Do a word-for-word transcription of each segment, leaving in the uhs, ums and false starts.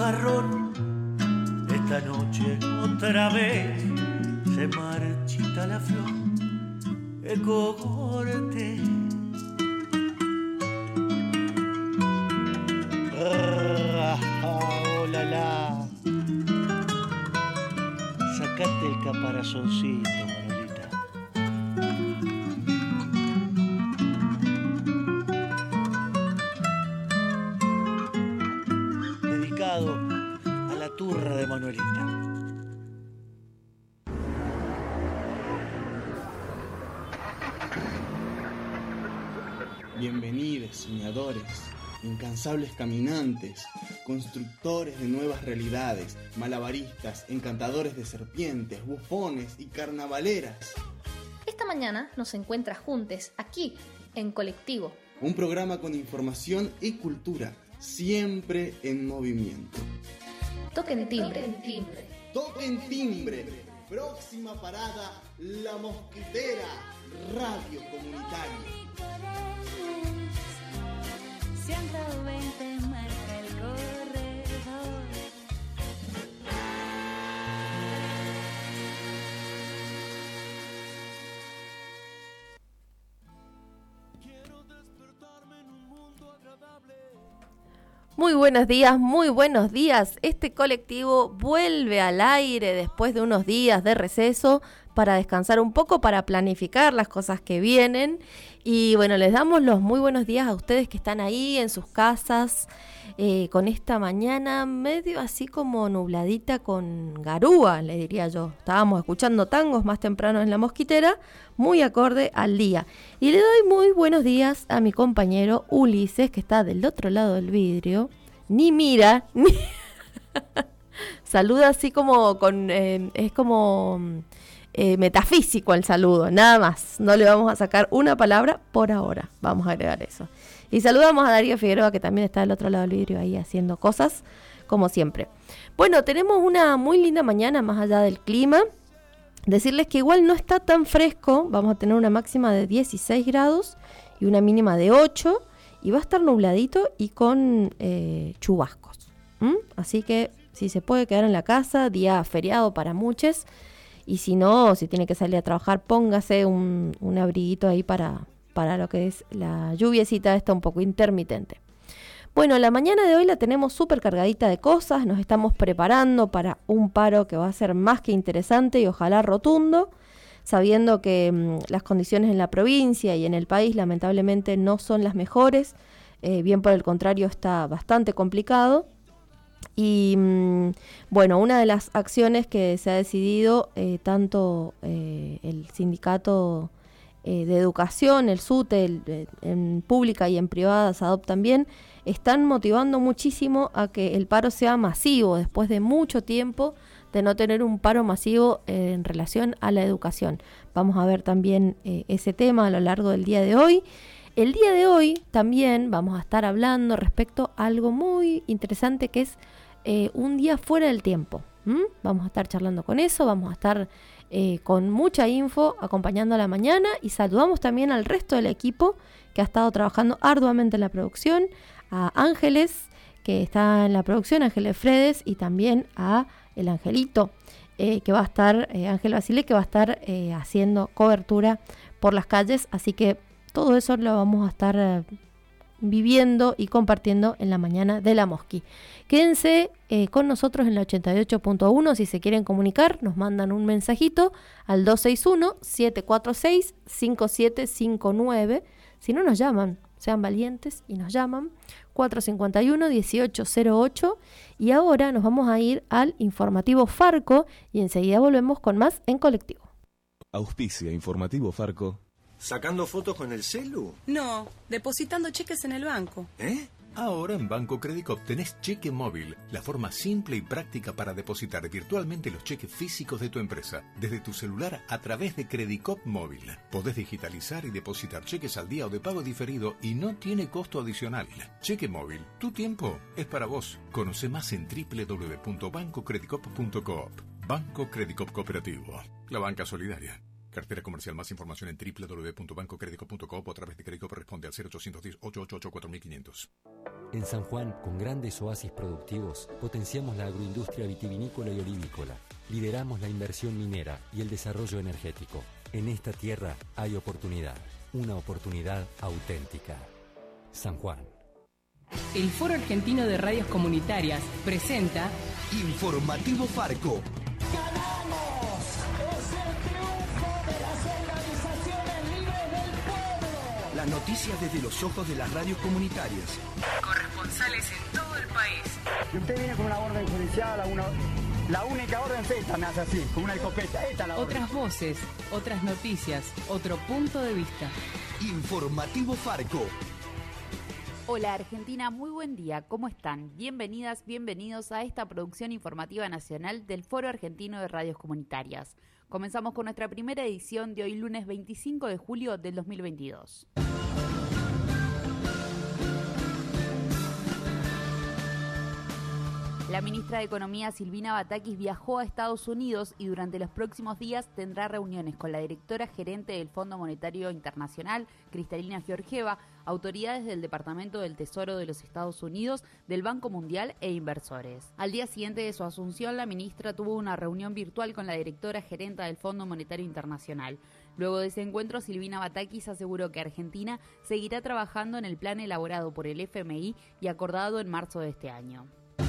jarrón. Esta noche otra vez se marchita la flor, el cogote. Oh, la, la. Sacate el caparazoncito, Manolita. Dedicado a la turra de Manuelita. Bienvenidos, soñadores, incansables caminantes, constructores de nuevas realidades, malabaristas, encantadores de serpientes, bufones y carnavaleras. Esta mañana nos encuentras juntos aquí, en Colectivo. Un programa con información y cultura, siempre en movimiento. Toquen timbre. Toquen timbre. Toquen timbre. Próxima parada, La Mosquitera, radio comunitaria. ciento veinte marca el corredor. Quiero despertarme en un mundo agradable. Muy buenos días, muy buenos días. Este colectivo vuelve al aire después de unos días de receso para descansar un poco, para planificar las cosas que vienen. Y bueno, les damos los muy buenos días a ustedes que están ahí en sus casas, eh, con esta mañana medio así como nubladita con garúa, le diría yo. Estábamos escuchando tangos más temprano en La Mosquitera, muy acorde al día. Y le doy muy buenos días a mi compañero Ulises, que está del otro lado del vidrio. Ni mira, ni... saluda así como con... Eh, es como... Eh, metafísico el saludo, nada más. No le vamos a sacar una palabra por ahora. Vamos a agregar eso. Y saludamos a Darío Figueroa, que también está del otro lado del vidrio ahí haciendo cosas, como siempre. Bueno, tenemos una muy linda mañana más allá del clima. Decirles que igual no está tan fresco. Vamos a tener una máxima de dieciséis grados y una mínima de ocho. Y va a estar nubladito y con eh, chubascos. ¿Mm? Así que si se puede quedar en la casa, día feriado para muchos. Y si no, si tiene que salir a trabajar, póngase un, un abriguito ahí para, para lo que es la lluviecita esta un poco intermitente. Bueno, la mañana de hoy la tenemos súper cargadita de cosas. Nos estamos preparando para un paro que va a ser más que interesante y ojalá rotundo, sabiendo que mmm, las condiciones en la provincia y en el país lamentablemente no son las mejores. Eh, bien por el contrario, está bastante complicado. Y mmm, bueno, una de las acciones que se ha decidido, eh, tanto eh, el sindicato eh, de educación, el SUTE, el, eh, en pública y en privada, SADOP también, están motivando muchísimo a que el paro sea masivo, después de mucho tiempo de no tener un paro masivo eh, en relación a la educación. Vamos a ver también eh, ese tema a lo largo del día de hoy. El día de hoy también vamos a estar hablando respecto a algo muy interesante que es eh, un día fuera del tiempo. ¿Mm? Vamos a estar charlando con eso, vamos a estar eh, con mucha info acompañando a la mañana y saludamos también al resto del equipo que ha estado trabajando arduamente en la producción, a Ángeles, que está en la producción, Ángeles Fredes, y también a el Angelito, eh, que va a estar, eh, Ángel Basile, que va a estar eh, haciendo cobertura por las calles, así que todo eso lo vamos a estar eh, viviendo y compartiendo en la mañana de La Mosqui. Quédense eh, con nosotros en la ochenta y ocho punto uno. Si se quieren comunicar, nos mandan un mensajito al dos seis uno, siete cuatro seis, cinco siete cinco nueve. Si no, nos llaman, sean valientes y nos llaman. cuatro cinco uno, dieciocho cero ocho. Y ahora nos vamos a ir al informativo Farco y enseguida volvemos con más en Colectivo. Auspicia Informativo Farco. ¿Sacando fotos con el celu? No, depositando cheques en el banco. ¿Eh? Ahora en Banco Credicop tenés cheque móvil, la forma simple y práctica para depositar virtualmente los cheques físicos de tu empresa, desde tu celular a través de Credicop Móvil. Podés digitalizar y depositar cheques al día o de pago diferido y no tiene costo adicional. Cheque móvil, tu tiempo es para vos. Conoce más en doble u doble u doble u punto banco credicop punto coop. Banco Credicop Cooperativo, la banca solidaria. Cartera comercial. Más información en doble u doble u doble u punto banco credicop punto coop o a través de Credicop. Responde al cero ochocientos diez, ochocientos ochenta y ocho, cuatro mil quinientos. En San Juan, con grandes oasis productivos, potenciamos la agroindustria vitivinícola y olivícola. Lideramos la inversión minera y el desarrollo energético. En esta tierra hay oportunidad, una oportunidad auténtica. San Juan. El Foro Argentino de Radios Comunitarias presenta Informativo Farco. ¡Ganamos! ¡Es el triunfo de las organizaciones libres del pueblo! Las noticias desde los ojos de las radios comunitarias. Corresponsales en todo el país. Y usted viene con una orden judicial, una, la única orden es esta, me hace así, con una escopeta. Esta es la orden. Otras voces, otras noticias, otro punto de vista. Informativo Farco. Hola Argentina, muy buen día, ¿cómo están? Bienvenidas, bienvenidos a esta producción informativa nacional del Foro Argentino de Radios Comunitarias. Comenzamos con nuestra primera edición de hoy lunes veinticinco de julio del dos mil veintidós. La ministra de Economía, Silvina Batakis, viajó a Estados Unidos y durante los próximos días tendrá reuniones con la directora gerente del Fondo Monetario Internacional, Kristalina Georgieva, autoridades del Departamento del Tesoro de los Estados Unidos, del Banco Mundial e inversores. Al día siguiente de su asunción, la ministra tuvo una reunión virtual con la directora gerente del Fondo Monetario Internacional. Luego de ese encuentro, Silvina Batakis aseguró que Argentina seguirá trabajando en el plan elaborado por el F M I y acordado en marzo de este año.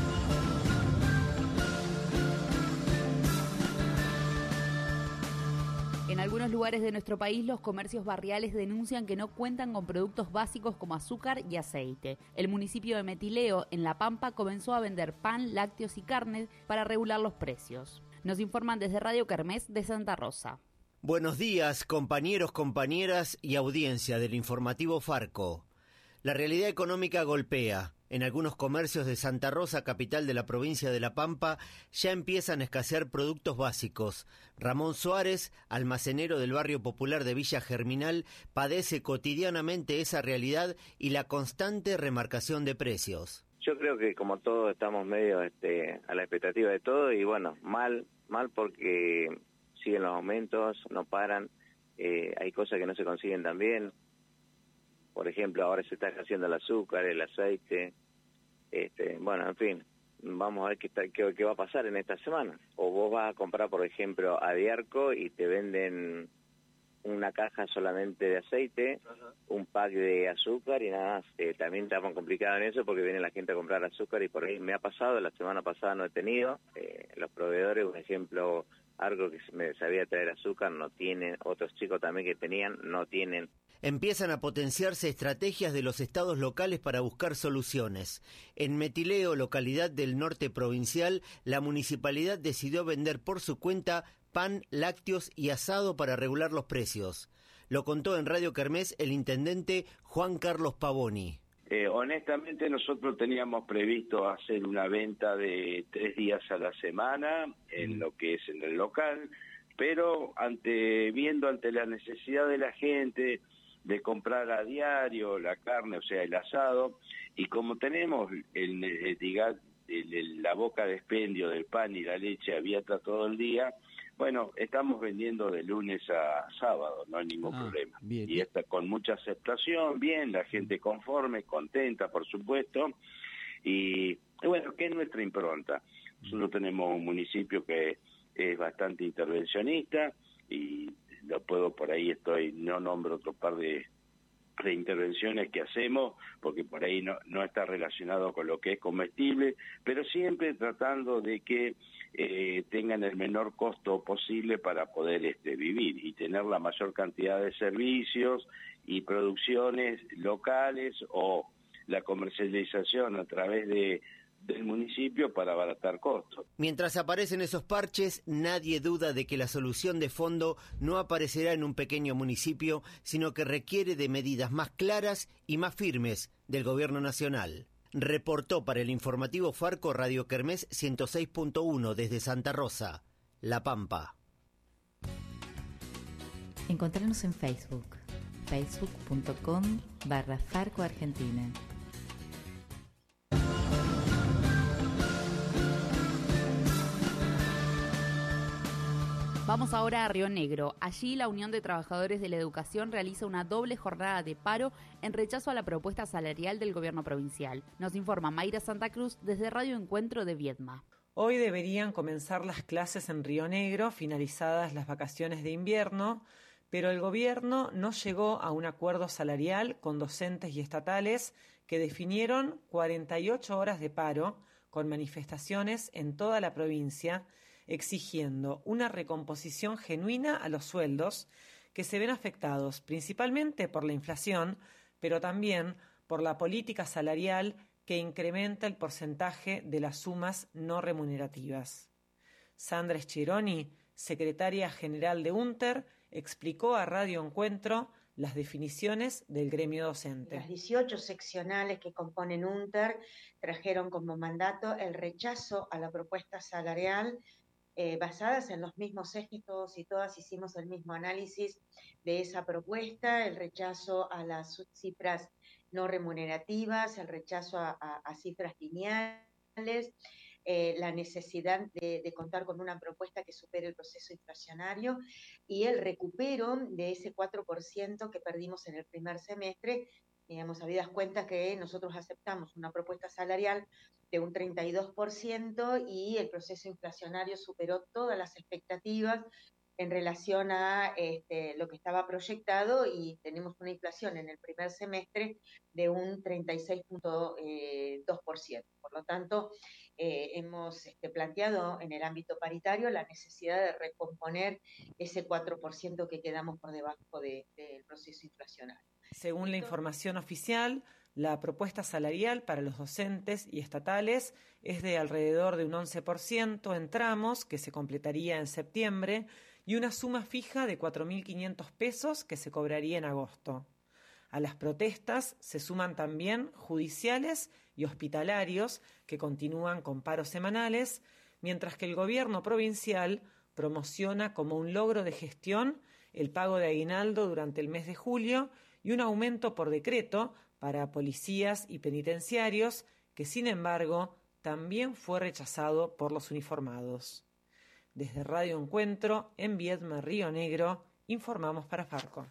En algunos lugares de nuestro país, los comercios barriales denuncian que no cuentan con productos básicos como azúcar y aceite. El municipio de Metileo, en La Pampa, comenzó a vender pan, lácteos y carnes para regular los precios. Nos informan desde Radio Kermés de Santa Rosa. Buenos días, compañeros, compañeras y audiencia del informativo Farco. La realidad económica golpea. En algunos comercios de Santa Rosa, capital de la provincia de La Pampa, ya empiezan a escasear productos básicos. Ramón Suárez, almacenero del barrio popular de Villa Germinal, padece cotidianamente esa realidad y la constante remarcación de precios. Yo creo que como todos estamos medio este, a la expectativa de todo y bueno, mal, mal porque siguen los aumentos, no paran, eh, hay cosas que no se consiguen tan bien. Por ejemplo, ahora se está haciendo el azúcar, el aceite, este, bueno, en fin, vamos a ver qué, está, qué, qué va a pasar en esta semana. O vos vas a comprar, por ejemplo, a Diarco y te venden una caja solamente de aceite, ajá, un pack de azúcar y nada más. Eh, también estamos complicados en eso porque viene la gente a comprar azúcar y por ahí me ha pasado, la semana pasada no he tenido. Eh, los proveedores, por ejemplo, algo que me sabía traer azúcar no tienen, otros chicos también que tenían no tienen. Empiezan a potenciarse estrategias de los estados locales para buscar soluciones. En Metileo, localidad del norte provincial, la municipalidad decidió vender por su cuenta pan, lácteos y asado para regular los precios. Lo contó en Radio Kermés el intendente Juan Carlos Pavoni. Eh, honestamente nosotros teníamos previsto hacer una venta de tres días a la semana en lo que es en el local, pero ante viendo ante la necesidad de la gente de comprar a diario la carne, o sea, el asado, y como tenemos el, el, el, el, la boca de expendio del pan y la leche abierta todo el día, bueno, estamos vendiendo de lunes a sábado, no hay ningún ah, problema. Bien. Y está con mucha aceptación, bien, la gente conforme, contenta, por supuesto, y, y bueno, ¿qué es nuestra impronta? Nosotros tenemos un municipio que es bastante intervencionista, y lo puedo por ahí, estoy no nombro otro par de, de intervenciones que hacemos, porque por ahí no, no está relacionado con lo que es comestible, pero siempre tratando de que eh, tengan el menor costo posible para poder este, vivir y tener la mayor cantidad de servicios y producciones locales o la comercialización a través de del municipio para abaratar costos. Mientras aparecen esos parches, nadie duda de que la solución de fondo no aparecerá en un pequeño municipio, sino que requiere de medidas más claras y más firmes del gobierno nacional. Reportó para el informativo Farco Radio Kermés ciento seis punto uno desde Santa Rosa, La Pampa. Encontrarnos en Facebook, facebook punto com barra Farco Argentina. Vamos ahora a Río Negro. Allí la Unión de Trabajadores de la Educación realiza una doble jornada de paro en rechazo a la propuesta salarial del gobierno provincial. Nos informa Mayra Santa Cruz desde Radio Encuentro de Viedma. Hoy deberían comenzar las clases en Río Negro, finalizadas las vacaciones de invierno, pero el gobierno no llegó a un acuerdo salarial con docentes y estatales que definieron cuarenta y ocho horas de paro con manifestaciones en toda la provincia, exigiendo una recomposición genuina a los sueldos que se ven afectados principalmente por la inflación, pero también por la política salarial que incrementa el porcentaje de las sumas no remunerativas. Sandra Schironi, secretaria general de UNTER, explicó a Radio Encuentro las definiciones del gremio docente. Las dieciocho seccionales que componen UNTER trajeron como mandato el rechazo a la propuesta salarial eh, basadas en los mismos éxitos y todas hicimos el mismo análisis de esa propuesta, el rechazo a las cifras no remunerativas, el rechazo a, a, a cifras lineales, Eh, la necesidad de, de contar con una propuesta que supere el proceso inflacionario y el recupero de ese cuatro por ciento que perdimos en el primer semestre, digamos, habidas cuentas que nosotros aceptamos una propuesta salarial de un treinta y dos por ciento y el proceso inflacionario superó todas las expectativas en relación a este, lo que estaba proyectado y tenemos una inflación en el primer semestre de un treinta y seis punto dos por ciento. Por lo tanto, eh, hemos este, planteado en el ámbito paritario la necesidad de recomponer ese cuatro por ciento que quedamos por debajo de, del proceso inflacionario. Según la información oficial, la propuesta salarial para los docentes y estatales es de alrededor de un once por ciento en tramos, que se completaría en septiembre, y una suma fija de cuatro mil quinientos pesos que se cobraría en agosto. A las protestas se suman también judiciales y hospitalarios que continúan con paros semanales, mientras que el gobierno provincial promociona como un logro de gestión el pago de aguinaldo durante el mes de julio y un aumento por decreto para policías y penitenciarios que, sin embargo, también fue rechazado por los uniformados. Desde Radio Encuentro, en Viedma, Río Negro, informamos para Farco.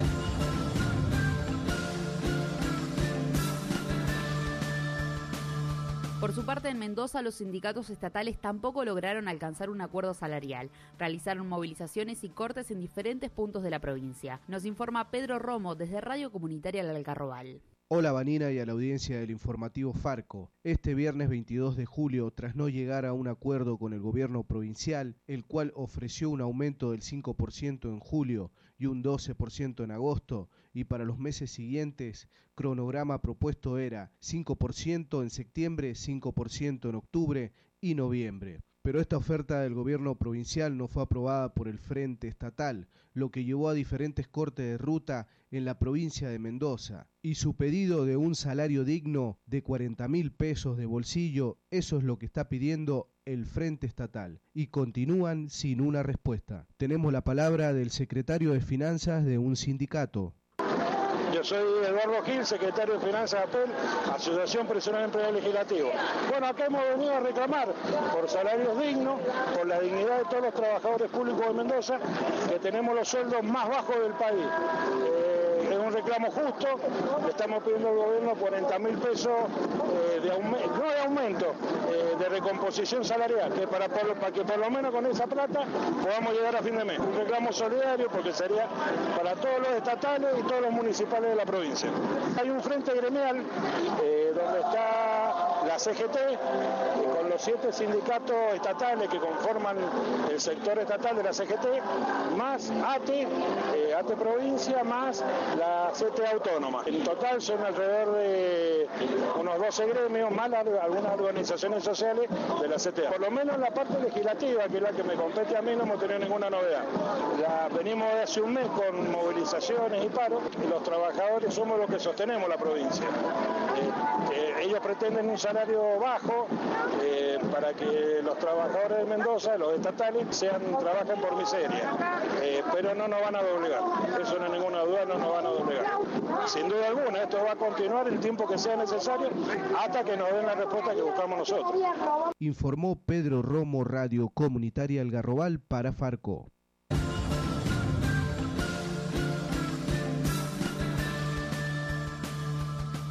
Por su parte, en Mendoza, los sindicatos estatales tampoco lograron alcanzar un acuerdo salarial. Realizaron movilizaciones y cortes en diferentes puntos de la provincia. Nos informa Pedro Romo desde Radio Comunitaria El Algarrobal. Hola Vanina y a la audiencia del informativo Farco. Este viernes veintidós de julio, tras no llegar a un acuerdo con el gobierno provincial, el cual ofreció un aumento del cinco por ciento en julio y un doce por ciento en agosto, y para los meses siguientes, cronograma propuesto era cinco por ciento en septiembre, cinco por ciento en octubre y noviembre. Pero esta oferta del gobierno provincial no fue aprobada por el Frente Estatal, lo que llevó a diferentes cortes de ruta en la provincia de Mendoza. Y su pedido de un salario digno de cuarenta mil pesos de bolsillo, eso es lo que está pidiendo el Frente Estatal. Y continúan sin una respuesta. Tenemos la palabra del secretario de Finanzas de un sindicato. Yo soy Eduardo Gil, secretario de Finanzas de APEL, Asociación Personal Empleo Legislativo. Bueno, acá hemos venido a reclamar por salarios dignos, por la dignidad de todos los trabajadores públicos de Mendoza, que tenemos los sueldos más bajos del país. Eh, es un reclamo justo, le estamos pidiendo al gobierno cuarenta mil pesos eh, de aumento, no de aumento, eh, de recomposición salarial, que para, para que por lo menos con esa plata podamos llegar a fin de mes. Un reclamo solidario porque sería para todos los estatales y todos los municipales de la provincia. Hay un frente gremial eh, donde está la C G T eh, con los siete sindicatos estatales que conforman el sector estatal de la C G T, más ATE, eh, ATE provincia, más la C T autónoma. En total son alrededor de unos doce gremios, más la, algunas organizaciones sociales de la C T A. Por lo menos en la parte legislativa, que es la que me compete a mí, no hemos tenido ninguna novedad. La, venimos de hace un mes con movilizaciones y paros, y los trabajadores somos los que sostenemos la provincia. Eh, eh, ellos pretenden un salario bajo eh, para que los trabajadores de Mendoza, los estatales, sean trabajen por miseria, eh, pero no nos van a doblegar, eso no hay ninguna duda, no nos van a doblegar. Sin duda alguna, esto va a continuar el tiempo que sea necesario hasta que nos den la respuesta que buscamos nosotros. Informó Pedro Romo, Radio Comunitaria Algarrobal para Farco.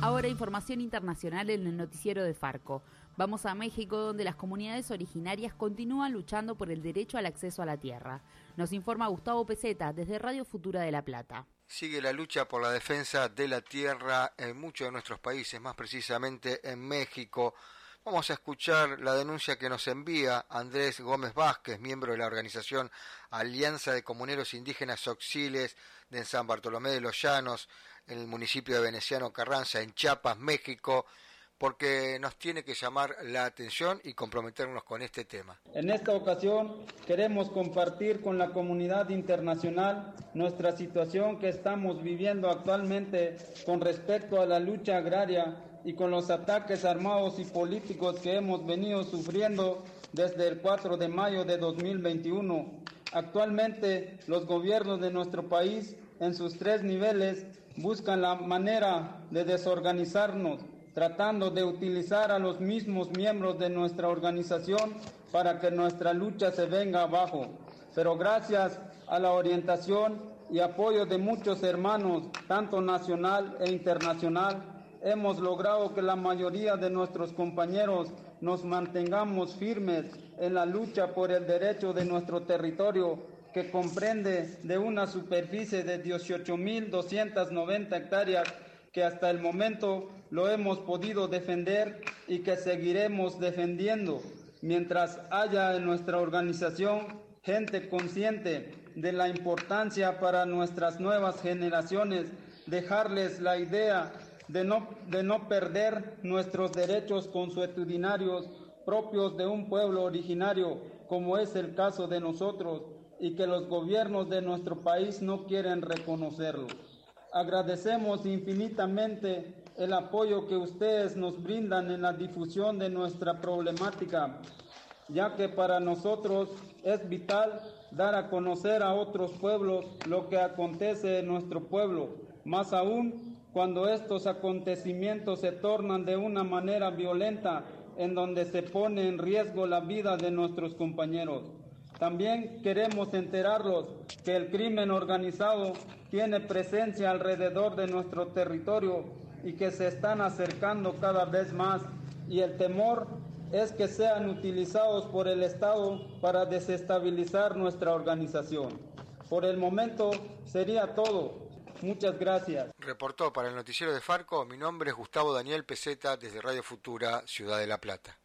Ahora información internacional en el noticiero de Farco. Vamos a México, donde las comunidades originarias continúan luchando por el derecho al acceso a la tierra. Nos informa Gustavo Peseta desde Radio Futura de La Plata. Sigue la lucha por la defensa de la tierra en muchos de nuestros países, más precisamente en México. Vamos a escuchar la denuncia que nos envía Andrés Gómez Vázquez, miembro de la organización Alianza de Comuneros Indígenas Oxiles de San Bartolomé de los Llanos, en el municipio de Veneciano Carranza, en Chiapas, México, porque nos tiene que llamar la atención y comprometernos con este tema. En esta ocasión queremos compartir con la comunidad internacional nuestra situación que estamos viviendo actualmente con respecto a la lucha agraria y con los ataques armados y políticos que hemos venido sufriendo desde el cuatro de mayo de dos mil veintiuno. Actualmente los gobiernos de nuestro país en sus tres niveles buscan la manera de desorganizarnos, tratando de utilizar a los mismos miembros de nuestra organización para que nuestra lucha se venga abajo. Pero gracias a la orientación y apoyo de muchos hermanos, tanto nacional e internacional, hemos logrado que la mayoría de nuestros compañeros nos mantengamos firmes en la lucha por el derecho de nuestro territorio, que comprende de una superficie de dieciocho mil doscientas noventa hectáreas, que hasta el momento lo hemos podido defender y que seguiremos defendiendo, mientras haya en nuestra organización gente consciente de la importancia para nuestras nuevas generaciones, dejarles la idea de no, de no perder nuestros derechos consuetudinarios propios de un pueblo originario, como es el caso de nosotros, y que los gobiernos de nuestro país no quieren reconocerlo. Agradecemos infinitamente el apoyo que ustedes nos brindan en la difusión de nuestra problemática, ya que para nosotros es vital dar a conocer a otros pueblos lo que acontece en nuestro pueblo, más aún cuando estos acontecimientos se tornan de una manera violenta, en donde se pone en riesgo la vida de nuestros compañeros. También queremos enterarlos que el crimen organizado tiene presencia alrededor de nuestro territorio y que se están acercando cada vez más, y el temor es que sean utilizados por el Estado para desestabilizar nuestra organización. Por el momento sería todo. Muchas gracias. Reportó para el noticiero de Farco, mi nombre es Gustavo Daniel Peseta desde Radio Futura, Ciudad de La Plata.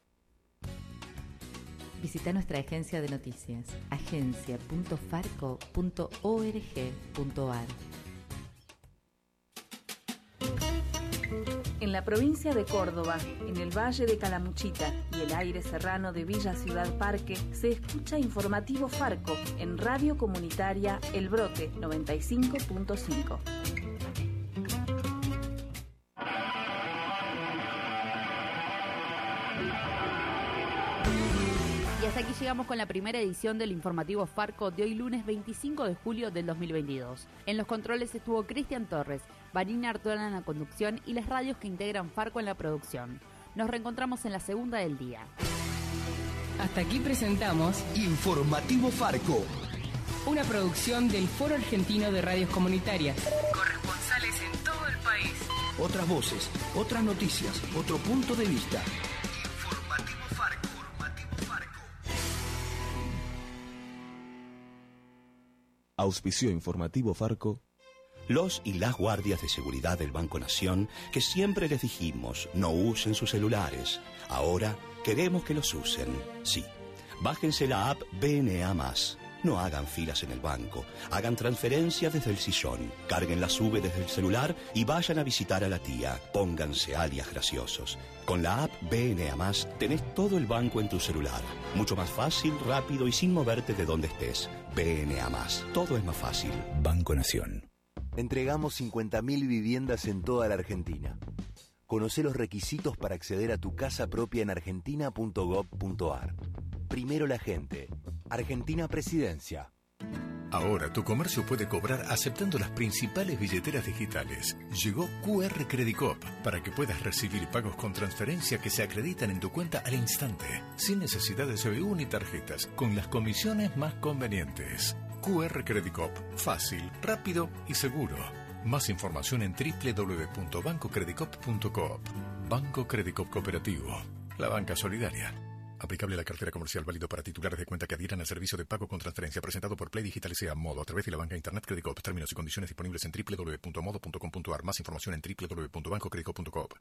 Visita nuestra agencia de noticias, agencia punto farco punto org punto ar. En la provincia de Córdoba, en el Valle de Calamuchita y el aire serrano de Villa Ciudad Parque, se escucha Informativo Farco en Radio Comunitaria El Brote noventa y cinco punto cinco. Y hasta aquí llegamos con la primera edición del Informativo Farco de hoy lunes veinticinco de julio del dos mil veintidós. En los controles estuvo Cristian Torres, Vanina Artola en la conducción y las radios que integran Farco en la producción. Nos reencontramos en la segunda del día. Hasta aquí presentamos Informativo Farco, una producción del Foro Argentino de Radios Comunitarias. Corresponsales en todo el país. Otras voces, otras noticias, otro punto de vista. Auspició Informativo Farco. Los y las guardias de seguridad del Banco Nación, que siempre les dijimos no usen sus celulares, ahora queremos que los usen. Sí, bájense la app B N A más. No hagan filas en el banco, hagan transferencias desde el sillón, carguen la sube desde el celular y vayan a visitar a la tía. Pónganse alias graciosos. Con la app B N A más tenés todo el banco en tu celular. Mucho más fácil, rápido y sin moverte de donde estés. B N A más. Todo es más fácil. Banco Nación. Entregamos cincuenta mil viviendas en toda la Argentina. Conocé los requisitos para acceder a tu casa propia en argentina punto gob punto ar. Primero la gente. Argentina Presidencia. Ahora tu comercio puede cobrar aceptando las principales billeteras digitales. Llegó Q R Credit Cop para que puedas recibir pagos con transferencia que se acreditan en tu cuenta al instante, sin necesidad de C B U ni tarjetas, con las comisiones más convenientes. Q R Credit Cop, fácil, rápido y seguro. Más información en doble u doble u doble u punto banco credicop punto coop. Banco Credicop Cooperativo. La banca solidaria. Aplicable a la cartera comercial, válido para titulares de cuenta que adhieran al servicio de pago con transferencia presentado por Play Digital S A Modo a través de la banca Internet Credicop. Términos y condiciones disponibles en doble u doble u doble u punto modo punto com punto a r. Más información en doble u doble u doble u punto banco credicop punto coop.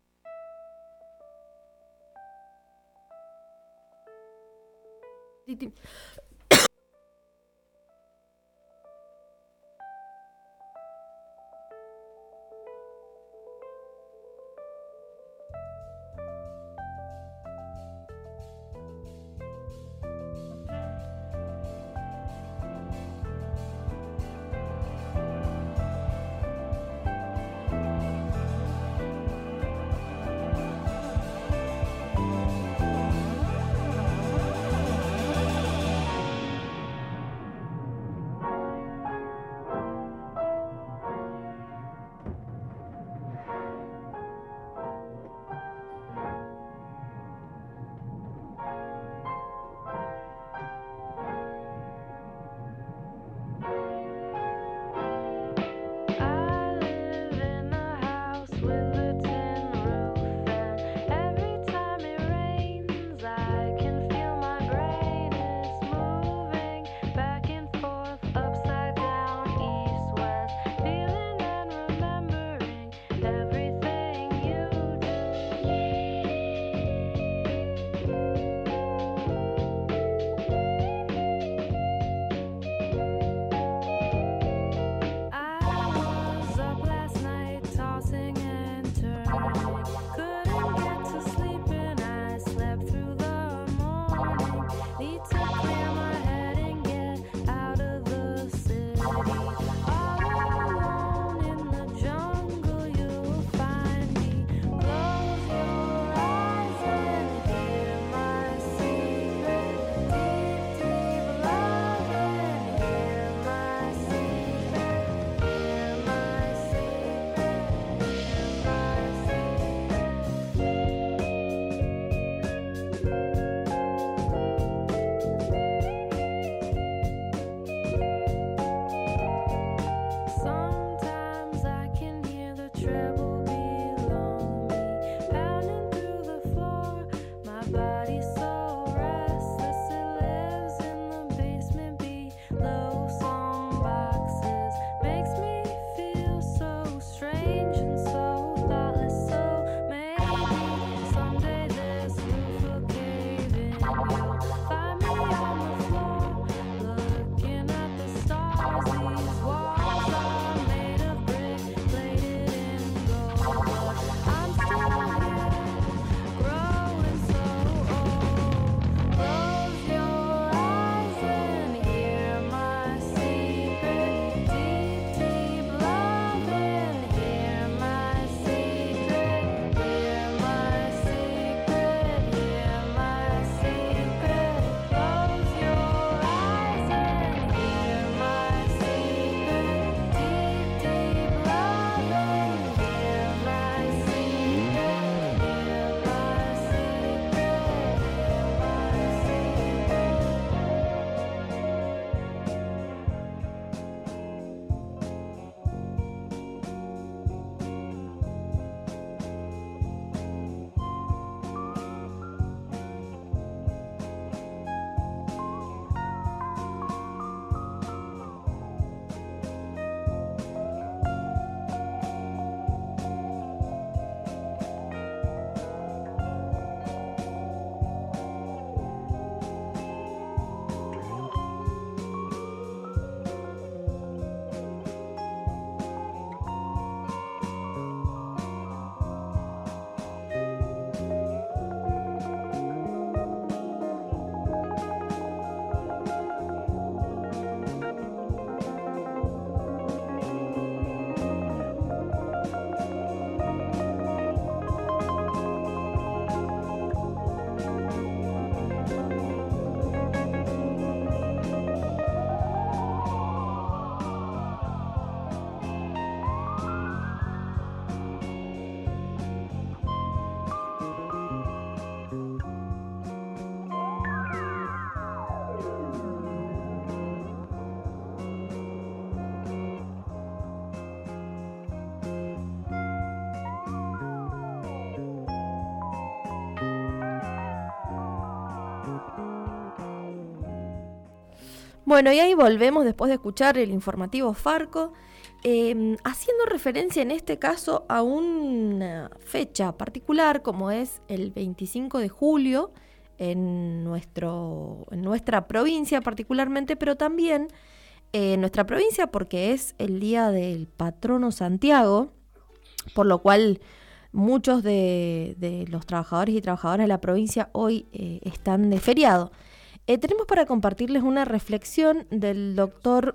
Bueno, y ahí volvemos después de escuchar el informativo Farco, eh, haciendo referencia en este caso a una fecha particular como es el veinticinco de julio en, nuestro, en nuestra provincia particularmente, pero también eh, en nuestra provincia porque es el día del patrono Santiago, por lo cual muchos de, de los trabajadores y trabajadoras de la provincia hoy eh, están de feriado. Eh, tenemos para compartirles una reflexión del doctor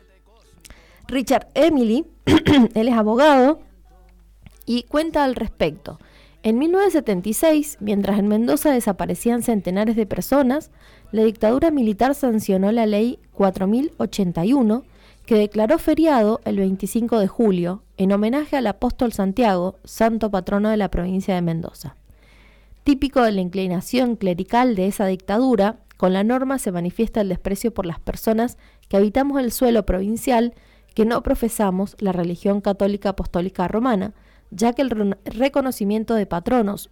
Richard Emily, él es abogado y cuenta al respecto. En mil novecientos setenta y seis, mientras en Mendoza desaparecían centenares de personas, la dictadura militar sancionó la ley cuatro mil ochenta y uno, que declaró feriado el veinticinco de julio, en homenaje al apóstol Santiago, santo patrono de la provincia de Mendoza. Típico de la inclinación clerical de esa dictadura, con la norma se manifiesta el desprecio por las personas que habitamos el suelo provincial que no profesamos la religión católica apostólica romana, ya que el re- reconocimiento de patronos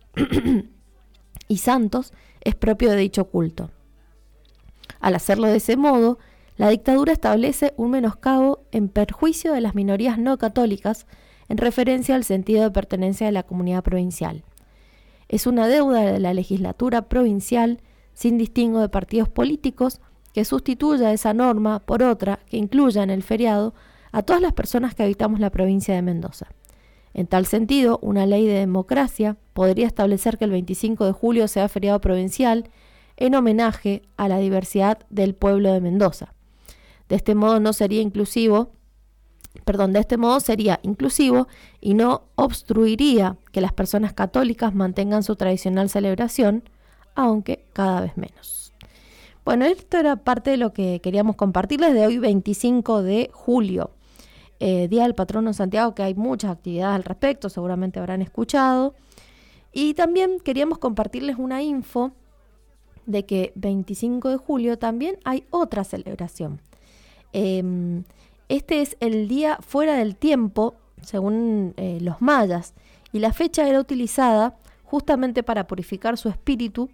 y santos es propio de dicho culto. Al hacerlo de ese modo, la dictadura establece un menoscabo en perjuicio de las minorías no católicas en referencia al sentido de pertenencia de la comunidad provincial. Es una deuda de la legislatura provincial, sin distingo de partidos políticos, que sustituya esa norma por otra que incluya en el feriado a todas las personas que habitamos la provincia de Mendoza. En tal sentido, una ley de democracia podría establecer que el veinticinco de julio sea feriado provincial en homenaje a la diversidad del pueblo de Mendoza. De este modo no sería inclusivo, perdón, de este modo sería inclusivo y no obstruiría que las personas católicas mantengan su tradicional celebración, aunque cada vez menos. Bueno, esto era parte de lo que queríamos compartirles de hoy, veinticinco de julio, eh, Día del Patrono Santiago, que hay muchas actividades al respecto, seguramente habrán escuchado. Y también queríamos compartirles una info de que veinticinco de julio también hay otra celebración. Eh, este es el día fuera del tiempo, según eh, los mayas, y la fecha era utilizada justamente para purificar su espíritu,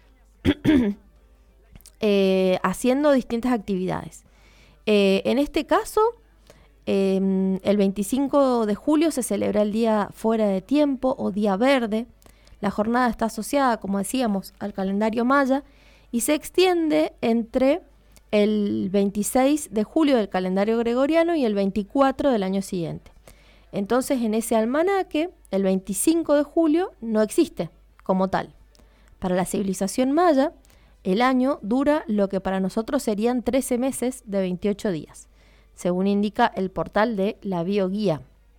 eh, haciendo distintas actividades. Eh, en este caso, eh, el veinticinco de julio se celebra el día fuera de tiempo o día verde. La jornada está asociada, como decíamos, al calendario maya y se extiende entre el veintiséis de julio del calendario gregoriano y el veinticuatro del año siguiente. Entonces, en ese almanaque, el veinticinco de julio no existe como tal. Para la civilización maya, el año dura lo que para nosotros serían trece meses de veintiocho días, según indica el portal de la Bioguía.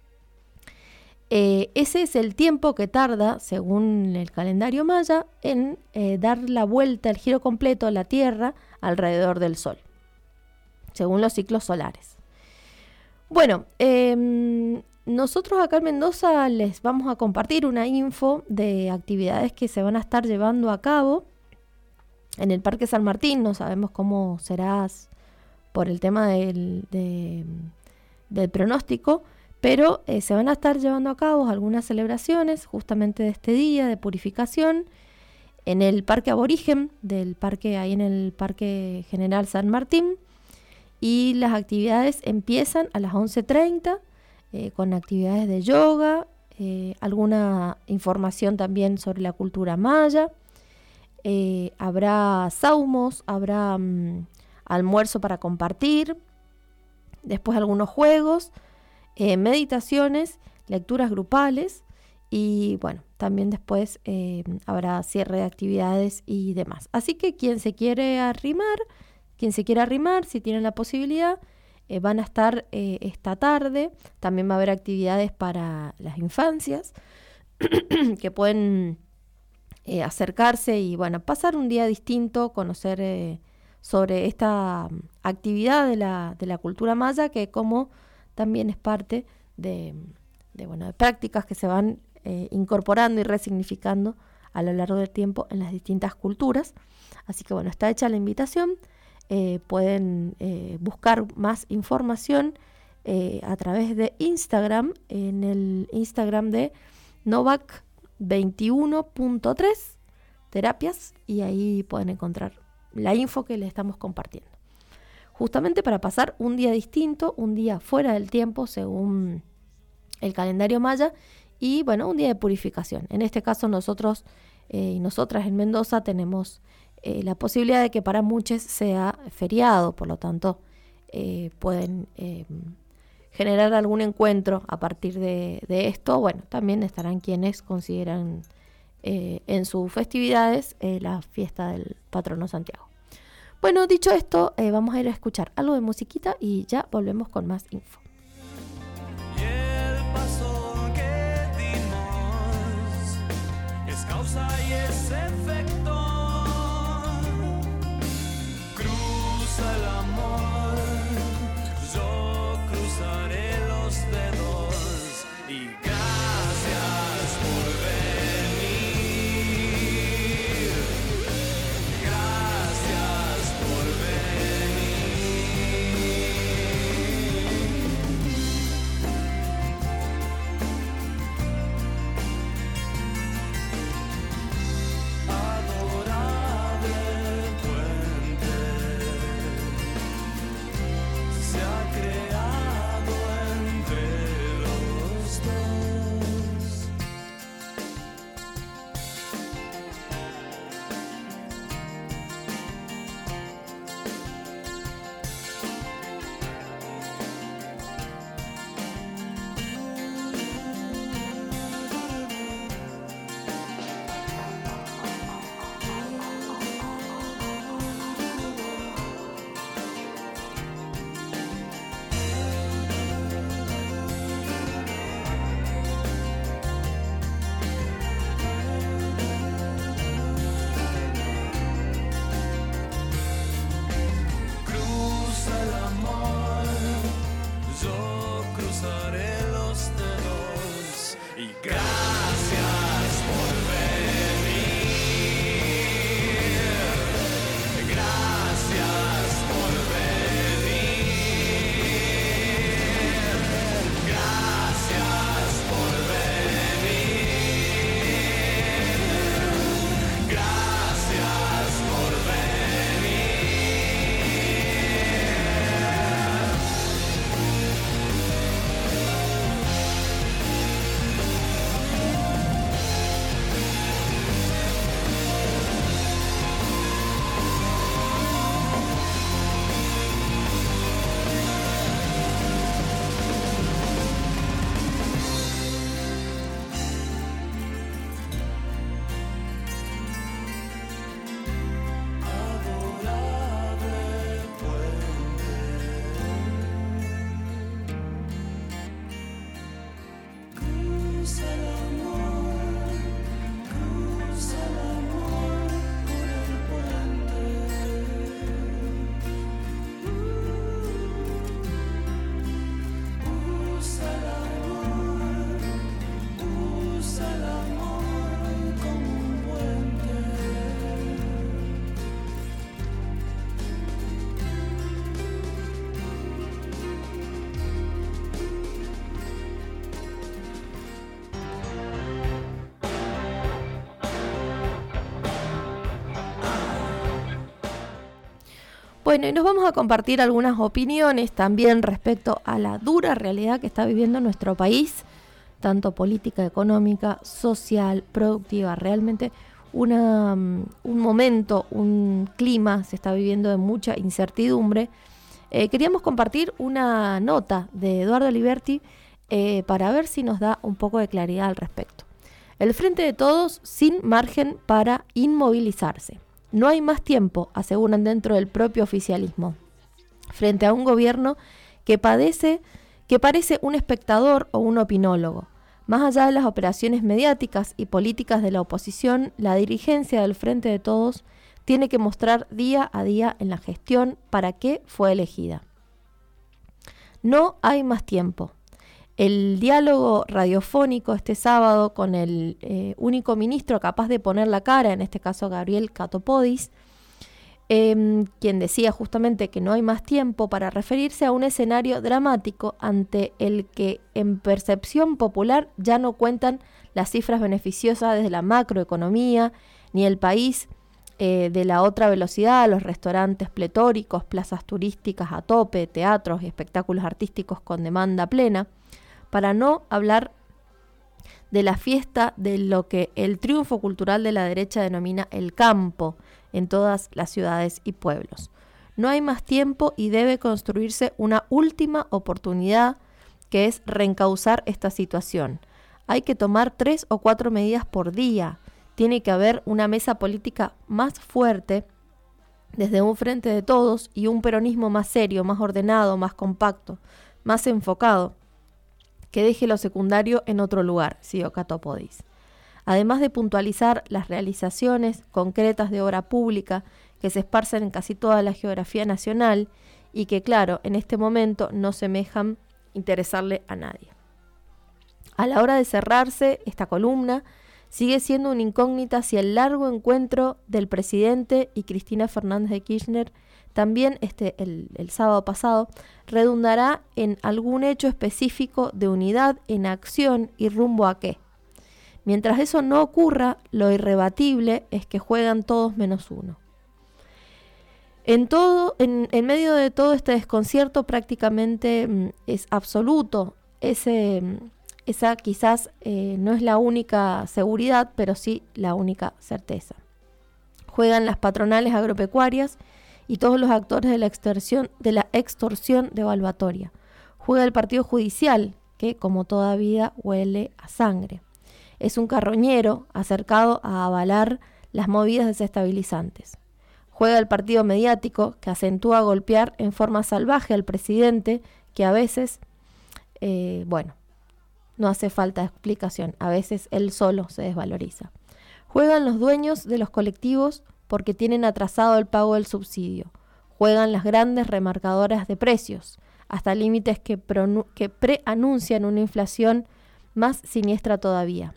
Eh, ese es el tiempo que tarda, según el calendario maya, en eh, dar la vuelta, el giro completo a la Tierra alrededor del Sol, según los ciclos solares. Bueno, eh, nosotros acá en Mendoza les vamos a compartir una info de actividades que se van a estar llevando a cabo en el Parque San Martín. No sabemos cómo será por el tema del, de, del pronóstico, pero eh, se van a estar llevando a cabo algunas celebraciones justamente de este día de purificación en el Parque Aborigen, del parque ahí en el Parque General San Martín, y las actividades empiezan a las once treinta eh, con actividades de yoga, eh, alguna información también sobre la cultura maya, eh, habrá saumos, habrá um, almuerzo para compartir, después algunos juegos, eh, meditaciones, lecturas grupales y bueno, también después eh, habrá cierre de actividades y demás. Así que quien se quiere arrimar, quien se quiera arrimar, si tienen la posibilidad, eh, van a estar eh, esta tarde. También va a haber actividades para las infancias que pueden eh, acercarse y bueno, pasar un día distinto, conocer eh, sobre esta actividad de la, de la cultura maya, que como también es parte de, de, bueno, de prácticas que se van eh, incorporando y resignificando a lo largo del tiempo en las distintas culturas. Así que bueno, está hecha la invitación. Eh, pueden eh, buscar más información eh, a través de Instagram, en el Instagram de Novak veintiuno punto tres terapias, y ahí pueden encontrar la info que les estamos compartiendo. justamente para pasar un día distinto, un día fuera del tiempo según el calendario maya, y bueno, un día de purificación. En este caso nosotros eh, y nosotras en Mendoza tenemos eh, la posibilidad de que para muchos sea feriado, por lo tanto eh, pueden eh, generar algún encuentro a partir de, de esto. Bueno, también estarán quienes consideran eh, en sus festividades eh, la fiesta del patrono Santiago. Bueno, dicho esto, eh, vamos a ir a escuchar algo de musiquita y ya volvemos con más info. Causa y es efecto, cruza el amor, yo cruzaré los dedos y gracias por venir, gracias por Bueno, y nos vamos a compartir algunas opiniones también respecto a la dura realidad que está viviendo nuestro país, tanto política, económica, social, productiva. Realmente una, un momento, un clima se está viviendo de mucha incertidumbre. Eh, queríamos compartir una nota de Eduardo Liberti eh, para ver si nos da un poco de claridad al respecto. El Frente de Todos sin margen para inmovilizarse. No hay más tiempo, aseguran dentro del propio oficialismo, frente a un gobierno que padece, que parece un espectador o un opinólogo. Más allá de las operaciones mediáticas y políticas de la oposición, la dirigencia del Frente de Todos tiene que mostrar día a día en la gestión para qué fue elegida. No hay más tiempo. El diálogo radiofónico este sábado con el eh, único ministro capaz de poner la cara, en este caso Gabriel Catopodis, eh, quien decía justamente que no hay más tiempo para referirse a un escenario dramático ante el que en percepción popular ya no cuentan las cifras beneficiosas desde la macroeconomía, ni el país eh, de la otra velocidad, los restaurantes pletóricos, plazas turísticas a tope, teatros y espectáculos artísticos con demanda plena, para no hablar de la fiesta de lo que el triunfo cultural de la derecha denomina el campo en todas las ciudades y pueblos. No hay más tiempo y debe construirse una última oportunidad, que es reencauzar esta situación. Hay que tomar tres o cuatro medidas por día. Tiene que haber una mesa política más fuerte desde un frente de todos y un peronismo más serio, más ordenado, más compacto, más enfocado, que deje lo secundario en otro lugar, siguió Catopodis. Además de puntualizar las realizaciones concretas de obra pública que se esparcen en casi toda la geografía nacional y que, claro, en este momento no semejan interesarle a nadie. A la hora de cerrarse esta columna, sigue siendo una incógnita si el largo encuentro del presidente y Cristina Fernández de Kirchner, también este, el, el sábado pasado, redundará en algún hecho específico de unidad en acción y rumbo a qué. Mientras eso no ocurra, lo irrebatible es que juegan todos menos uno. En, todo, en, en medio de todo este desconcierto prácticamente mm, es absoluto. Ese, esa quizás eh, no es la única seguridad, pero sí la única certeza. Juegan las patronales agropecuarias y todos los actores de la extorsión, de la extorsión devaluatoria. Juega el partido judicial, que como toda vida huele a sangre. Es un carroñero acercado a avalar las movidas desestabilizantes. Juega el partido mediático, que acentúa golpear en forma salvaje al presidente, que a veces, eh, bueno, no hace falta explicación, a veces él solo se desvaloriza. Juegan los dueños de los colectivos porque tienen atrasado el pago del subsidio. Juegan las grandes remarcadoras de precios, hasta límites que, que preanuncian una inflación más siniestra todavía.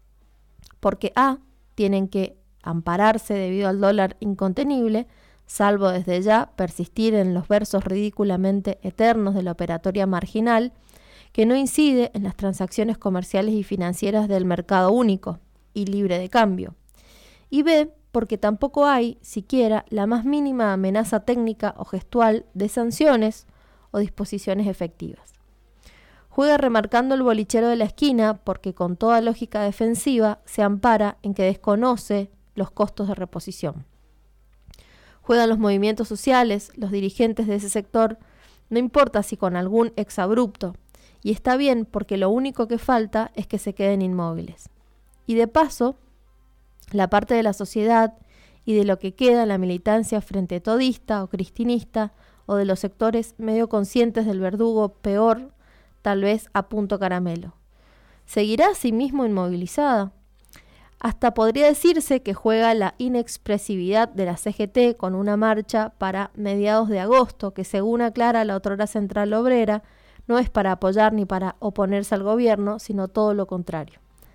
Porque A, tienen que ampararse debido al dólar incontenible, salvo desde ya persistir en los versos ridículamente eternos de la operatoria marginal, que no incide en las transacciones comerciales y financieras del mercado único y libre de cambio. Y B, porque tampoco hay siquiera la más mínima amenaza técnica o gestual de sanciones o disposiciones efectivas. Juega remarcando el bolichero de la esquina porque con toda lógica defensiva se ampara en que desconoce los costos de reposición. Juegan los movimientos sociales, los dirigentes de ese sector, no importa si con algún exabrupto, y está bien porque lo único que falta es que se queden inmóviles. Y de paso, la parte de la sociedad y de lo que queda en la militancia frente todista o cristinista o de los sectores medio conscientes del verdugo peor, tal vez a punto caramelo. ¿Seguirá a sí mismo inmovilizada? Hasta podría decirse que juega la inexpresividad de la C G T con una marcha para mediados de agosto que, según aclara la otrora Central Obrera, no es para apoyar ni para oponerse al gobierno, sino todo lo contrario.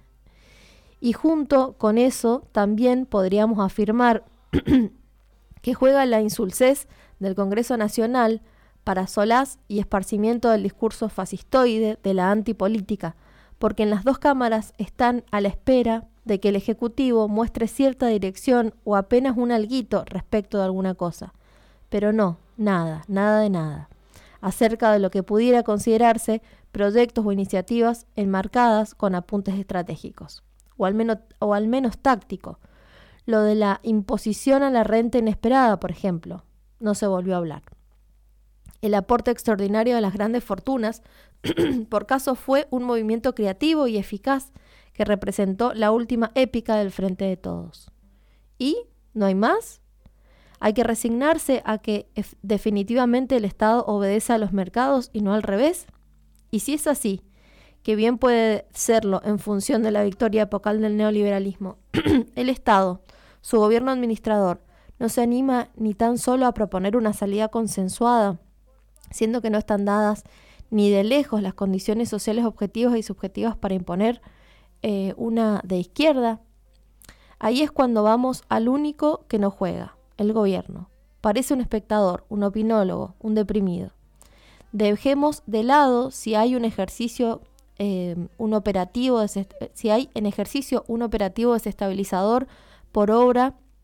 Y junto con eso también podríamos afirmar que juega la insulsez del Congreso Nacional para solaz y esparcimiento del discurso fascistoide de la antipolítica, porque en las dos cámaras están a la espera de que el Ejecutivo muestre cierta dirección o apenas un alguito respecto de alguna cosa. Pero no, nada, nada de nada, acerca de lo que pudiera considerarse proyectos o iniciativas enmarcadas con apuntes estratégicos, o al menos, o al menos táctico. Lo de la imposición a la renta inesperada, por ejemplo, no se volvió a hablar. El aporte extraordinario de las grandes fortunas, por caso, fue un movimiento creativo y eficaz que representó la última épica del Frente de Todos. ¿Y no hay más? ¿Hay que resignarse a que definitivamente el Estado obedece a los mercados y no al revés? Y si es así, que bien puede serlo en función de la victoria epocal del neoliberalismo, el Estado, su gobierno administrador, no se anima ni tan solo a proponer una salida consensuada, siendo que no están dadas ni de lejos las condiciones sociales objetivas y subjetivas para imponer eh, una de izquierda. Ahí es cuando vamos al único que no juega, el gobierno. Parece un espectador, un opinólogo, un deprimido. Dejemos de lado si hay un ejercicio, eh, un operativo, si hay en ejercicio un operativo desestabilizador por obra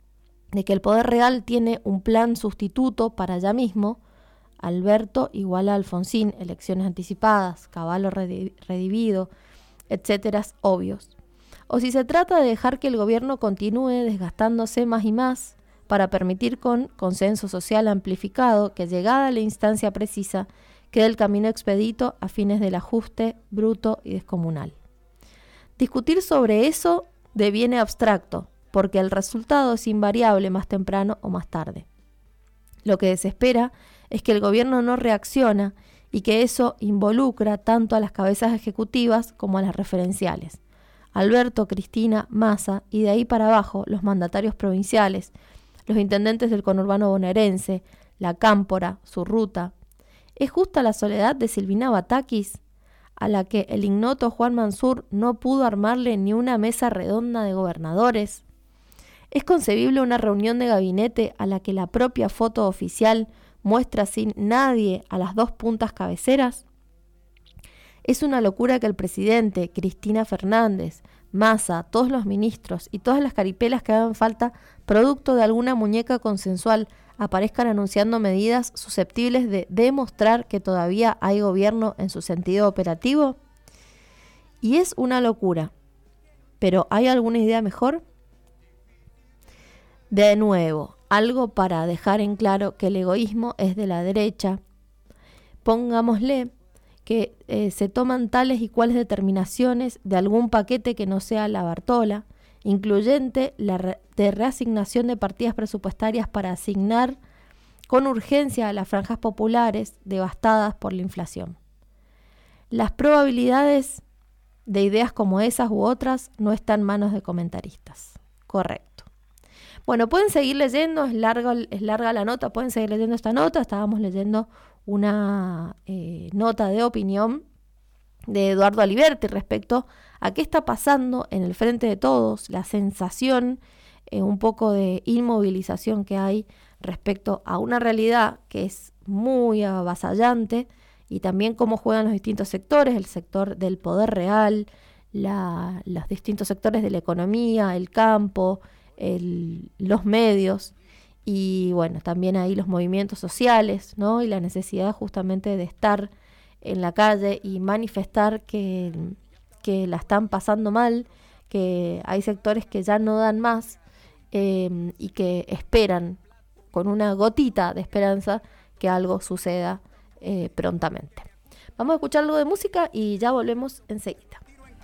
de que el poder real tiene un plan sustituto para ya mismo, Alberto igual a Alfonsín, elecciones anticipadas, Caballo redivido, etcétera, obvios. O si se trata de dejar que el gobierno continúe desgastándose más y más para permitir con consenso social amplificado que llegada a la instancia precisa quede el camino expedito a fines del ajuste bruto y descomunal. Discutir sobre eso deviene abstracto, porque el resultado es invariable más temprano o más tarde. Lo que desespera es que el gobierno no reacciona y que eso involucra tanto a las cabezas ejecutivas como a las referenciales. Alberto, Cristina, Massa y de ahí para abajo los mandatarios provinciales, los intendentes del conurbano bonaerense, la Cámpora, su ruta. ¿Es justa la soledad de Silvina Batakis, a la que el ignoto Juan Mansur no pudo armarle ni una mesa redonda de gobernadores? ¿Es concebible una reunión de gabinete a la que la propia foto oficial muestra sin nadie a las dos puntas cabeceras? Es una locura que el presidente, Cristina Fernández, Massa, todos los ministros y todas las caripelas que hagan falta, producto de alguna muñeca consensual, aparezcan anunciando medidas susceptibles de demostrar que todavía hay gobierno en su sentido operativo. Y es una locura. ¿Pero hay alguna idea mejor? De nuevo, algo para dejar en claro que el egoísmo es de la derecha. Pongámosle que eh, se toman tales y cuales determinaciones de algún paquete que no sea la Bartola, incluyente la re- de reasignación de partidas presupuestarias para asignar con urgencia a las franjas populares devastadas por la inflación. Las probabilidades de ideas como esas u otras no están en manos de comentaristas. Correcto. Bueno, pueden seguir leyendo, es larga, es larga la nota, pueden seguir leyendo esta nota. Estábamos leyendo una eh, nota de opinión de Eduardo Aliberti respecto a qué está pasando en el frente de todos, la sensación eh, un poco de inmovilización que hay respecto a una realidad que es muy avasallante y también cómo juegan los distintos sectores, el sector del poder real, la, los distintos sectores de la economía, el campo, el, los medios y bueno, también ahí los movimientos sociales, ¿no? Y la necesidad justamente de estar en la calle y manifestar que, que la están pasando mal, que hay sectores que ya no dan más eh, y que esperan con una gotita de esperanza que algo suceda eh, prontamente. Vamos a escuchar algo de música y ya volvemos enseguida.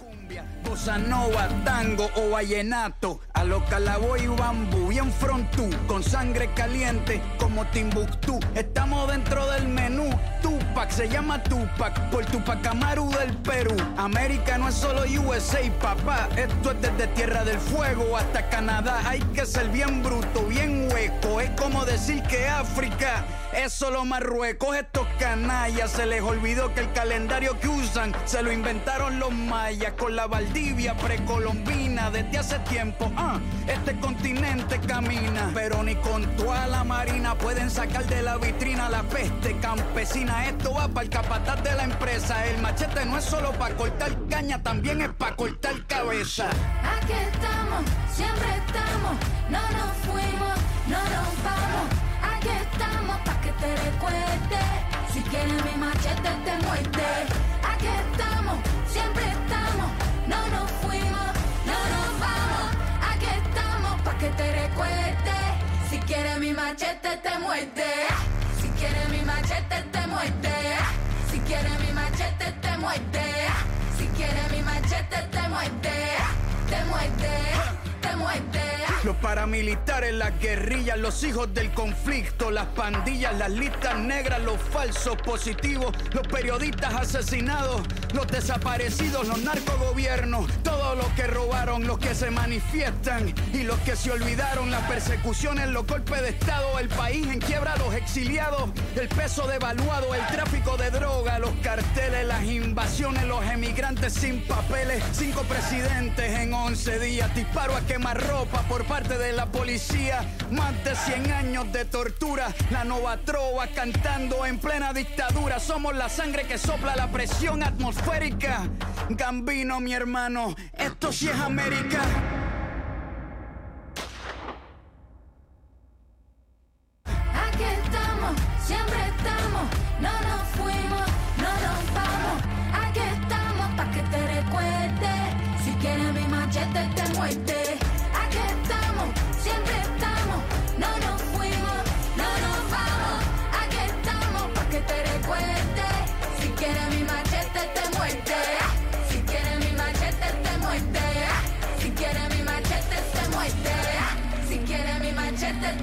Bossa nova, tango o vallenato, a lo Calaboy y bambú, bien frontú, con sangre caliente como Timbuktu. Estamos dentro del menú, Tupac se llama Tupac, por Tupac Amaru del Perú. América no es solo U S A, papá, esto es desde Tierra del Fuego hasta Canadá. Hay que ser bien bruto, bien hueco, es como decir que África es solo Marruecos. Estos canallas se les olvidó que el calendario que usan se lo inventaron los mayas con la Valdivia precolombina. Desde hace tiempo, ah, este continente camina, pero ni con toda la marina pueden sacar de la vitrina la peste campesina. Esto va para el capataz de la empresa. El machete no es solo para cortar caña, también es para cortar cabeza. Aquí estamos, siempre estamos, no nos fuimos, no nos vamos. Aquí estamos pa' que te recuerdes, si quieres mi machete te muerde. Aquí estamos, siempre estamos, no nos fuimos, no nos vamos. Aquí estamos pa' que te recuerdes, si quieres mi machete te muerde. Si quieres mi machete te muerde. Si quieres mi machete te muerde. Si quieres mi machete te muerde. Te muerde, te muerde. Los paramilitares, las guerrillas, los hijos del conflicto, las pandillas, las listas negras, los falsos positivos, los periodistas asesinados, los desaparecidos, los narcogobiernos, todos los que robaron, los que se manifiestan y los que se olvidaron, las persecuciones, los golpes de estado, el país en quiebra, los exiliados, el peso devaluado, el tráfico de droga, los carteles, las invasiones, los emigrantes sin papeles, cinco presidentes en once días, disparo a quemarropa por parte de la policía, más de cien años de tortura, la nova trova cantando en plena dictadura. Somos la sangre que sopla la presión atmosférica. Gambino, mi hermano, esto sí es América.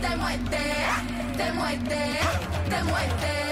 te muerde, te muerde, te muerde.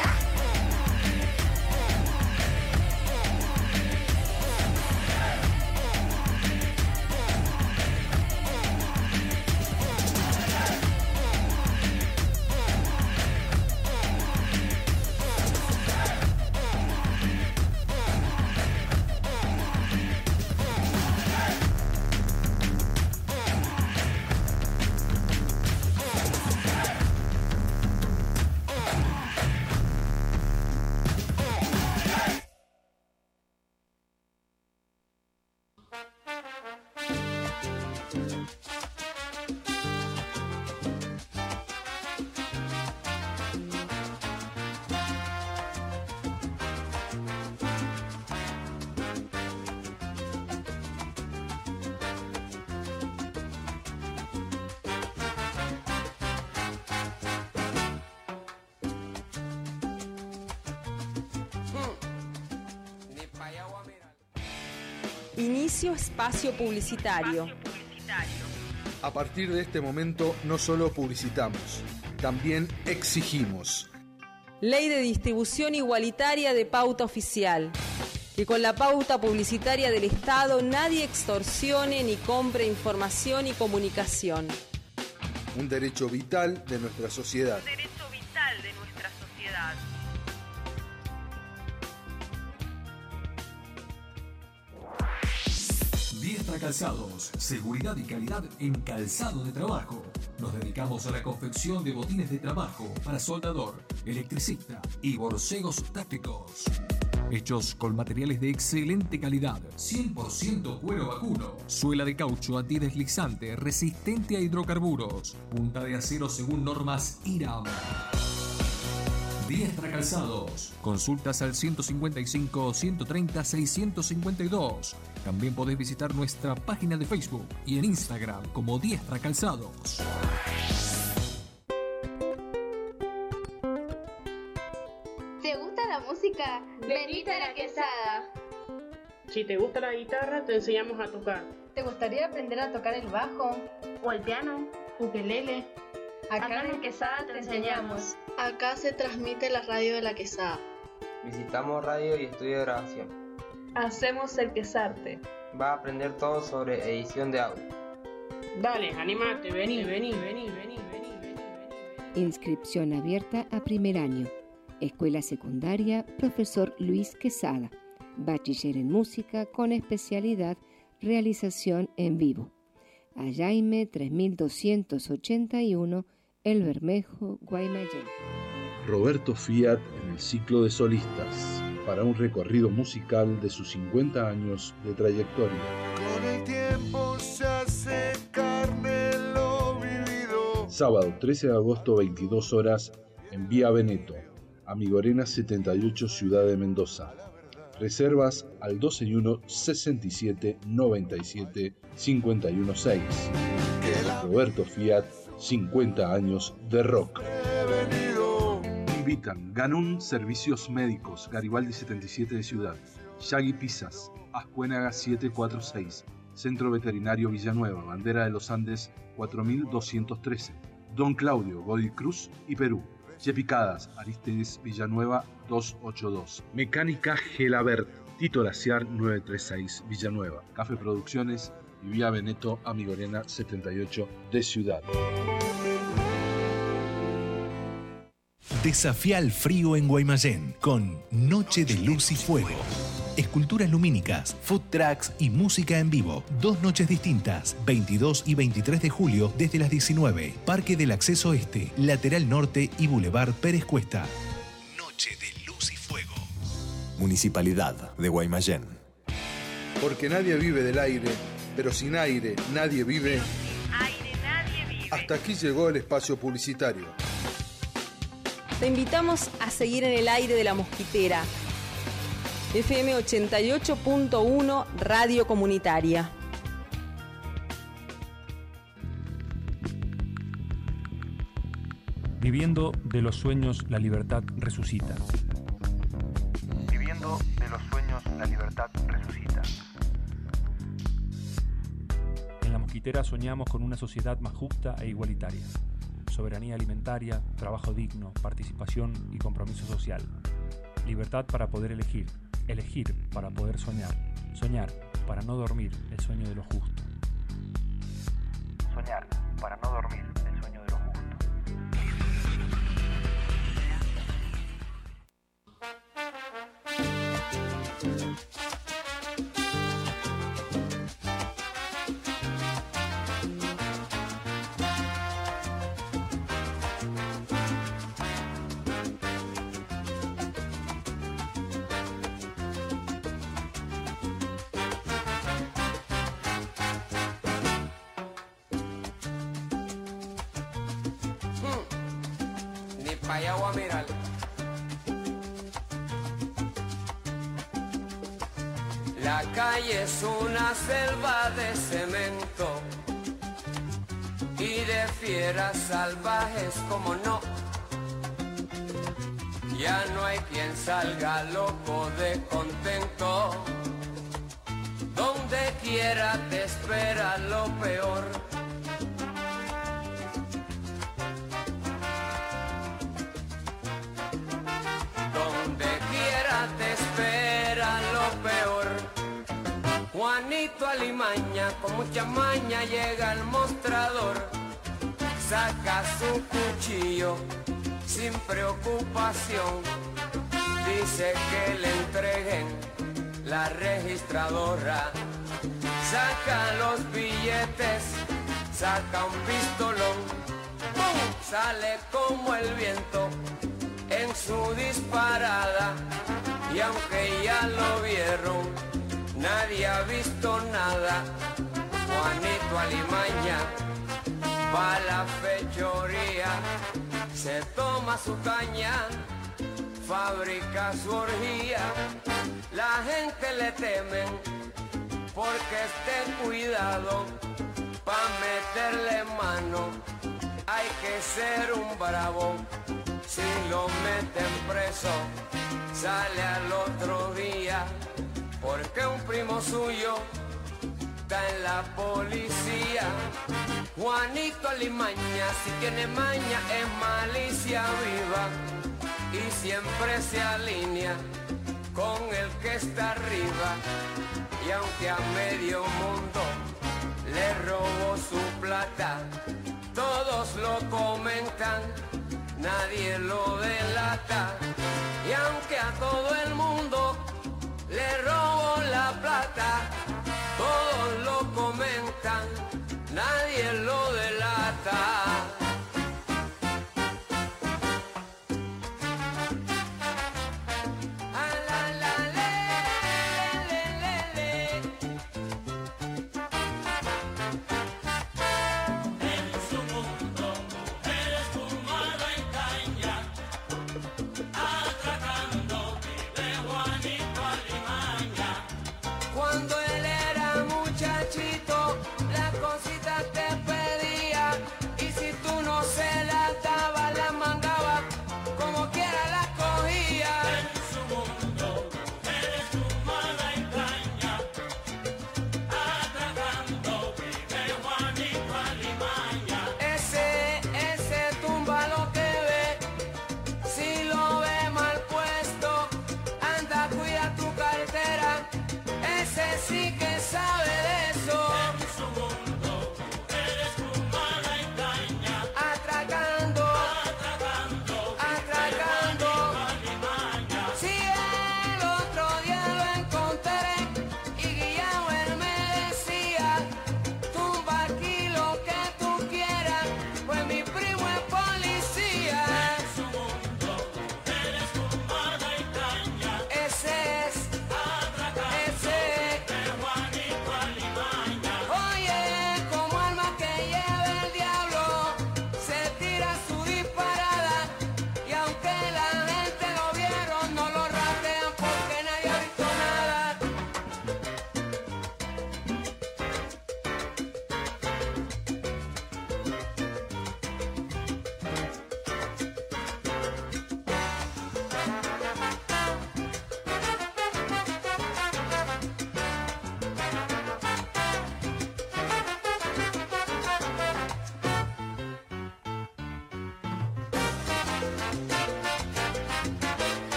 Inicio espacio publicitario. A partir de este momento no solo publicitamos, también exigimos. Ley de distribución igualitaria de pauta oficial. Que con la pauta publicitaria del Estado nadie extorsione ni compre información y comunicación. Un derecho vital de nuestra sociedad. Un derecho vital de nuestra sociedad. Diestra Calzados, seguridad y calidad en calzado de trabajo. Nos dedicamos a la confección de botines de trabajo para soldador, electricista y borcegos tácticos. Hechos con materiales de excelente calidad, cien por ciento cuero vacuno, suela de caucho antideslizante, resistente a hidrocarburos, punta de acero según normas I R A M. Diestra Calzados. Consultas al ciento cincuenta y cinco, ciento treinta, seiscientos cincuenta y dos. También podés visitar nuestra página de Facebook y en Instagram como Diestra Calzados. ¿Te gusta la música? Venite a La Quesada. Si te gusta la guitarra, te enseñamos a tocar. ¿Te gustaría aprender a tocar el bajo? O el piano, ukelele. Acá, Acá en La Quesada te enseñamos. Acá se transmite la radio de La Quesada. Visitamos radio y estudio de grabación. Hacemos el Quesarte. Va a aprender todo sobre edición de audio. Dale, animate, vení, vení, vení, vení, vení, vení. Inscripción abierta a primer año. Escuela secundaria, profesor Luis Quesada. Bachiller en música con especialidad realización en vivo. Ayaime tres mil doscientos ochenta y uno, El Bermejo, Guaymallén. Roberto Fiat en el ciclo de solistas, para un recorrido musical de sus cincuenta años de trayectoria. Con el tiempo se hace carne lo vivido. Sábado trece de agosto, veintidós horas, en Vía Veneto, Amigorena setenta y ocho, Ciudad de Mendoza. Reservas al doce y uno, sesenta y siete, noventa y siete, cincuenta y uno seis. Roberto Fiat, cincuenta años de rock. Invitan Ganun Servicios Médicos, Garibaldi setenta y siete de Ciudad. Yagi Pizzas, Ascuénaga setecientos cuarenta y seis. Centro Veterinario Villanueva, Bandera de los Andes cuatro mil doscientos trece. Don Claudio, Godoy Cruz y Perú. Yepicadas, Aristides Villanueva doscientos ochenta y dos. Mecánica Gelabert, Tito Laciar novecientos treinta y seis, Villanueva. Café Producciones y Vía Veneto, Amigorena setenta y ocho de Ciudad. Desafía el frío en Guaymallén con Noche de Luz y Fuego. Esculturas lumínicas, food trucks y música en vivo. Dos noches distintas, veintidós y veintitrés de julio desde las diecinueve. Parque del Acceso Este, Lateral Norte y Boulevard Pérez Cuesta. Noche de Luz y Fuego. Municipalidad de Guaymallén. Porque nadie vive del aire, pero sin aire nadie vive. Sin aire nadie vive. Hasta aquí llegó el espacio publicitario. Te invitamos a seguir en el aire de La Mosquitera. F M ochenta y ocho punto uno, Radio Comunitaria. Viviendo de los sueños, la libertad resucita. Viviendo de los sueños, la libertad resucita. En La Mosquitera soñamos con una sociedad más justa e igualitaria. soberanía alimentaria, trabajo digno, participación y compromiso social. Libertad para poder elegir, elegir para poder soñar, soñar para no dormir el sueño de lo justo. Soñar para no dormir el sueño de lo justo. Allá voy a mirar. La calle es una selva de cemento y de fieras salvajes, como no. Ya no hay quien salga loco de contento. Donde quiera te espera lo peor. Juanito Alimaña con mucha maña llega al mostrador, saca su cuchillo sin preocupación, dice que le entreguen la registradora, saca los billetes, saca un pistolón, ¡pum! Sale como el viento en su disparada, y aunque ya lo vieron, nadie ha visto nada. Juanito Alimaña va a la fechoría, se toma su caña, fabrica su orgía. La gente le temen porque esté cuidado, pa' meterle mano hay que ser un bravo. Si lo meten preso, sale al otro día, porque un primo suyo está en la policía. Juanito Alimaña, si tiene maña, es malicia viva, y siempre se alinea con el que está arriba. Y aunque a medio mundo le robó su plata, todos lo comentan, nadie lo delata. Y aunque a todo el mundo le robó la plata, todos lo comentan, nadie lo delata. Las cositas te pedía, y si tú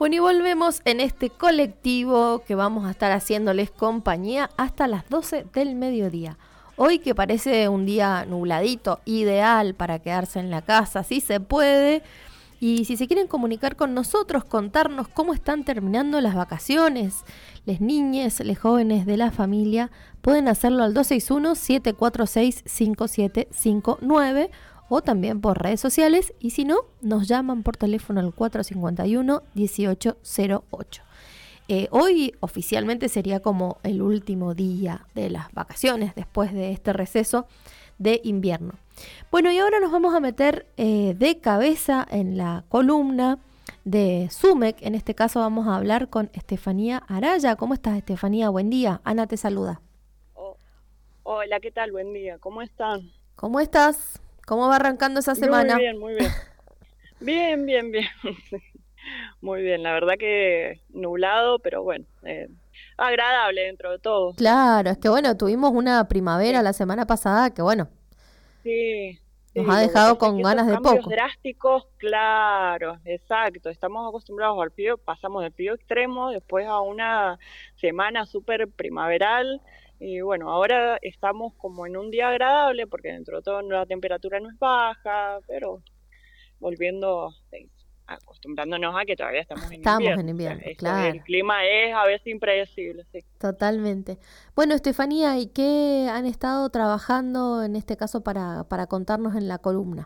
Bueno, y volvemos en este colectivo que vamos a estar haciéndoles compañía hasta las doce del mediodía. Hoy, que parece un día nubladito, ideal para quedarse en la casa, si se puede. Y si se quieren comunicar con nosotros, contarnos cómo están terminando las vacaciones, les niñes, les jóvenes de la familia, pueden hacerlo al dos seis uno, siete cuatro seis, cinco siete cinco nueve o también por redes sociales, y si no, nos llaman por teléfono al cuatro cinco uno, dieciocho cero ocho. Eh, hoy oficialmente sería como el último día de las vacaciones después de este receso de invierno. Bueno, y ahora nos vamos a meter eh, de cabeza en la columna de SUMEC. En este caso vamos a hablar con Estefanía Araya. ¿Cómo estás, Estefanía? Buen día. Ana te saluda. Oh, hola, ¿qué tal? Buen día. ¿Cómo están? ¿Cómo estás? ¿Cómo va arrancando esa semana? Muy bien, muy bien. Bien, bien, bien. Muy bien, la verdad que nublado, pero bueno, eh, agradable dentro de todo. Claro, es que bueno, tuvimos una primavera sí. la semana pasada que bueno, sí, nos sí, ha dejado con ganas de cambios poco. Drásticos, claro, exacto. Estamos acostumbrados al frío, pasamos del frío extremo, después a una semana súper primaveral. Y bueno, ahora estamos como en un día agradable porque dentro de todo la temperatura no es baja, pero volviendo, acostumbrándonos a que todavía estamos en estamos invierno. en invierno, O sea, claro. El clima es a veces impredecible, sí. Totalmente. Bueno, Estefanía, ¿y qué han estado trabajando en este caso para, para contarnos en la columna?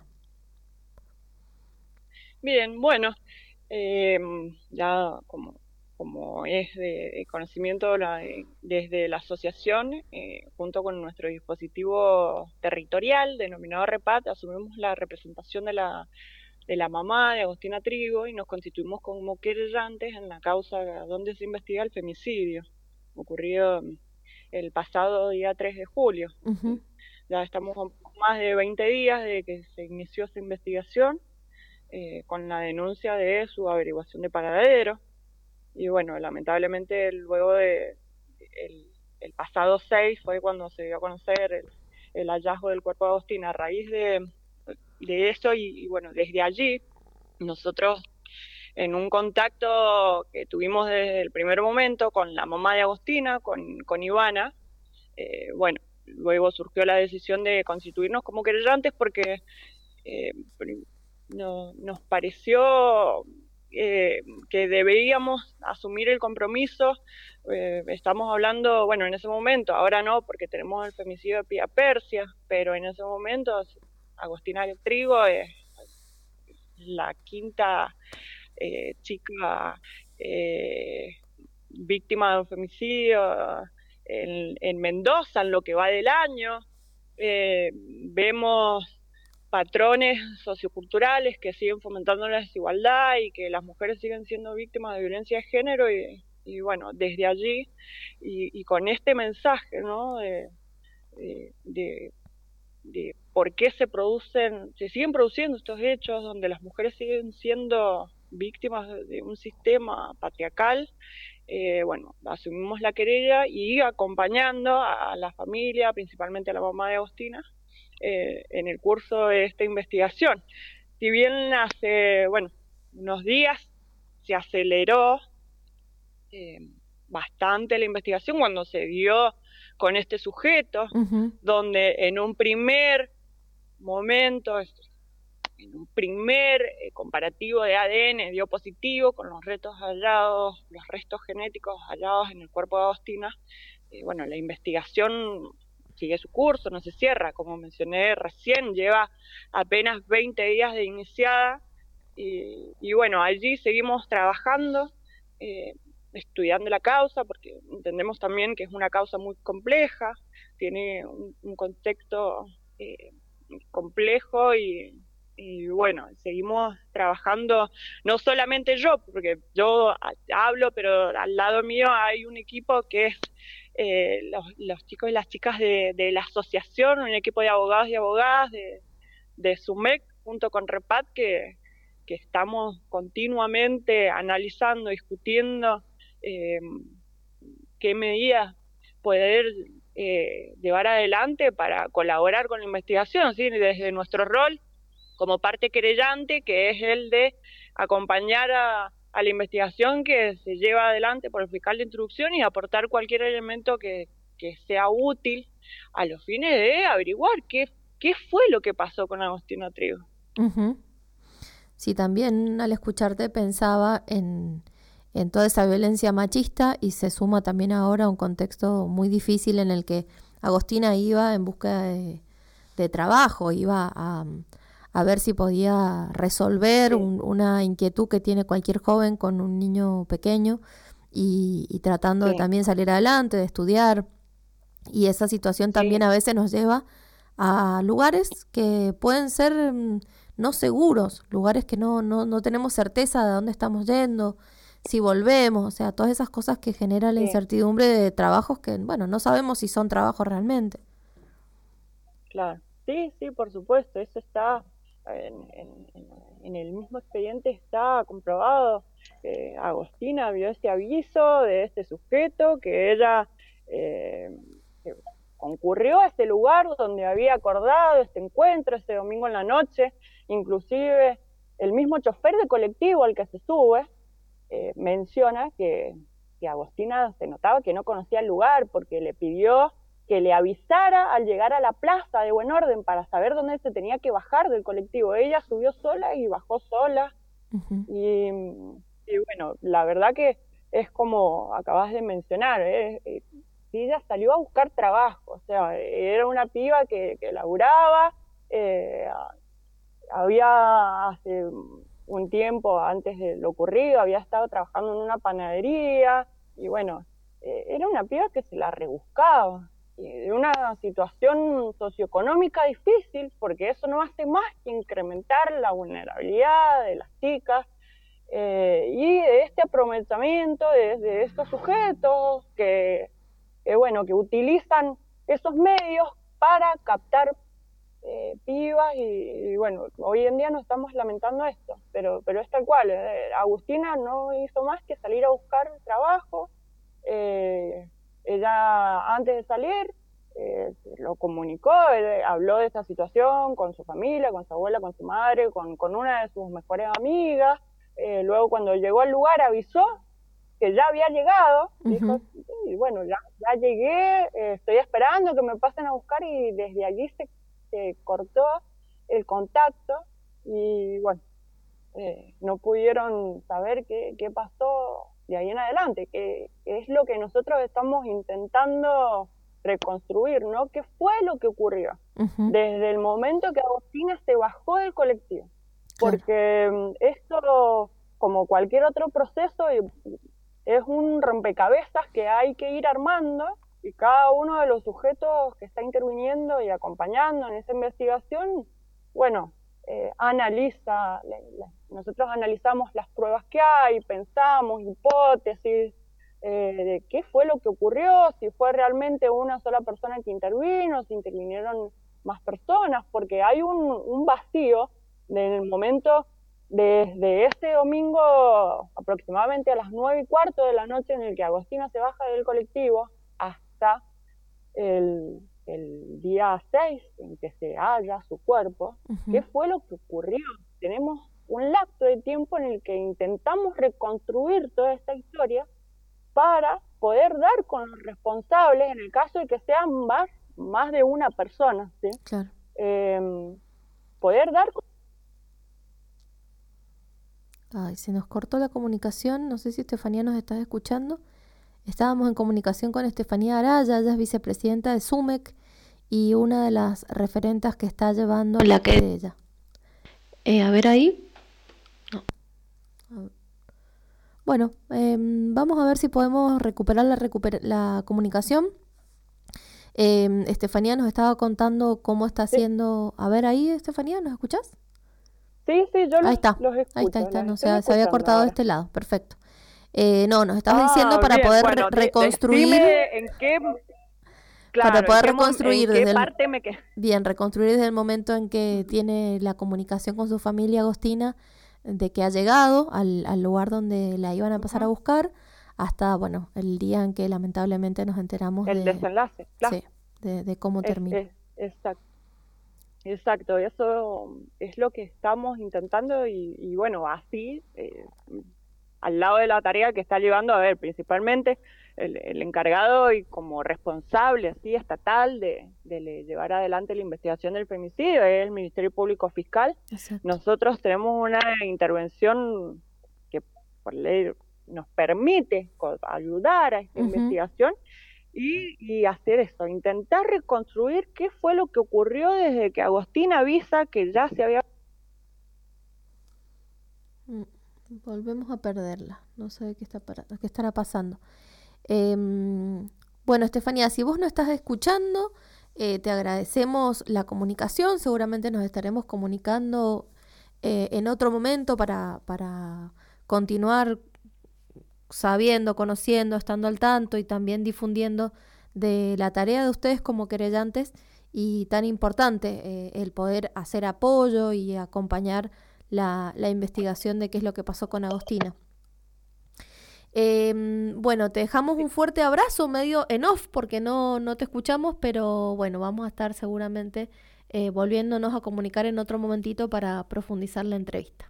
Bien, bueno, eh, ya como... como es de, de conocimiento la, de, desde la asociación, eh, junto con nuestro dispositivo territorial denominado REPAT, asumimos la representación de la, de la mamá de Agostina Trigo y nos constituimos como querellantes en la causa donde se investiga el femicidio, ocurrido el pasado día tres de julio. Uh-huh. Ya estamos a más de veinte días de que se inició esa investigación, eh, con la denuncia de su averiguación de paradero. Y bueno, lamentablemente luego de el, el pasado seis fue cuando se dio a conocer el, el hallazgo del cuerpo de Agostina. A raíz de, de eso y, y bueno, desde allí nosotros en un contacto que tuvimos desde el primer momento con la mamá de Agostina, con, con Ivana, eh, bueno, luego surgió la decisión de constituirnos como querellantes porque eh, no, nos pareció... Eh, que deberíamos asumir el compromiso. Eh, estamos hablando, bueno, en ese momento, ahora no, porque tenemos el femicidio de Pía Persia, pero en ese momento Agostina Trigo es la quinta eh, chica eh, víctima de un femicidio en, en Mendoza, en lo que va del año. Eh, vemos patrones socioculturales que siguen fomentando la desigualdad y que las mujeres siguen siendo víctimas de violencia de género y, y bueno, desde allí y, y con este mensaje, ¿no? De, de, de, de por qué se producen, se siguen produciendo estos hechos donde las mujeres siguen siendo víctimas de, de un sistema patriarcal. Eh, bueno, asumimos la querella y acompañando a la familia, principalmente a la mamá de Agostina, Eh, en el curso de esta investigación. Si bien hace, bueno, unos días se aceleró eh, bastante la investigación cuando se dio con este sujeto, uh-huh. donde en un primer momento, en un primer eh, comparativo de A D N dio positivo con los restos hallados, los restos genéticos hallados en el cuerpo de Agostina. Eh, bueno, la investigación sigue su curso, no se cierra, como mencioné recién, lleva apenas veinte días de iniciada y, y bueno, allí seguimos trabajando, eh, estudiando la causa, porque entendemos también que es una causa muy compleja, tiene un, un contexto eh, complejo y, y bueno, seguimos trabajando, no solamente yo, porque yo hablo, pero al lado mío hay un equipo que es Eh, los, los chicos y las chicas de, de la asociación, un equipo de abogados y abogadas de, de SUMEC junto con REPAT que, que estamos continuamente analizando, discutiendo eh, qué medidas poder eh, llevar adelante para colaborar con la investigación, ¿sí? Desde nuestro rol como parte querellante, que es el de acompañar a, a la investigación que se lleva adelante por el fiscal de instrucción y aportar cualquier elemento que, que sea útil a los fines de averiguar qué, qué fue lo que pasó con Agostina Trigo. Uh-huh. Sí, también al escucharte pensaba en, en toda esa violencia machista y se suma también ahora un contexto muy difícil en el que Agostina iba en busca de, de trabajo, iba a, a ver si podía resolver sí. un, una inquietud que tiene cualquier joven con un niño pequeño y, y tratando sí. de también salir adelante, de estudiar. Y esa situación también sí. a veces nos lleva a lugares que pueden ser no seguros, lugares que no, no, no tenemos certeza de dónde estamos yendo, si volvemos, o sea, todas esas cosas que generan la sí. incertidumbre de trabajos que, bueno, no sabemos si son trabajos realmente. Claro, sí, sí, por supuesto, eso está en, en, en el mismo expediente, está comprobado. Eh, Agostina vio ese aviso de este sujeto, que ella eh, que concurrió a este lugar donde había acordado este encuentro, ese domingo en la noche, inclusive el mismo chofer de colectivo al que se sube, Eh, menciona que, que Agostina se notaba que no conocía el lugar porque le pidió que le avisara al llegar a la plaza de Buen Orden para saber dónde se tenía que bajar del colectivo. Ella subió sola y bajó sola. Uh-huh. y, y bueno, la verdad que es como acabas de mencionar, ¿eh? Ella salió a buscar trabajo, o sea, era una piba que, que laburaba, eh, había hace un tiempo antes de lo ocurrido, había estado trabajando en una panadería, y bueno, eh, era una piba que se la rebuscaba, y de una situación socioeconómica difícil, porque eso no hace más que incrementar la vulnerabilidad de las chicas, eh, y de este aprovechamiento de, de estos sujetos que, que, bueno, que utilizan esos medios para captar Eh, pibas y, y bueno, hoy en día no estamos lamentando esto, pero, pero es tal cual, eh, Agustina no hizo más que salir a buscar trabajo, eh, ella antes de salir eh, lo comunicó, eh, habló de esta situación con su familia, con su abuela, con su madre, con, con una de sus mejores amigas, eh, luego cuando llegó al lugar avisó que ya había llegado, uh-huh. dijo, y bueno, ya, ya llegué, eh, estoy esperando que me pasen a buscar, y desde allí se se cortó el contacto y bueno, eh, no pudieron saber qué, qué pasó de ahí en adelante, que, que es lo que nosotros estamos intentando reconstruir, ¿no? ¿Qué fue lo que ocurrió? Uh-huh. Desde el momento que Agostina se bajó del colectivo, porque claro. esto, como cualquier otro proceso, es un rompecabezas que hay que ir armando, y cada uno de los sujetos que está interviniendo y acompañando en esa investigación, bueno, eh, analiza, la, la, nosotros analizamos las pruebas que hay, pensamos, hipótesis, eh, de qué fue lo que ocurrió, si fue realmente una sola persona que intervino, si intervinieron más personas, porque hay un, un vacío en el momento desde este domingo aproximadamente a las nueve y cuarto de la noche en el que Agostina se baja del colectivo, hasta el, el día seis en que se halla su cuerpo. Uh-huh. ¿Qué fue lo que ocurrió? Tenemos un lapso de tiempo en el que intentamos reconstruir toda esta historia para poder dar con los responsables en el caso de que sean más, más de una persona, ¿sí? Claro. Eh, poder dar con... Ay, se nos cortó la comunicación, no sé si Estefanía nos está escuchando. Estábamos en comunicación con Estefanía Araya, ella es vicepresidenta de SUMEC y una de las referentas que está llevando la que de ella. Eh, a ver ahí. No. A ver. Bueno, eh, vamos a ver si podemos recuperar la, recuper- la comunicación. Eh, Estefanía nos estaba contando cómo está haciendo... Sí. A ver ahí, Estefanía, ¿nos escuchás? Sí, sí, yo los, ahí está. los escucho. Ahí está, ahí está. No, se, se había cortado ahora de este lado, perfecto. Eh, no, nos estabas ah, diciendo para bien, poder bueno, re- reconstruir... De, en qué, claro, para poder en reconstruir en desde qué el, parte me quedé. Bien, reconstruir desde el momento en que tiene la comunicación con su familia Agostina, de que ha llegado al, al lugar donde la iban a pasar uh-huh. a buscar, hasta, bueno, el día en que lamentablemente nos enteramos el de... desenlace, claro. Sí, de, de cómo es, termina. Es, exacto. Exacto, eso es lo que estamos intentando y, y bueno, así, eh, al lado de la tarea que está llevando, a ver, principalmente el, el encargado y como responsable así estatal de, de llevar adelante la investigación del femicidio es el Ministerio Público Fiscal. Exacto. Nosotros tenemos una intervención que por ley nos permite ayudar a esta uh-huh. investigación y, y hacer eso, intentar reconstruir qué fue lo que ocurrió desde que Agostín avisa que ya se había... Volvemos a perderla, no sé qué, está para... qué estará pasando. Eh, bueno, Estefanía, si vos no estás escuchando, eh, te agradecemos la comunicación, seguramente nos estaremos comunicando eh, en otro momento para, para continuar sabiendo, conociendo, estando al tanto y también difundiendo de la tarea de ustedes como querellantes y tan importante eh, el poder hacer apoyo y acompañar la, la investigación de qué es lo que pasó con Agostina. Eh, bueno, te dejamos un fuerte abrazo medio en off porque no, no te escuchamos, pero bueno, vamos a estar seguramente eh, volviéndonos a comunicar en otro momentito para profundizar la entrevista.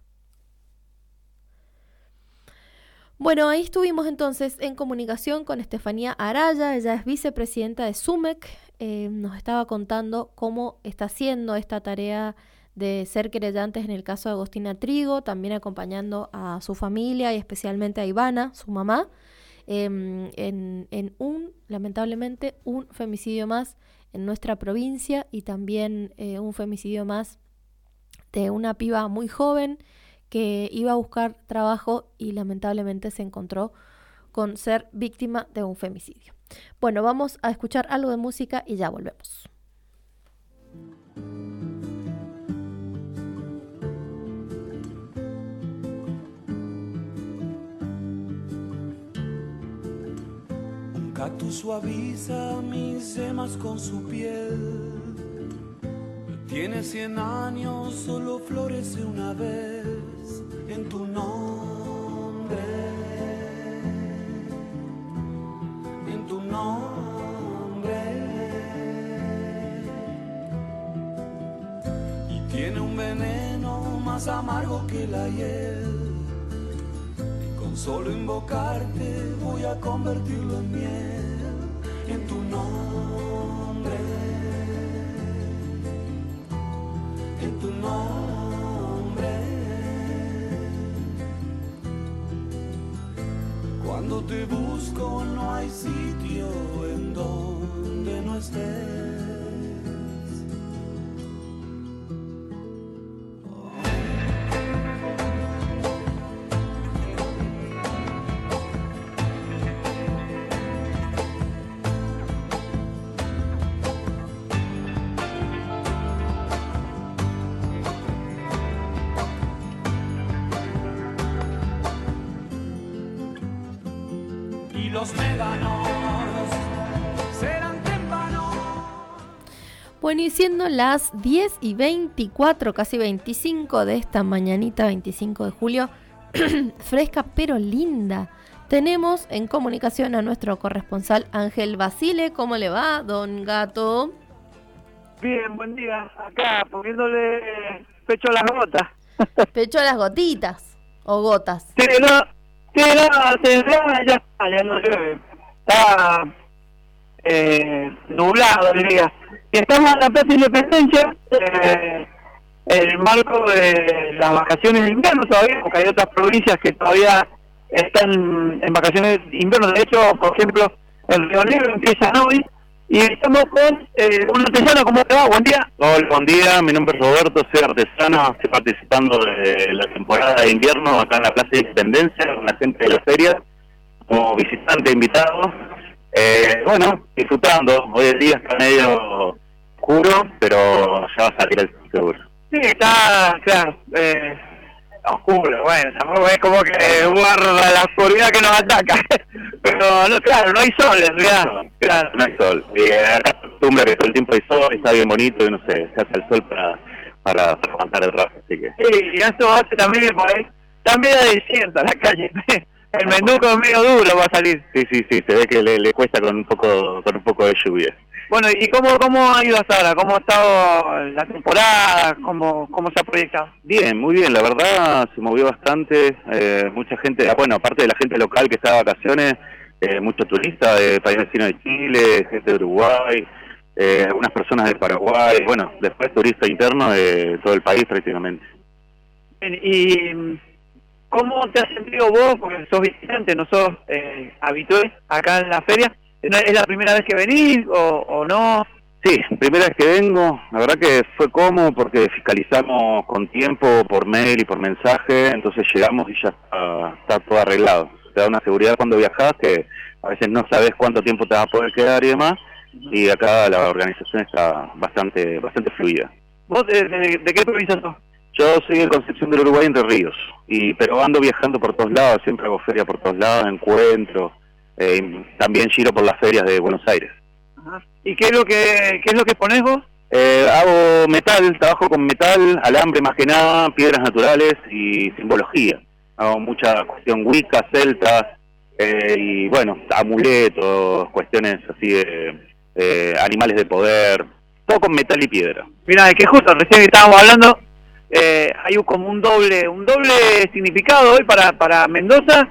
Bueno, ahí estuvimos entonces en comunicación con Estefanía Araya, ella es vicepresidenta de SUMEC, eh, nos estaba contando cómo está haciendo esta tarea de ser querellantes en el caso de Agostina Trigo, también acompañando a su familia y especialmente a Ivana, su mamá, eh, en, en un, lamentablemente, un femicidio más en nuestra provincia y también eh, un femicidio más de una piba muy joven que iba a buscar trabajo y lamentablemente se encontró con ser víctima de un femicidio. Bueno, vamos a escuchar algo de música y ya volvemos. Un cactus suaviza mis yemas con su piel. Tiene cien años, solo florece una vez en tu nombre, en tu nombre. Y tiene un veneno más amargo que la hiel. Y con solo invocarte voy a convertirlo en miel, en tu nombre. En tu nombre. Cuando te busco no hay sitio en donde no estés. Los médanos serán témpanos. Bueno, y siendo las diez y veinticuatro, casi veinticinco de esta mañanita, veinticinco de julio, fresca pero linda, tenemos en comunicación a nuestro corresponsal Ángel Basile. ¿Cómo le va, don Gato? Bien, buen día. Acá poniéndole pecho a las gotas. Pecho a las gotitas o gotas. Sí, no. Sí, no, se ya, ya, ya no llueve. Está eh, nublado el día. Y estamos en la Plaza Independencia, eh, en el marco de las vacaciones de invierno todavía, porque hay otras provincias que todavía están en vacaciones de invierno. De hecho, por ejemplo, el Río Negro empiezan hoy. Y estamos con eh, un artesano. ¿Cómo te va? Buen día. Hola, buen día. Mi nombre es Roberto, soy artesano. Estoy participando de la temporada de invierno acá en la Plaza de Independencia con la gente de la feria, como visitante invitado. Eh, bueno, disfrutando. Hoy el día está medio oscuro, pero ya va a salir el sol seguro. Sí, está, claro, eh, oscuro. Bueno, tampoco es como que guarda la oscuridad que nos ataca. Pero, no, claro, no hay sol en realidad. No, claro, no hay sol. Y acá se acostumbra que todo el tiempo hay sol, está bien bonito y no sé, se hace el sol para, para aguantar el rato, así que... Sí, y eso hace también por ahí, también es desierta la calle. El menduco es medio duro va a salir. Sí, sí, sí, se ve que le, le cuesta con un poco con un poco de lluvia. Bueno, ¿y cómo, cómo ha ido hasta ahora? ¿Cómo ha estado la temporada? ¿Cómo, cómo se ha proyectado? Bien, muy bien, la verdad se movió bastante, eh, mucha gente, bueno, aparte de la gente local que está de vacaciones, eh, muchos turistas de países vecinos de Chile, gente de Uruguay, eh, algunas personas de Paraguay, bueno, después turistas internos de todo el país prácticamente. Bien, ¿y cómo te has sentido vos? Porque sos visitante, no sos eh, habitué acá en la feria. ¿Es la primera vez que venís o, o no? Sí, primera vez que vengo, la verdad que fue cómodo porque fiscalizamos con tiempo por mail y por mensaje, entonces llegamos y ya está, está todo arreglado. Te da una seguridad cuando viajás que a veces no sabes cuánto tiempo te vas a poder quedar y demás, y acá la organización está bastante bastante fluida. ¿Vos de, de, de qué provincia sos? Yo soy de Concepción del Uruguay, Entre Ríos, y pero ando viajando por todos lados, siempre hago feria por todos lados, encuentro, eh, también giro por las ferias de Buenos Aires. Ajá. ¿Y qué es lo que qué es lo que ponés vos? Eh, hago metal, trabajo con metal, alambre más que nada, piedras naturales y simbología. Hago mucha cuestión wicca, celta, eh, y bueno, amuletos, cuestiones así de eh, animales de poder, todo con metal y piedra. Mira, es que justo recién estábamos hablando, eh, hay como un doble un doble significado hoy para, para Mendoza,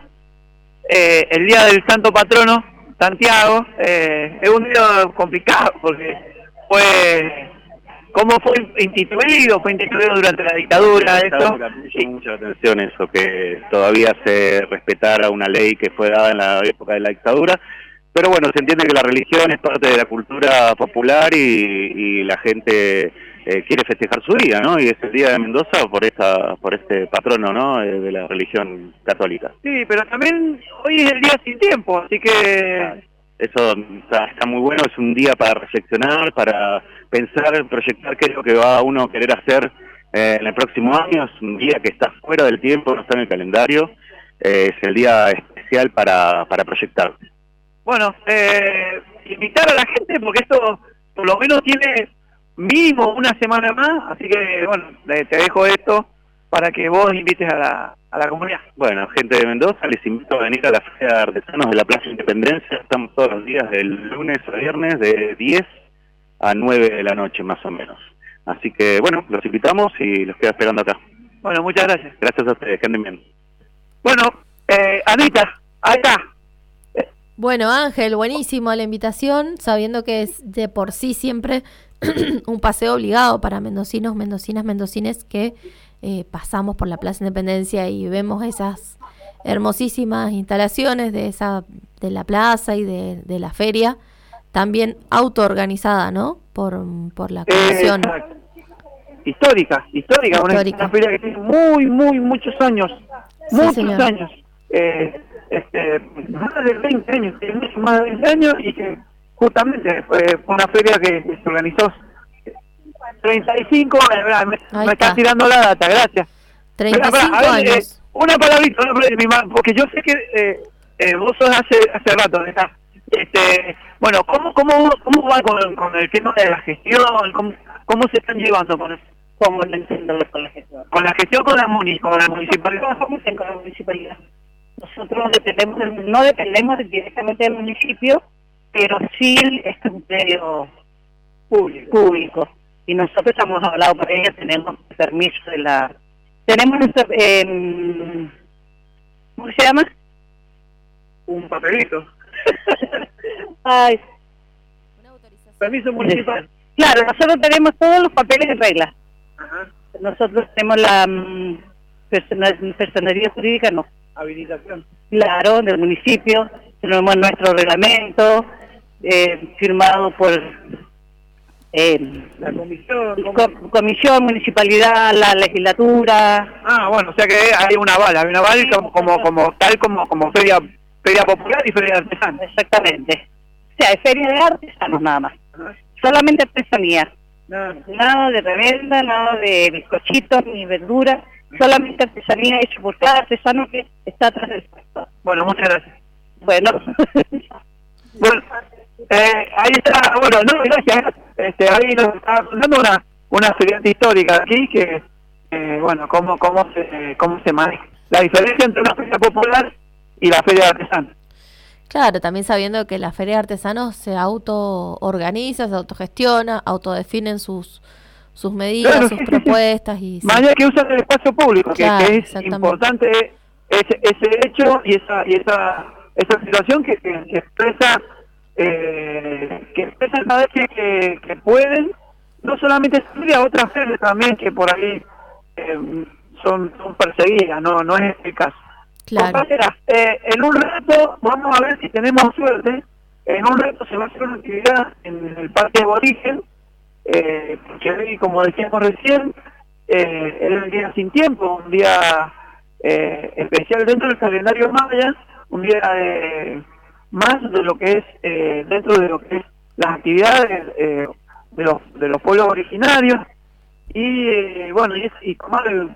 eh, el día del santo patrono, Santiago, eh, es un día complicado porque fue, ¿cómo fue instituido? Fue instituido durante la dictadura, eso. Me llamó mucha atención eso, que todavía se respetara una ley que fue dada en la época de la dictadura, pero bueno, se entiende que la religión es parte de la cultura popular y, y la gente eh, quiere festejar su día, ¿no? Y es el día de Mendoza por esa, por este patrono, ¿no? Eh, de la religión católica. Sí, pero también hoy es el día sin tiempo, así que eso está, está muy bueno, es un día para reflexionar, para pensar, proyectar qué es lo que va uno a querer hacer eh, en el próximo año. Es un día que está fuera del tiempo, no está en el calendario, eh, es el día especial para, para proyectar. Bueno, eh, invitar a la gente porque esto por lo menos tiene mínimo una semana más, así que bueno, te dejo esto para que vos invites a la, a la comunidad. Bueno, gente de Mendoza, les invito a venir a la Feria de Artesanos de la Plaza Independencia. Estamos todos los días del lunes a viernes de diez a nueve de la noche más o menos. Así que bueno, los invitamos y los quedo esperando acá. Bueno, muchas gracias. Gracias a ustedes, que anden bien. Bueno, eh, Anita, acá. Bueno, Ángel, buenísimo la invitación, sabiendo que es de por sí siempre un paseo obligado para mendocinos, mendocinas, mendocines que eh, pasamos por la Plaza Independencia y vemos esas hermosísimas instalaciones de esa de la plaza y de, de la feria, también autoorganizada, ¿no? Por, por la comisión. Eh, histórica, histórica, histórica. Una feria que tiene muy, muy, muchos años, sí, muchos señor. años. Eh, Este, más de veinte años, mucho más de veinte años, y que justamente fue una feria que se organizó treinta y cinco, me, me está tirando la data, gracias. treinta y cinco ver, años. Eh, una palabrita, una palabrita, porque yo sé que eh, eh, vos sos hace hace rato, ¿verdad? Este, bueno, ¿cómo cómo cómo va con, con el tema de la gestión? ¿Cómo, cómo se están llevando con eso? ¿Cómo lo entiendo con la gestión? Con la gestión con la, muni, con la municipalidad. ¿Cómo se con la municipalidad? Nosotros dependemos del, no dependemos directamente del municipio, pero sí es un medio público. público. Y nosotros estamos hablados por ella, tenemos permiso de la... Tenemos nuestro... Eh, ¿Cómo se llama? Un papelito. Ay. Permiso municipal. Claro, nosotros tenemos todos los papeles en regla. Ajá. Nosotros tenemos la um, personal, personalidad jurídica, no. Habilitación. Claro, del municipio, tenemos nuestro reglamento, eh, firmado por eh, la comisión, com comisión, municipalidad, la legislatura. Ah, bueno, o sea que hay una aval, hay una aval como, como, como tal como como feria feria popular y feria de artesanos. Exactamente. O sea, es feria de artesanos nada más. Ajá. Solamente artesanía. No. Nada de revenda, nada de bizcochitos ni verduras. Solamente artesanía hecha por cada artesano que está atrás del sector. Bueno, muchas gracias. Bueno. bueno, eh, ahí está, bueno, no, gracias. Este, ahí nos está contando una, una estudiante histórica aquí que, eh, bueno, cómo, cómo se, cómo se maneja. La diferencia entre una feria popular y la feria de artesanos. Claro, también sabiendo que la Feria de Artesanos se auto-organiza, se autogestiona, autodefinen sus sus medidas, claro, sus sí, propuestas. sí. y Más allá que usan el espacio público, que, claro, que es importante ese, ese hecho y esa y esa esa situación que, que, que expresa eh, que expresan cada vez que, que, que pueden, no solamente esa feria, otras ferias también que por ahí eh, son, son perseguidas, no no es el caso. Claro. Compañeras, eh, en un rato vamos a ver si tenemos suerte. En un rato se va a hacer una actividad en el Parque Aborigen, eh, porque hoy, como decíamos recién, eh, era el día sin tiempo, un día eh, especial dentro del calendario maya, un día de, más de lo que es eh, dentro de lo que es las actividades eh, de los de los pueblos originarios y eh, bueno y, es, y tomar el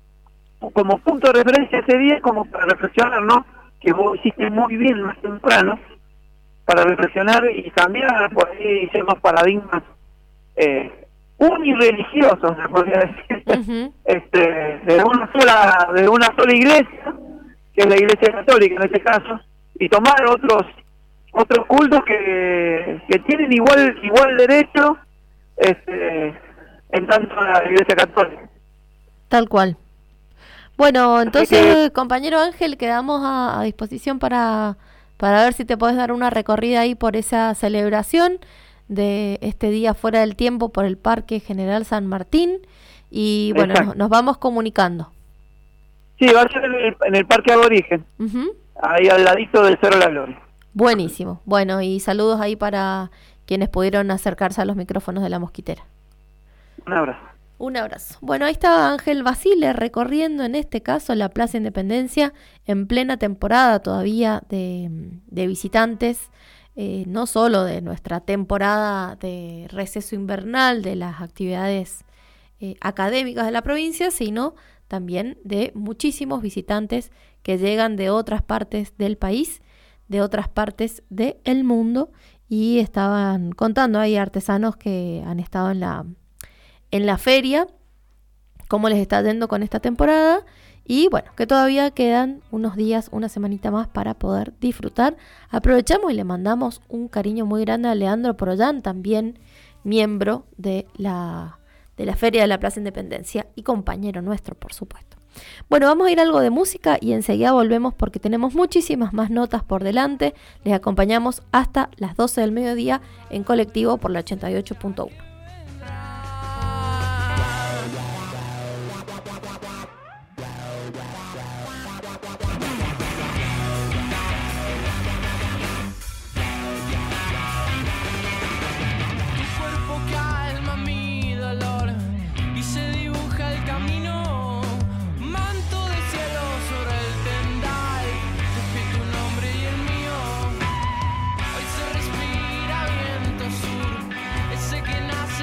como punto de referencia ese día, como para reflexionar, ¿no? Que vos hiciste muy bien más temprano, para reflexionar y cambiar por ahí ciertos paradigmas eh, unirreligiosos, se podría decir, uh-huh. este, de una sola de una sola iglesia, que es la Iglesia Católica en este caso, y tomar otros otros cultos que, que tienen igual igual derecho este, en tanto a la Iglesia Católica. Tal cual. Bueno, entonces, compañero Ángel, quedamos a, a disposición para, para ver si te podés dar una recorrida ahí por esa celebración de este día fuera del tiempo por el Parque General San Martín. Y bueno, nos, nos vamos comunicando. Sí, va a ser en el, en el Parque Aborigen, uh-huh. ahí al ladito del Cerro de la Gloria. Buenísimo. Bueno, y saludos ahí para quienes pudieron acercarse a los micrófonos de La Mosquitera. Un abrazo. Un abrazo. Bueno, ahí estaba Ángel Basile recorriendo en este caso la Plaza Independencia en plena temporada todavía de, de visitantes, eh, no solo de nuestra temporada de receso invernal, de las actividades eh, académicas de la provincia, sino también de muchísimos visitantes que llegan de otras partes del país, de otras partes del mundo, y estaban contando ahí artesanos que han estado en la en la feria, cómo les está yendo con esta temporada, y bueno, que todavía quedan unos días, una semanita más para poder disfrutar. Aprovechamos y le mandamos un cariño muy grande a Leandro Proyán, también miembro de la, de la Feria de la Plaza Independencia y compañero nuestro, por supuesto. Bueno, vamos a ir a algo de música y enseguida volvemos porque tenemos muchísimas más notas por delante. Les acompañamos hasta las doce del mediodía en colectivo por la ochenta y ocho punto uno. Ese que nace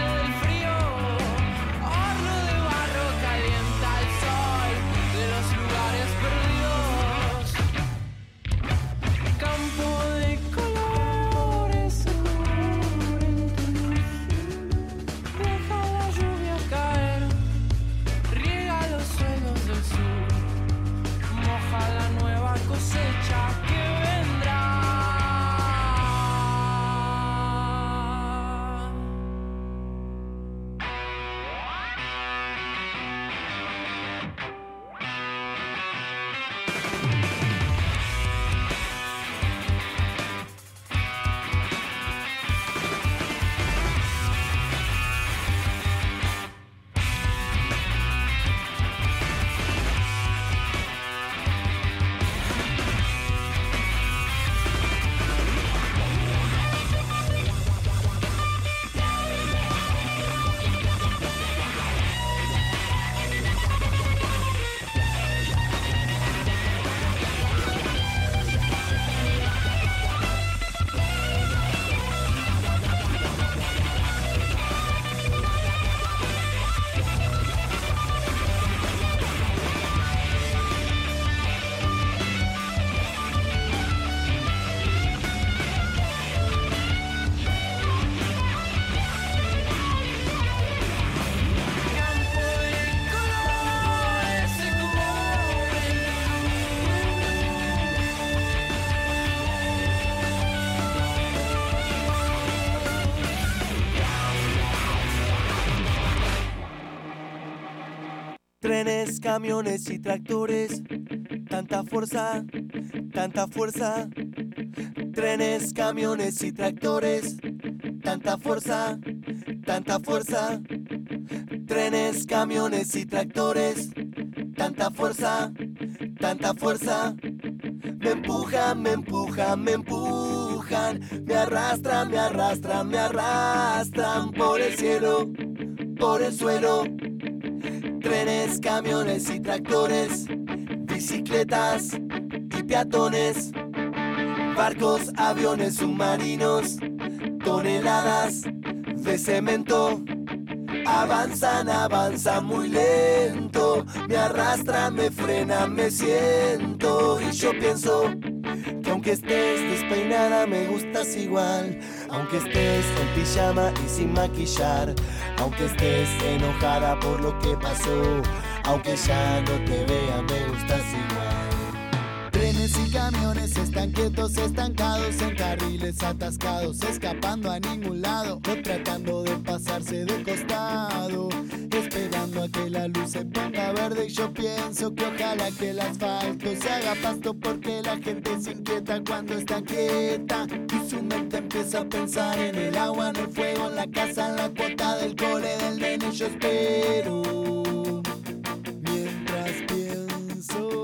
trenes, camiones y tractores, tanta fuerza, tanta fuerza. Trenes, camiones y tractores, tanta fuerza, tanta fuerza. Trenes, camiones y tractores, tanta fuerza, tanta fuerza. Me empujan, me empujan, me empujan, me arrastran, me arrastran, me arrastran por el cielo, por el suelo. Trenes, camiones y tractores, bicicletas y peatones, barcos, aviones, submarinos, toneladas de cemento. Avanzan, avanzan muy lento, me arrastran, me frenan, me siento. Y yo pienso que aunque estés despeinada me gustas igual, aunque estés en pijama y sin maquillar, aunque estés enojada por lo que pasó, aunque ya no te vea me gustas igual. Trenes y camiones están quietos, estancados en carriles atascados, escapando a ningún lado o tratando de pasarse de costado, esperando a que la luz se ponga verde. Y yo pienso que ojalá que el asfalto se haga pasto, porque la gente se inquieta cuando está quieta y su mente empieza a pensar en el agua, en el fuego, en la casa, en la cuota del cole del nene. Yo espero mientras pienso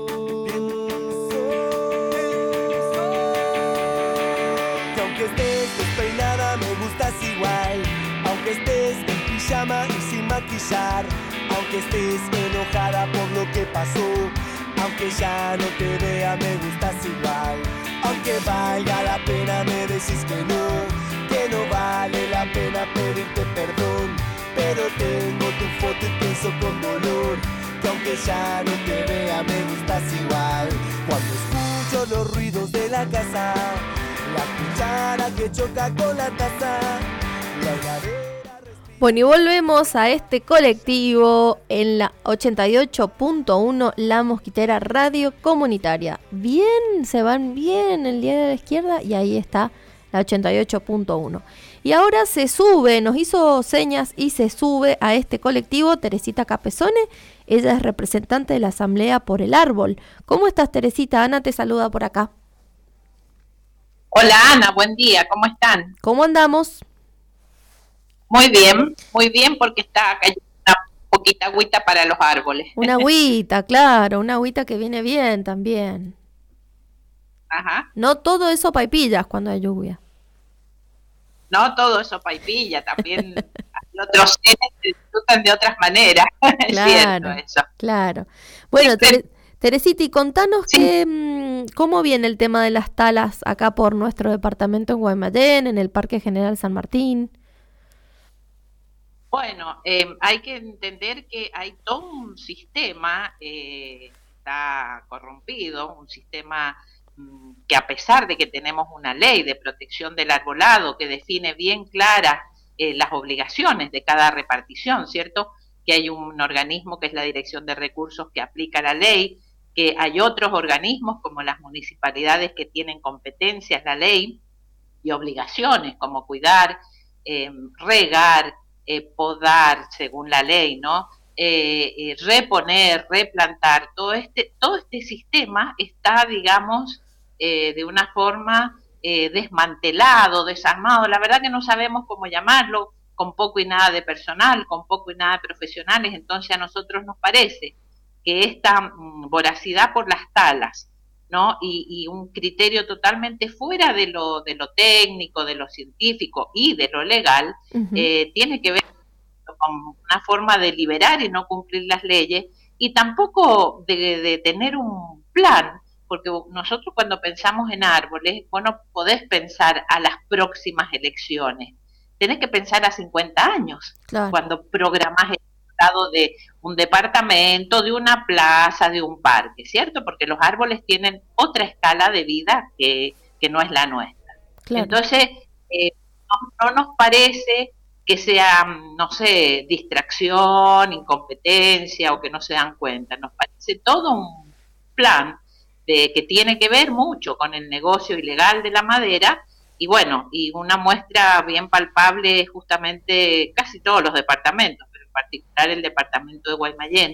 que aunque estés despeinada me gustas igual, aunque estés en pijama y sin maquillar, aunque estés enojada por lo que pasó, aunque ya no te vea me gustas igual, aunque valga la pena me decís que no, que no vale la pena pedirte perdón, pero tengo tu foto y pienso con dolor que aunque ya no te vea me gustas igual. Cuando escucho los ruidos de la casa, la cuchara que choca con la taza, la heladera. Bueno, y volvemos a este colectivo en la ochenta y ocho punto uno, La Mosquitera Radio Comunitaria. Bien, se van bien el día de la izquierda y ahí está la ochenta y ocho punto uno. Y ahora se sube, nos hizo señas y se sube a este colectivo Teresita Capesone. Ella es representante de la Asamblea por el Árbol. ¿Cómo estás, Teresita? Ana te saluda por acá. Hola, Ana, buen día, ¿cómo están? ¿Cómo andamos? Muy bien, muy bien, porque está cayendo una poquita agüita para los árboles. Una agüita, claro, una agüita que viene bien también. Ajá. No todo eso paipillas cuando hay lluvia. No todo eso paipilla, también hay otros seres que disfrutan de otras maneras. Es Claro, cierto eso. claro. Bueno, Tere- Teresita, y contanos sí. que, mmm, cómo viene el tema de las talas acá por nuestro departamento en Guaymallén, en el Parque General San Martín. Bueno, eh, hay que entender que hay todo un sistema, eh, está corrompido, un sistema mmm, que a pesar de que tenemos una ley de protección del arbolado que define bien claras eh, las obligaciones de cada repartición, ¿cierto? Que hay un organismo que es la Dirección de Recursos que aplica la ley, que hay otros organismos como las municipalidades que tienen competencias, la ley, y obligaciones como cuidar, eh, regar, Eh, podar según la ley, ¿no? Eh, eh, reponer, replantar, todo este, todo este sistema está, digamos, eh, de una forma eh, desmantelado, desarmado, la verdad que no sabemos cómo llamarlo, con poco y nada de personal, con poco y nada de profesionales. Entonces a nosotros nos parece que esta mm, voracidad por las talas, ¿no? Y, y un criterio totalmente fuera de lo, de lo técnico, de lo científico y de lo legal, uh-huh. eh, tiene que ver con una forma de liberar y no cumplir las leyes, y tampoco de, de tener un plan, porque nosotros cuando pensamos en árboles, vos no podés pensar a las próximas elecciones, tenés que pensar a cincuenta años, claro. Cuando programás el estado de un departamento, de una plaza, de un parque, ¿cierto? Porque los árboles tienen otra escala de vida que, que no es la nuestra. Claro. Entonces, eh, no, no nos parece que sea, no sé, distracción, incompetencia o que no se dan cuenta. Nos parece todo un plan de, que tiene que ver mucho con el negocio ilegal de la madera. Y bueno, y una muestra bien palpable es justamente casi todos los departamentos, pero en particular el departamento de Guaymallén,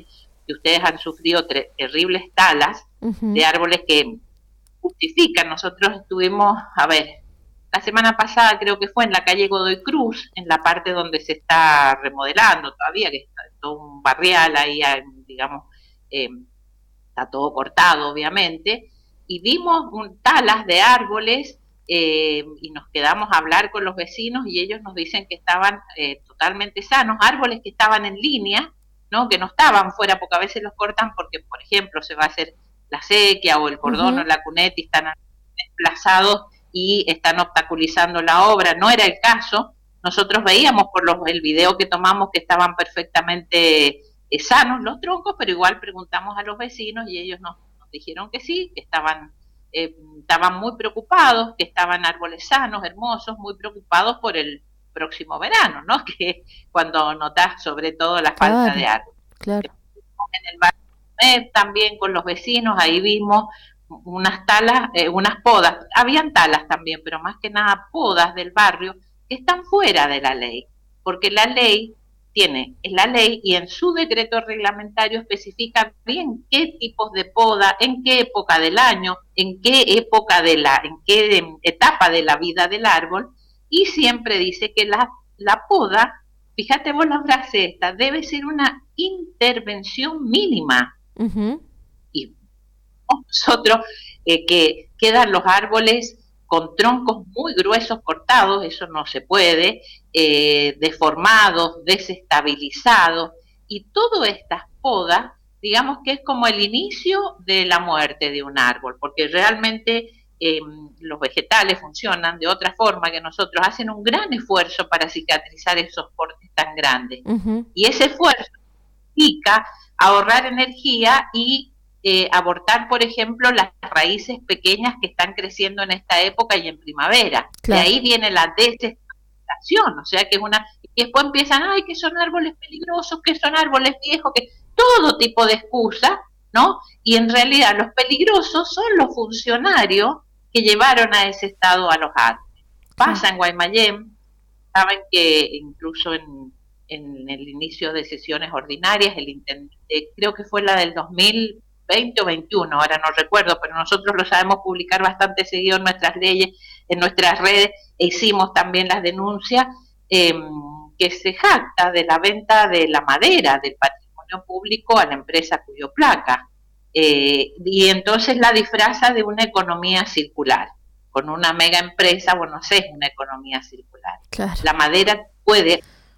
que ustedes han sufrido ter terribles talas uh-huh. de árboles que justifican. Nosotros estuvimos, a ver, la semana pasada creo que fue en la calle Godoy Cruz, en la parte donde se está remodelando todavía, que está todo un barrial ahí, digamos, eh, está todo cortado obviamente, y vimos un, talas de árboles eh, y nos quedamos a hablar con los vecinos y ellos nos dicen que estaban eh, totalmente sanos, árboles que estaban en línea, ¿no? Que no estaban fuera, porque a veces los cortan porque, por ejemplo, se va a hacer la sequía o el cordón uh-huh. o la cuneta y están desplazados y están obstaculizando la obra. No era el caso. Nosotros veíamos por los, el video que tomamos que estaban perfectamente eh, sanos los troncos, pero igual preguntamos a los vecinos y ellos nos, nos dijeron que sí, que estaban, eh, estaban muy preocupados, que estaban árboles sanos, hermosos, muy preocupados por el próximo verano, ¿no? Que cuando notas sobre todo la falta claro, de árboles. Claro. En el barrio también con los vecinos, ahí vimos unas talas, eh, unas podas, habían talas también, pero más que nada podas del barrio que están fuera de la ley, porque la ley tiene, es la ley y en su decreto reglamentario especifica bien qué tipos de poda, en qué época del año, en qué época de la, en qué etapa de la vida del árbol, y siempre dice que la, la poda, fíjate vos la frase esta, debe ser una intervención mínima. Uh-huh. Y nosotros eh, que quedan los árboles con troncos muy gruesos cortados, eso no se puede, eh, deformados, desestabilizados, y todas estas podas, digamos que es como el inicio de la muerte de un árbol, porque realmente eh, los vegetales funcionan de otra forma que nosotros, hacen un gran esfuerzo para cicatrizar esos cortes tan grandes, uh-huh. y ese esfuerzo significa ahorrar energía y eh, abortar, por ejemplo, las raíces pequeñas que están creciendo en esta época y en primavera. Claro. De ahí viene la desestabilización, o sea que es una... Y después empiezan, ay, que son árboles peligrosos, que son árboles viejos, que todo tipo de excusa, ¿no? Y en realidad los peligrosos son los funcionarios que llevaron a ese estado a los árboles. Pasa en Guaymallén, saben que incluso en... en el inicio de sesiones ordinarias, el intendente, creo que fue la del dos mil veinte o veintiuno, ahora no recuerdo, pero nosotros lo sabemos publicar bastante seguido en nuestras leyes, en nuestras redes, e hicimos también las denuncias, eh, que se jacta de la venta de la madera del patrimonio público a la empresa Cuyo Placa, eh, y entonces la disfraza de una economía circular, con una mega empresa, bueno, no sé, es una economía circular. Claro. La madera puede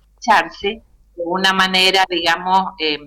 de una manera, digamos, eh,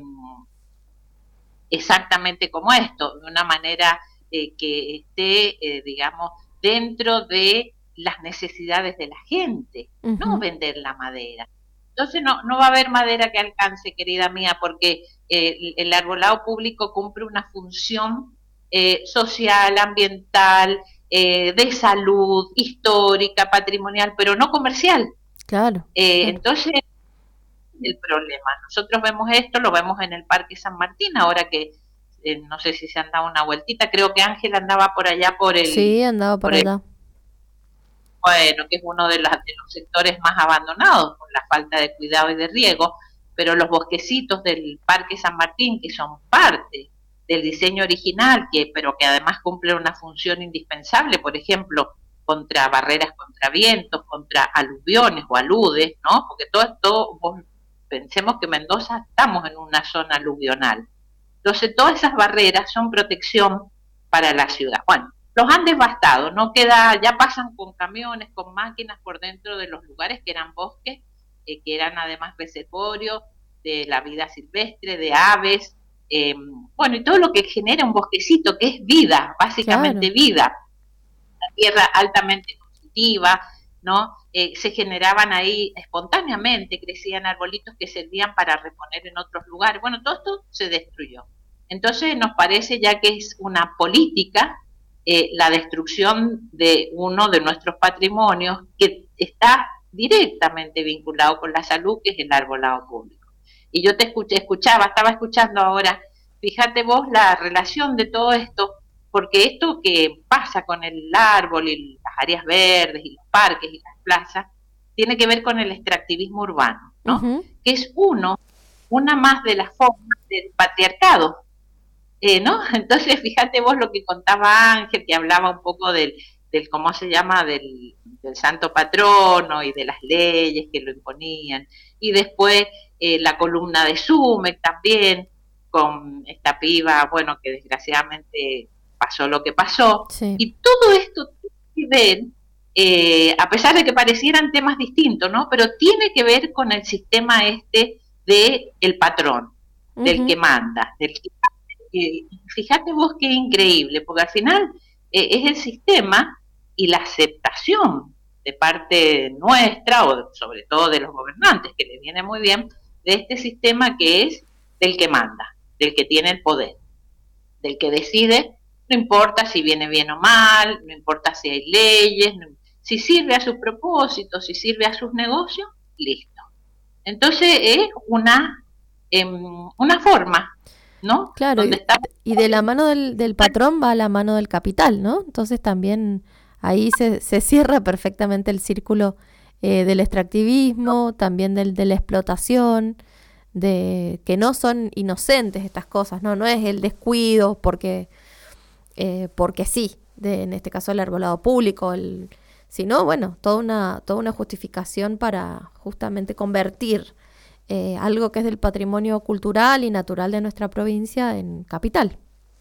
exactamente como esto, de una manera eh, que esté, eh, digamos, dentro de las necesidades de la gente, uh-huh. no vender la madera. Entonces no, no va a haber madera que alcance, querida mía, porque eh, el arbolado público cumple una función eh, social, ambiental, eh, de salud, histórica, patrimonial, pero no comercial. Claro. Eh, claro. Entonces, el problema. Nosotros vemos esto, lo vemos en el Parque San Martín, ahora que eh, no sé si se han dado una vueltita, creo que Ángel andaba por allá por el... Sí, andaba por, por allá. El, bueno, que es uno de, las, de los sectores más abandonados por la falta de cuidado y de riego, pero los bosquecitos del Parque San Martín, que son parte del diseño original, que pero que además cumplen una función indispensable, por ejemplo, contra barreras contra vientos, contra aluviones o aludes, ¿no? Porque todo esto... Vos, pensemos que Mendoza estamos en una zona aluvional. Entonces, todas esas barreras son protección para la ciudad. Bueno, los han devastado, no queda, ya pasan con camiones, con máquinas por dentro de los lugares que eran bosques, eh, que eran además reservorios de la vida silvestre, de aves, eh, bueno, y todo lo que genera un bosquecito, que es vida, básicamente claro. vida. La tierra altamente nutritiva, ¿no? Eh, se generaban ahí espontáneamente, crecían arbolitos que servían para reponer en otros lugares. Bueno, todo esto se destruyó. Entonces nos parece ya que es una política eh, la destrucción de uno de nuestros patrimonios que está directamente vinculado con la salud, que es el arbolado público. Y yo te escuché, escuchaba, estaba escuchando ahora, fíjate vos la relación de todo esto, porque esto que pasa con el árbol y las áreas verdes y los parques y las plazas, tiene que ver con el extractivismo urbano, ¿no? Uh-huh. Que es uno una más de las formas del patriarcado, eh, ¿no? Entonces, fíjate vos lo que contaba Ángel, que hablaba un poco del, del ¿cómo se llama?, del, del santo patrono y de las leyes que lo imponían, y después eh, la columna de Súmec también, con esta piba, bueno, que desgraciadamente pasó lo que pasó, sí. Y todo esto tiene que ver, eh, a pesar de que parecieran temas distintos, ¿no?, pero tiene que ver con el sistema este de el patrón, uh-huh. del que manda, del que, eh, fíjate vos qué increíble, porque al final eh, es el sistema y la aceptación de parte nuestra, o sobre todo de los gobernantes, que les viene muy bien, de este sistema que es del que manda, del que tiene el poder, del que decide, no importa si viene bien o mal, no importa si hay leyes, no, si sirve a sus propósitos, si sirve a sus negocios, listo. Entonces es una, eh, una forma, ¿no? Claro, y, está... y de la mano del, del patrón va a la mano del capital, ¿no? Entonces también ahí se, se cierra perfectamente el círculo eh, del extractivismo, también del, de la explotación, de que no son inocentes estas cosas, no, no es el descuido porque eh, porque sí, de, en este caso el arbolado público, el, sino bueno, toda una toda una justificación para justamente convertir eh, algo que es del patrimonio cultural y natural de nuestra provincia en capital.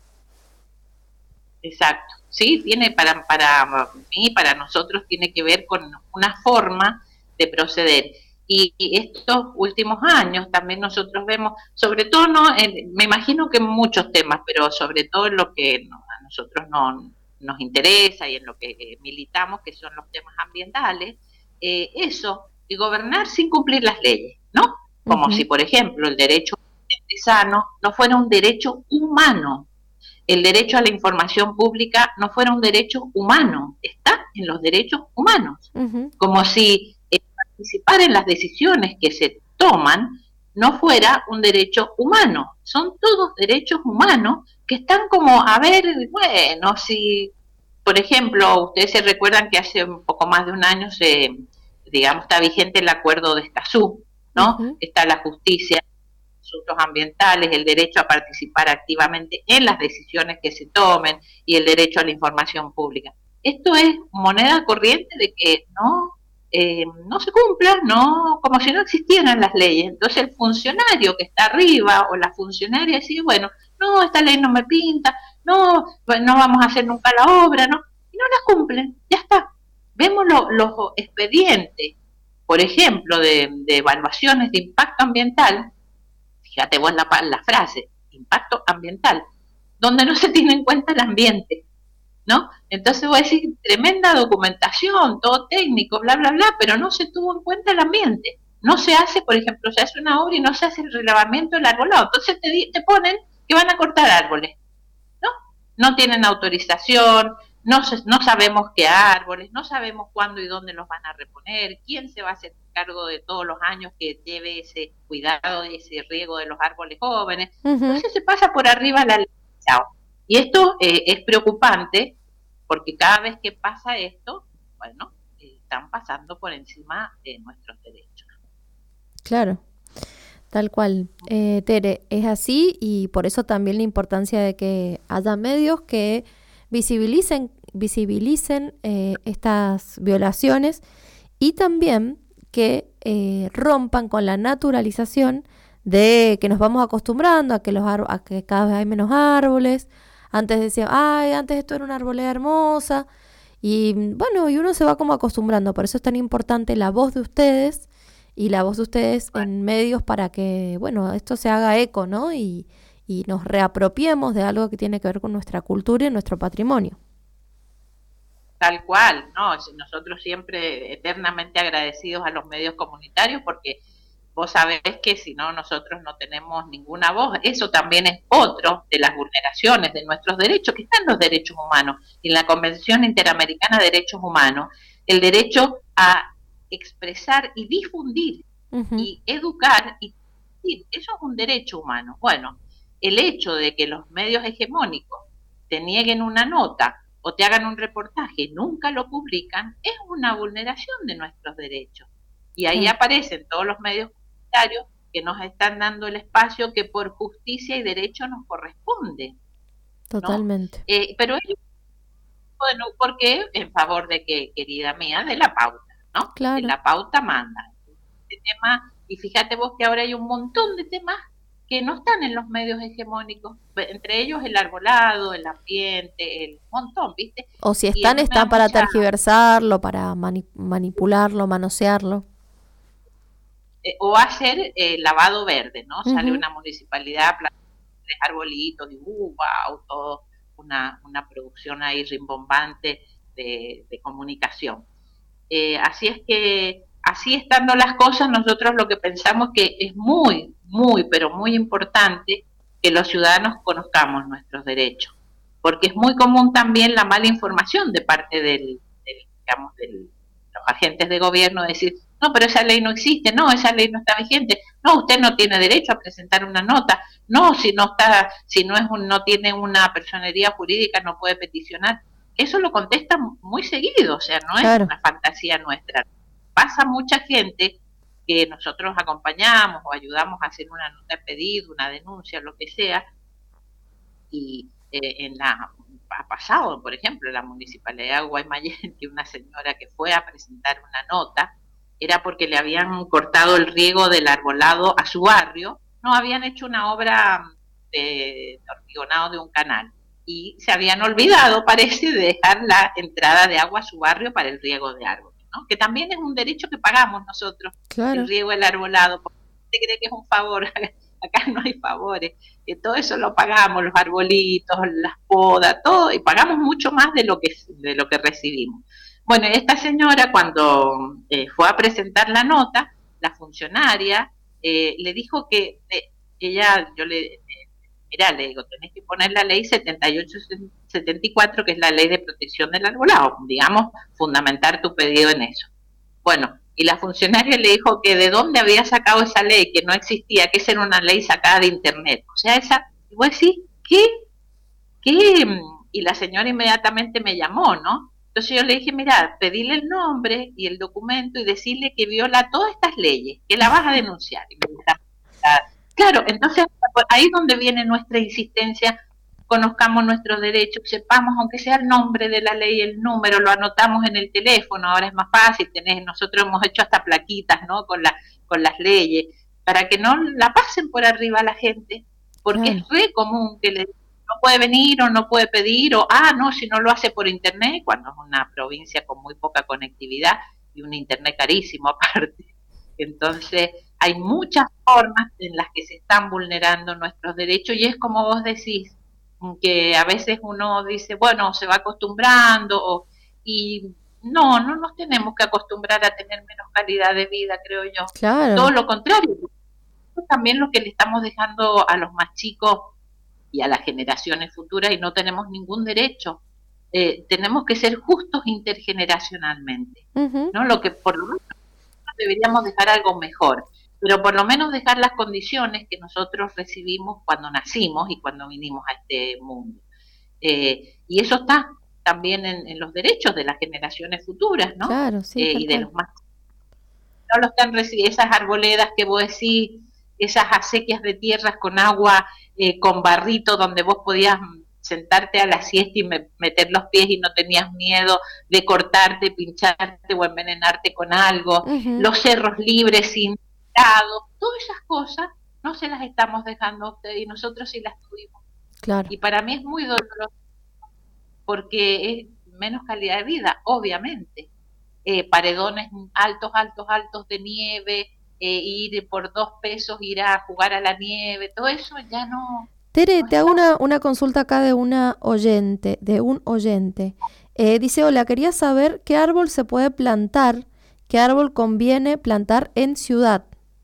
Exacto, sí, tiene para para mí, para nosotros tiene que ver con una forma de proceder. Y estos últimos años también nosotros vemos, sobre todo, no, en, me imagino que en muchos temas, pero sobre todo en lo que no, a nosotros no, nos interesa y en lo que eh, militamos, que son los temas ambientales, eh, eso, de gobernar sin cumplir las leyes, ¿no? Como uh-huh. si, por ejemplo, el derecho sano no fuera un derecho humano, el derecho a la información pública no fuera un derecho humano, está en los derechos humanos, uh-huh. como si participar en las decisiones que se toman no fuera un derecho humano. Son todos derechos humanos que están como, a ver, bueno, si, por ejemplo, ustedes se recuerdan que hace un poco más de un año se, digamos, está vigente el acuerdo de Escazú, ¿no? Uh-huh. Está la justicia, asuntos ambientales, el derecho a participar activamente en las decisiones que se tomen y el derecho a la información pública. Esto es moneda corriente de que no Eh, no se cumpla, no, como si no existieran las leyes. Entonces el funcionario que está arriba o la funcionaria dice, bueno, no, esta ley no me pinta, no, no vamos a hacer nunca la obra, no, y no las cumplen, ya está. Vemos lo, los expedientes, por ejemplo, de, de evaluaciones de impacto ambiental, fíjate vos la, la frase, impacto ambiental, donde no se tiene en cuenta el ambiente, ¿no? Entonces voy a decir, tremenda documentación, todo técnico, bla, bla, bla, pero no se tuvo en cuenta el ambiente. No se hace, por ejemplo, se hace una obra y no se hace el relevamiento del arbolado. Entonces te, te ponen que van a cortar árboles, ¿no? No tienen autorización, no, se, no sabemos qué árboles, no sabemos cuándo y dónde los van a reponer, quién se va a hacer cargo de todos los años que lleve ese cuidado, ese riego de los árboles jóvenes. Uh-huh. Entonces se pasa por arriba la ley. Chao. Y esto eh, es preocupante, porque cada vez que pasa esto, bueno, eh, están pasando por encima de nuestros derechos. Claro, tal cual. Eh, Tere, es así y por eso también la importancia de que haya medios que visibilicen, visibilicen eh, estas violaciones y también que eh, rompan con la naturalización de que nos vamos acostumbrando a que, los ar- a que cada vez hay menos árboles. Antes decía, ay, antes esto era una arboleda hermosa. Y bueno, y uno se va como acostumbrando. Por eso es tan importante la voz de ustedes y la voz de ustedes en medios para que, bueno, esto se haga eco, ¿no? Y, y nos reapropiemos de algo que tiene que ver con nuestra cultura y nuestro patrimonio. Tal cual, ¿no? Nosotros siempre eternamente agradecidos a los medios comunitarios porque vos sabés que si no, nosotros no tenemos ninguna voz. Eso también es otro de las vulneraciones de nuestros derechos, que están los derechos humanos. Y en la Convención Interamericana de Derechos Humanos, el derecho a expresar y difundir, uh-huh. y educar y difundir, eso es un derecho humano. Bueno, el hecho de que los medios hegemónicos te nieguen una nota o te hagan un reportaje y nunca lo publican, es una vulneración de nuestros derechos. Y ahí uh-huh. aparecen todos los medios que nos están dando el espacio que por justicia y derecho nos corresponde. Totalmente. ¿No? Eh, pero ellos, bueno, porque en favor de que, querida mía, de la pauta, ¿no? Claro. De la pauta manda. Este tema, y fíjate vos que ahora hay un montón de temas que no están en los medios hegemónicos, entre ellos el arbolado, el ambiente, el montón, ¿viste? O si Y están, a mí me están da para mucha- tergiversarlo, para mani- manipularlo, manosearlo. eh, o hacer eh, lavado verde, ¿no? Sale Ujú. una municipalidad, planta tres arbolitos, y uh, wow, todo una, una producción ahí rimbombante de, de comunicación. Eh, así es que, así estando las cosas, nosotros lo que pensamos que es muy, muy, pero muy importante que los ciudadanos conozcamos nuestros derechos, porque es muy común también la mala información de parte del, del, digamos, del, los agentes de gobierno, decir, no, pero esa ley no existe, no, esa ley no está vigente, no, usted no tiene derecho a presentar una nota, no, si no está, si no es un, no tiene una personería jurídica, no puede peticionar. Eso lo contesta muy seguido, o sea, no Claro. es una fantasía nuestra. Pasa mucha gente que nosotros acompañamos o ayudamos a hacer una nota de pedido, una denuncia, lo que sea, y eh, en la ha pasado, por ejemplo, en la municipalidad de Guaymallén, que una señora que fue a presentar una nota era porque le habían cortado el riego del arbolado a su barrio, no habían hecho una obra de, de hormigonado de un canal y se habían olvidado, parece, de dejar la entrada de agua a su barrio para el riego de árboles, ¿no? Que también es un derecho que pagamos nosotros, Claro. el riego del arbolado, porque usted cree que es un favor, acá no hay favores, que todo eso lo pagamos, los arbolitos, las podas, todo, y pagamos mucho más de lo que, de lo que recibimos. Bueno, esta señora cuando eh, fue a presentar la nota, la funcionaria eh, le dijo que eh, ella, yo le, eh, mira, le digo, tenés que poner la ley setenta y ocho setenta y cuatro, que es la ley de protección del arbolado, digamos, fundamentar tu pedido en eso. Bueno, y la funcionaria le dijo que de dónde había sacado esa ley, que no existía, que esa era una ley sacada de internet. O sea, esa, y vos decís, ¿qué? ¿Qué? Y la señora inmediatamente me llamó, ¿no? Entonces yo le dije, mira, pedile el nombre y el documento y decirle que viola todas estas leyes, que la vas a denunciar. Y me dijo, "Ah, claro, entonces ahí es donde viene nuestra insistencia, conozcamos nuestros derechos, sepamos, aunque sea el nombre de la ley, el número, lo anotamos en el teléfono, ahora es más fácil, tenés, nosotros hemos hecho hasta plaquitas, ¿no? Con, la, con las leyes, para que no la pasen por arriba a la gente, porque Claro. es re común que le no puede venir o no puede pedir, o, ah, no, si no lo hace por internet, cuando es una provincia con muy poca conectividad y un internet carísimo aparte. Entonces, hay muchas formas en las que se están vulnerando nuestros derechos y es como vos decís, que a veces uno dice, bueno, se va acostumbrando, o, y no, no nos tenemos que acostumbrar a tener menos calidad de vida, creo yo. Claro. Todo lo contrario. También lo que le estamos dejando a los más chicos y a las generaciones futuras y no tenemos ningún derecho. Eh, tenemos que ser justos intergeneracionalmente, Ujú. ¿no? Lo que por lo menos deberíamos dejar algo mejor, pero por lo menos dejar las condiciones que nosotros recibimos cuando nacimos y cuando vinimos a este mundo. Eh, y eso está también en, en los derechos de las generaciones futuras, ¿no? Claro, sí, Eh, tal y de cual. los más no lo están recibiendo, esas arboledas que vos decís, esas acequias de tierras con agua, eh, con barrito, donde vos podías sentarte a la siesta y me, meter los pies y no tenías miedo de cortarte, pincharte o envenenarte con algo, Ujú. los cerros libres sin cuidado, todas esas cosas no se las estamos dejando a ustedes y nosotros sí las tuvimos. Claro. Y para mí es muy doloroso porque es menos calidad de vida, obviamente. Eh, paredones altos, altos, altos de nieve, eh, ir por dos pesos, ir a jugar a la nieve, todo eso ya no... Tere, te hago una, una consulta acá de una oyente, de un oyente. Eh, dice, hola, quería saber qué árbol se puede plantar, qué árbol conviene plantar en ciudad.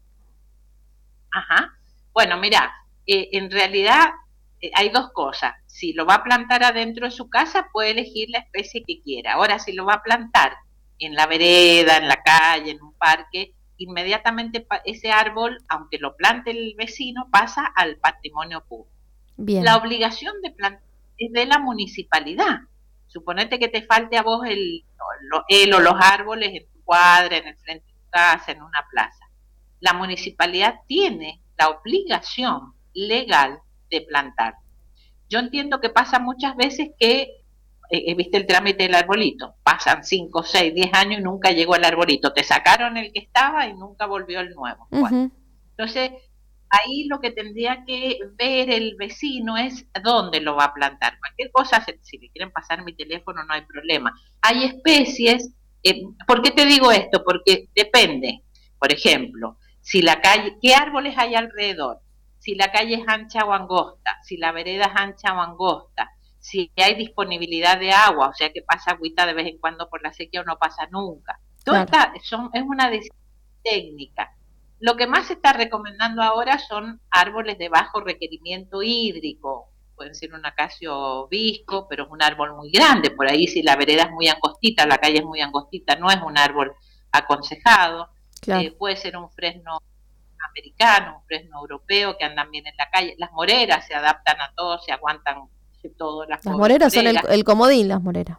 Ajá. Bueno, mira, eh, en realidad eh, hay dos cosas. Si lo va a plantar adentro de su casa, puede elegir la especie que quiera. Ahora, si lo va a plantar en la vereda, en la calle, en un parque, inmediatamente pa- ese árbol, aunque lo plante el vecino, pasa al patrimonio público. Bien. La obligación de plantar es de la municipalidad. Suponete que te falte a vos el, lo- él o los árboles en tu cuadra, en el frente de tu casa, en una plaza. la municipalidad tiene la obligación legal de plantar. Yo entiendo que pasa muchas veces que, eh, viste el trámite del arbolito, pasan cinco, seis, diez años y nunca llegó el arbolito, te sacaron el que estaba y nunca volvió el nuevo. Uh-huh. Bueno, entonces, ahí lo que tendría que ver el vecino es dónde lo va a plantar. Cualquier cosa, si le quieren pasar mi teléfono no hay problema. Hay especies, eh, ¿por qué te digo esto? Porque depende, por ejemplo, si la calle, ¿qué árboles hay alrededor? Si la calle es ancha o angosta, si la vereda es ancha o angosta, si hay disponibilidad de agua, o sea que pasa agüita de vez en cuando por la sequía o no pasa nunca. Todo Claro. esta son, es una decisión técnica. Lo que más se está recomendando ahora son árboles de bajo requerimiento hídrico. Pueden ser un acacio visco, pero es un árbol muy grande. Por ahí si la vereda es muy angostita, la calle es muy angostita, no es un árbol aconsejado. Claro. Eh, puede ser un fresno americano, un fresno europeo que andan bien en la calle. Las moreras se adaptan a todo, se aguantan todo. Las, Las moreras son el, el comodín, las moreras.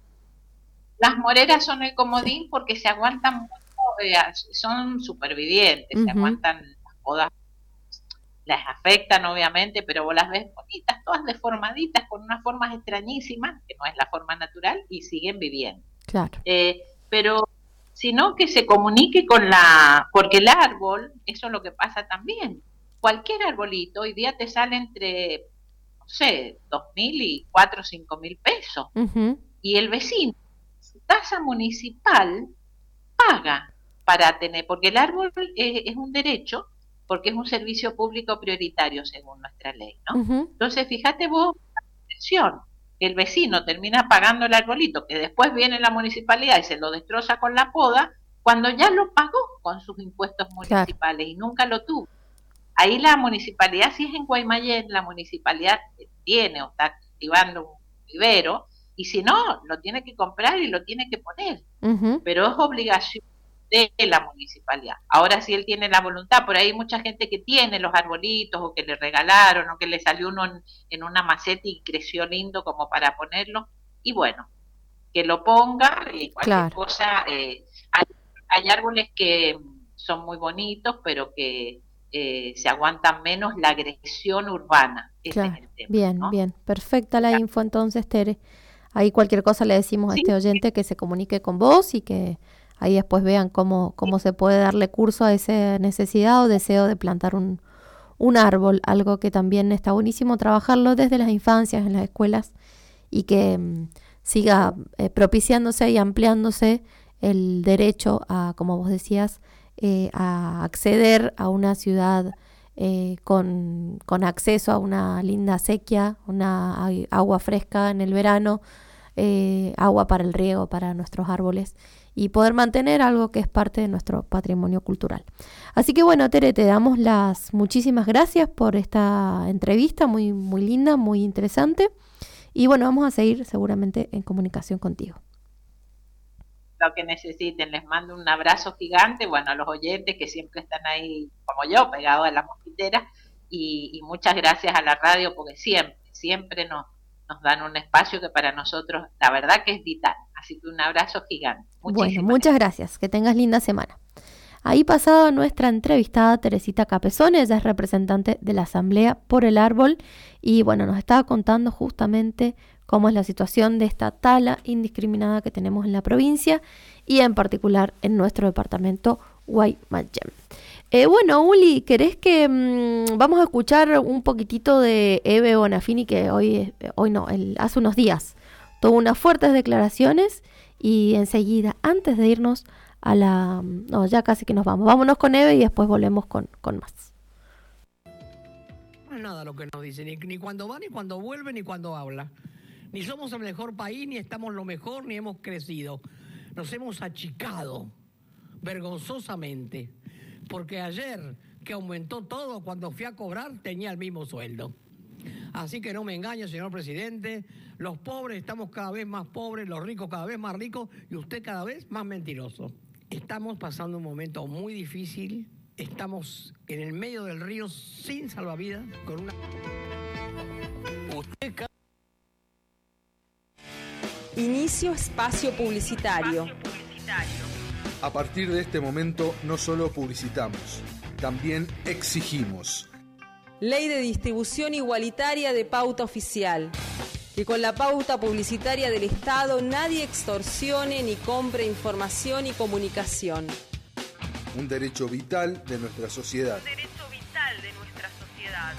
Las moreras son el comodín porque se aguantan mucho, eh, son supervivientes, Uh-huh. se aguantan las podas, las afectan obviamente, pero vos las ves bonitas, todas deformaditas, con unas formas extrañísimas, que no es la forma natural, y siguen viviendo. Claro. Eh, pero sino que se comunique con la, porque el árbol, eso es lo que pasa también, cualquier arbolito hoy día te sale entre, no sé, dos mil y cuatro o cinco mil pesos, Uh-huh. y el vecino, su tasa municipal, paga para tener, porque el árbol es, es un derecho, porque es un servicio público prioritario según nuestra ley, ¿no? Uh-huh. Entonces, fíjate vos, la presión, que el vecino termina pagando el arbolito, que después viene la municipalidad y se lo destroza con la poda, cuando ya lo pagó con sus impuestos municipales, claro, y nunca lo tuvo. Ahí la municipalidad, si es en Guaymallén, la municipalidad tiene o está activando un vivero, y si no, lo tiene que comprar y lo tiene que poner. Uh-huh. Pero es obligación de la municipalidad. Ahora si él tiene la voluntad, por ahí hay mucha gente que tiene los arbolitos o que le regalaron o que le salió uno en, en una maceta y creció lindo como para ponerlo, y bueno, que lo ponga y cualquier Claro. cosa. Eh, hay, hay árboles que son muy bonitos, pero que eh, se aguantan menos la agresión urbana. Ese Claro. es el tema, Bien, ¿no? bien. Perfecta la info entonces, Tere. Ahí cualquier cosa le decimos Sí. a este oyente que se comunique con vos y que ahí después vean cómo, cómo se puede darle curso a esa necesidad o deseo de plantar un, un árbol, algo que también está buenísimo trabajarlo desde las infancias en las escuelas y que mm, siga eh, propiciándose y ampliándose el derecho a, como vos decías, eh, a acceder a una ciudad eh, con, con acceso a una linda sequía, una a- agua fresca en el verano, eh, agua para el riego, para nuestros árboles, y poder mantener algo que es parte de nuestro patrimonio cultural. Así que bueno, Tere, te damos las muchísimas gracias por esta entrevista muy, muy linda, muy interesante, y bueno, vamos a seguir seguramente en comunicación contigo. Lo que necesiten, les mando un abrazo gigante, bueno, a los oyentes que siempre están ahí, como yo, pegados a la mosquitera, y, y muchas gracias a la radio, porque siempre, siempre nos, nos dan un espacio que para nosotros, la verdad que es vital. Así que un abrazo gigante. Bueno, muchas gracias, que tengas linda semana. Ahí pasaba nuestra entrevistada Teresita Capesone, ella es representante de la Asamblea por el Árbol, y bueno, nos estaba contando justamente cómo es la situación de esta tala indiscriminada que tenemos en la provincia y en particular en nuestro departamento Guaymallén. Eh, bueno, Uli, ¿querés que mmm, vamos a escuchar un poquitito de Eve Bonafini, que hoy, hoy no, el, hace unos días tuvo unas fuertes declaraciones, y enseguida, antes de irnos a la... No, ya casi que nos vamos. Vámonos con Eve y después volvemos con, con más. No es nada lo que nos dicen, ni, ni cuando va, ni cuando vuelve, ni cuando habla. Ni somos el mejor país, ni estamos lo mejor, ni hemos crecido. Nos hemos achicado vergonzosamente. Porque ayer, que aumentó todo, cuando fui a cobrar, tenía el mismo sueldo. Así que no me engañe, señor presidente. Los pobres estamos cada vez más pobres, los ricos cada vez más ricos, y usted cada vez más mentiroso. Estamos pasando un momento muy difícil. Estamos en el medio del río sin salvavidas, con una... Usted... Inicio espacio publicitario. A partir de este momento no solo publicitamos, también exigimos. Ley de distribución igualitaria de pauta oficial. Que con la pauta publicitaria del Estado nadie extorsione ni compre información y comunicación. Un derecho vital de nuestra sociedad. Un derecho vital de nuestra sociedad.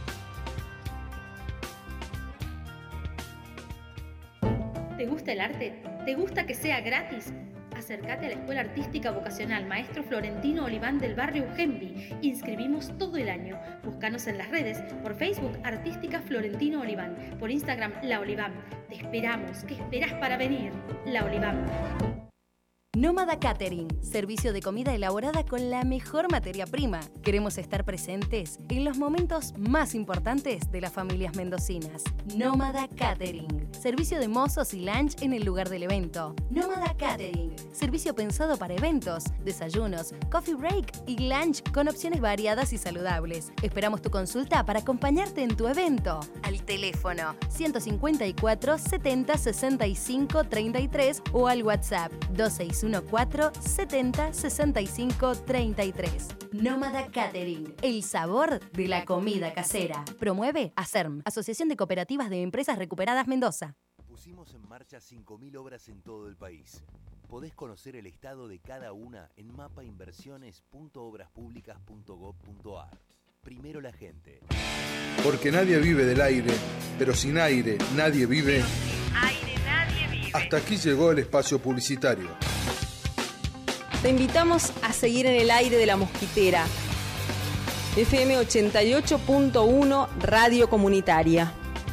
¿Te gusta el arte? ¿Te gusta que sea gratis? Acércate a la Escuela Artística Vocacional Maestro Florentino Oliván del barrio Ugembi. Inscribimos todo el año. Búscanos en las redes, por Facebook Artística Florentino Oliván, por Instagram La Oliván. Te esperamos. ¿Qué esperás para venir? La Oliván. Nómada Catering, servicio de comida elaborada con la mejor materia prima. Queremos estar presentes en los momentos más importantes de las familias mendocinas. Nómada Catering, servicio de mozos y lunch en el lugar del evento. Nómada Catering, servicio pensado para eventos, desayunos, coffee break y lunch con opciones variadas y saludables. Esperamos tu consulta para acompañarte en tu evento. Al teléfono ciento cincuenta y cuatro, setenta, sesenta y cinco, treinta y tres o al WhatsApp dos seis uno cuatro, setenta, sesenta y cinco, treinta y tres. Nómada Catering, el sabor de la comida casera. Promueve ASERM, Asociación de Cooperativas de Empresas Recuperadas Mendoza. Pusimos en marcha cinco mil obras en todo el país. Podés conocer el estado de cada una en mapa inversiones punto obras públicas punto gob punto ar. Primero la gente. Porque nadie vive del aire, pero sin aire nadie vive. Aire nadie vive. Hasta aquí llegó el espacio publicitario. Te invitamos a seguir en el aire de La Mosquitera. F M ochenta y ocho punto uno, Radio Comunitaria.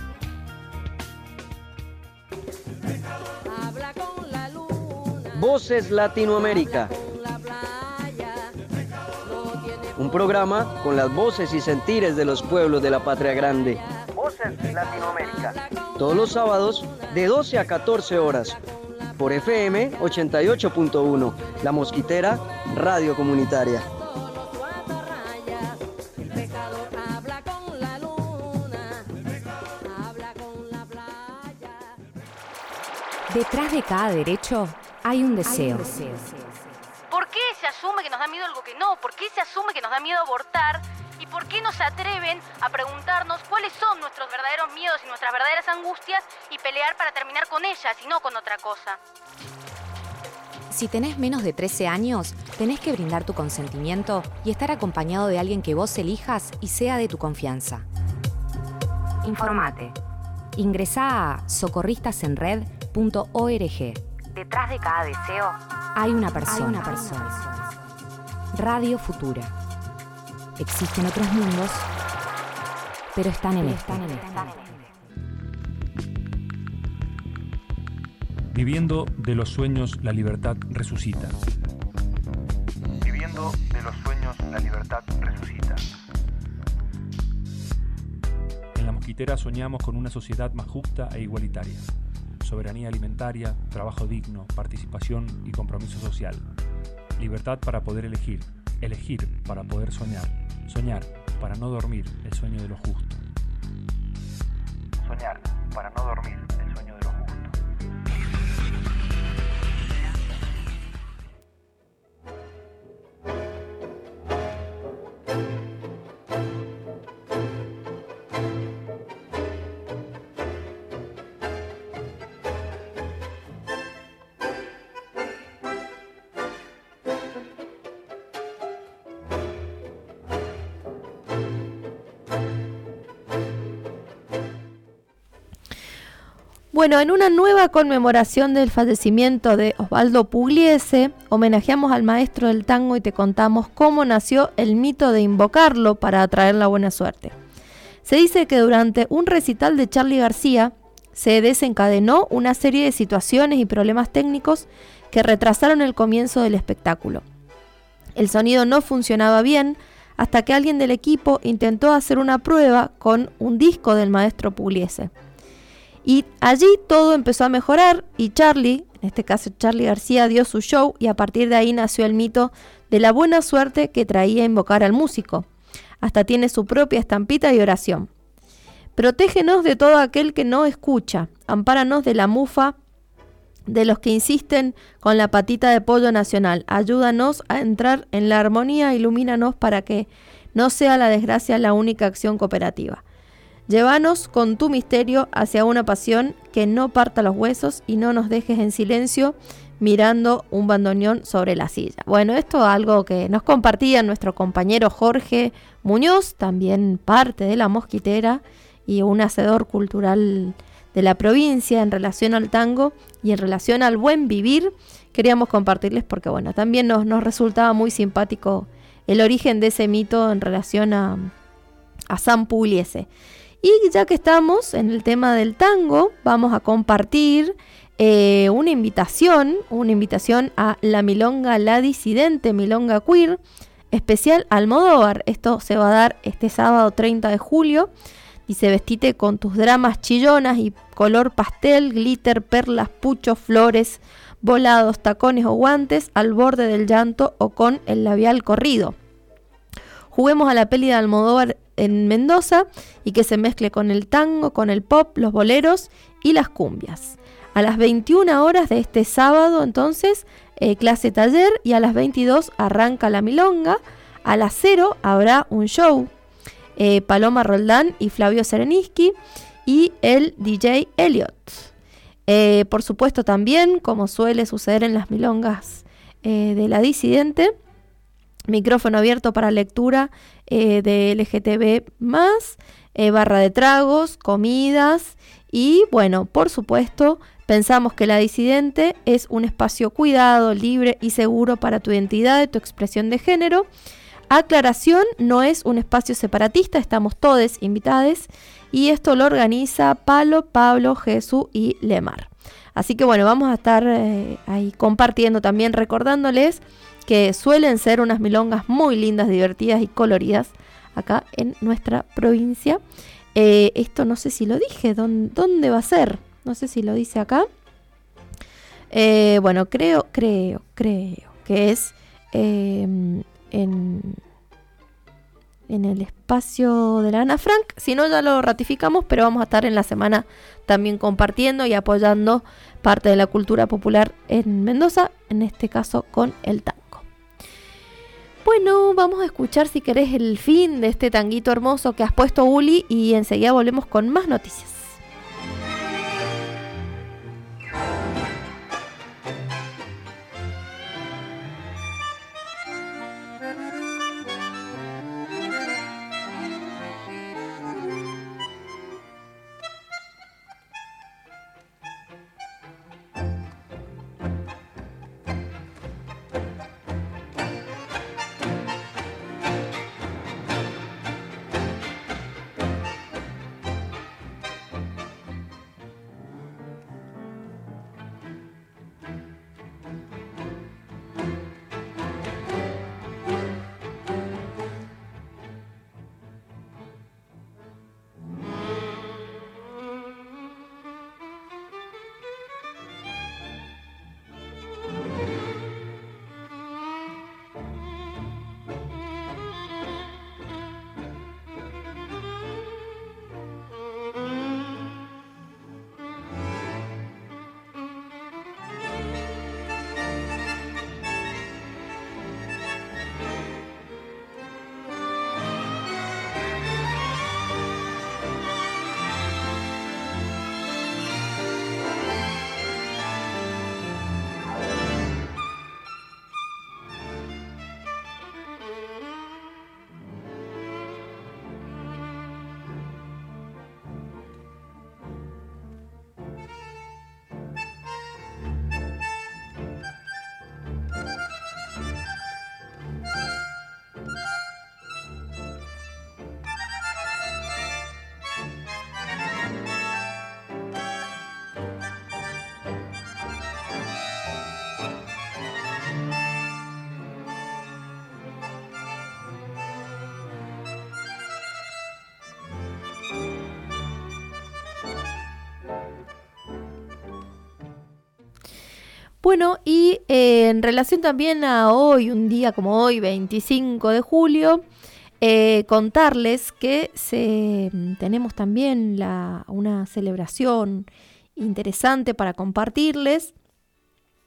Voces Latinoamérica. Un programa con las voces y sentires de los pueblos de la patria grande. Voces Latinoamérica. Todos los sábados de doce a catorce horas. Por F M ochenta y ocho punto uno, La Mosquitera, Radio Comunitaria. Detrás de cada derecho hay un deseo. ¿Por qué se asume que nos da miedo algo que no? ¿Por qué se asume que nos da miedo abortar? ¿Y por qué no se atreven a preguntarnos cuáles son nuestros verdaderos miedos y nuestras verdaderas angustias y pelear para terminar con ellas y no con otra cosa? Si tenés menos de trece años, tenés que brindar tu consentimiento y estar acompañado de alguien que vos elijas y sea de tu confianza. Informate. Ingresá a socorristasenred punto org. Detrás de cada deseo hay una persona. Hay una persona. Radio Futura. Existen otros mundos, pero están en este. Viviendo de los sueños, la libertad resucita. Viviendo de los sueños, la libertad resucita. En La Mosquitera soñamos con una sociedad más justa e igualitaria. Soberanía alimentaria, trabajo digno, participación y compromiso social. Libertad para poder elegir, elegir para poder soñar, soñar para no dormir el sueño de lo justo. Soñar para no dormir el sueño de lo justo. Bueno, en una nueva conmemoración del fallecimiento de Osvaldo Pugliese, homenajeamos al maestro del tango y te contamos cómo nació el mito de invocarlo para atraer la buena suerte. Se dice que durante un recital de Charly García se desencadenó una serie de situaciones y problemas técnicos que retrasaron el comienzo del espectáculo. El sonido no funcionaba bien hasta que alguien del equipo intentó hacer una prueba con un disco del maestro Pugliese. Y allí todo empezó a mejorar y Charly, en este caso Charly García, dio su show y a partir de ahí nació el mito de la buena suerte que traía a invocar al músico. Hasta tiene su propia estampita y oración. Protégenos de todo aquel que no escucha, ampáranos de la mufa de los que insisten con la patita de pollo nacional. Ayúdanos a entrar en la armonía, ilumínanos para que no sea la desgracia la única acción cooperativa. Llévanos con tu misterio hacia una pasión que no parta los huesos y no nos dejes en silencio mirando un bandoneón sobre la silla. Bueno, esto es algo que nos compartía nuestro compañero Jorge Muñoz, también parte de La Mosquitera y un hacedor cultural de la provincia en relación al tango y en relación al buen vivir. Queríamos compartirles porque, bueno, también nos, nos resultaba muy simpático el origen de ese mito en relación a, a San Pugliese. Y ya que estamos en el tema del tango, vamos a compartir eh, una invitación, una invitación a la Milonga La Disidente, Milonga Queer, especial Almodóvar. Esto se va a dar este sábado treinta de julio. Dice, vestite con tus dramas chillonas y color pastel, glitter, perlas, puchos, flores, volados, tacones o guantes, al borde del llanto o con el labial corrido. Juguemos a la peli de Almodóvar en Mendoza y que se mezcle con el tango, con el pop, los boleros y las cumbias. A las veintiuna horas de este sábado, entonces, eh, clase taller, y a las veintidós arranca la milonga. A las cero habrá un show. Eh, Paloma Roldán y Flavio Sereniski y el D J Elliot. Eh, por supuesto también, como suele suceder en las milongas eh, de La Disidente, micrófono abierto para lectura eh, de L G T B más, eh, barra de tragos, comidas y, bueno, por supuesto, pensamos que La Disidente es un espacio cuidado, libre y seguro para tu identidad y tu expresión de género. Aclaración, no es un espacio separatista, estamos todos invitados y esto lo organiza Palo, Pablo, Jesús y Lemar. Así que bueno, vamos a estar eh, ahí compartiendo también, recordándoles que suelen ser unas milongas muy lindas, divertidas y coloridas acá en nuestra provincia. Eh, esto no sé si lo dije, ¿dónde, dónde va a ser? No sé si lo dice acá. Eh, bueno, creo, creo, creo que es... Eh, En, en el espacio de la Ana Frank, si no ya lo ratificamos, pero vamos a estar en la semana también compartiendo y apoyando parte de la cultura popular en Mendoza, en este caso con el tango. Bueno, vamos a escuchar si querés el fin de este tanguito hermoso que has puesto, Uli, y enseguida volvemos con más noticias. Bueno, y eh, en relación también a hoy, un día como hoy, veinticinco de julio, eh, contarles que se, tenemos también la, una celebración interesante para compartirles.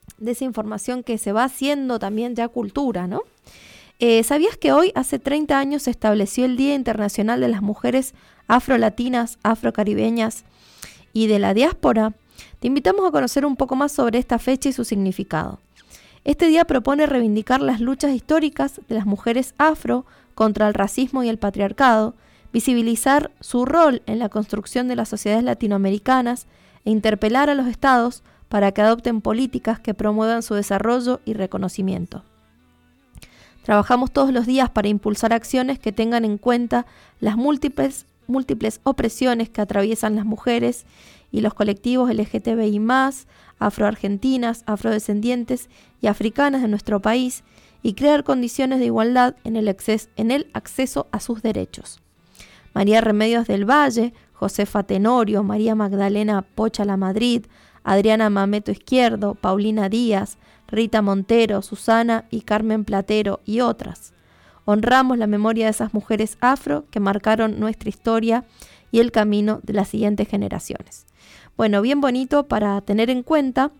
de esa información que se va haciendo también ya cultura, ¿no? Eh, ¿Sabías que hoy, hace treinta años, se estableció el Día Internacional de las Mujeres Afrolatinas, Afrocaribeñas y de la Diáspora? Te invitamos a conocer un poco más sobre esta fecha y su significado. Este día propone reivindicar las luchas históricas de las mujeres afro contra el racismo y el patriarcado, visibilizar su rol en la construcción de las sociedades latinoamericanas e interpelar a los estados para que adopten políticas que promuevan su desarrollo y reconocimiento. Trabajamos todos los días para impulsar acciones que tengan en cuenta las múltiples, múltiples opresiones que atraviesan las mujeres y los colectivos L G T B I más, afroargentinas, afrodescendientes y africanas de nuestro país, y crear condiciones de igualdad en el, acceso, en el acceso a sus derechos. María Remedios del Valle, Josefa Tenorio, María Magdalena Pocha La Madrid, Adriana Mameto Izquierdo, Paulina Díaz, Rita Montero, Susana y Carmen Platero y otras. Honramos la memoria de esas mujeres afro que marcaron nuestra historia y el camino de las siguientes generaciones. Bueno, bien bonito para tener en cuenta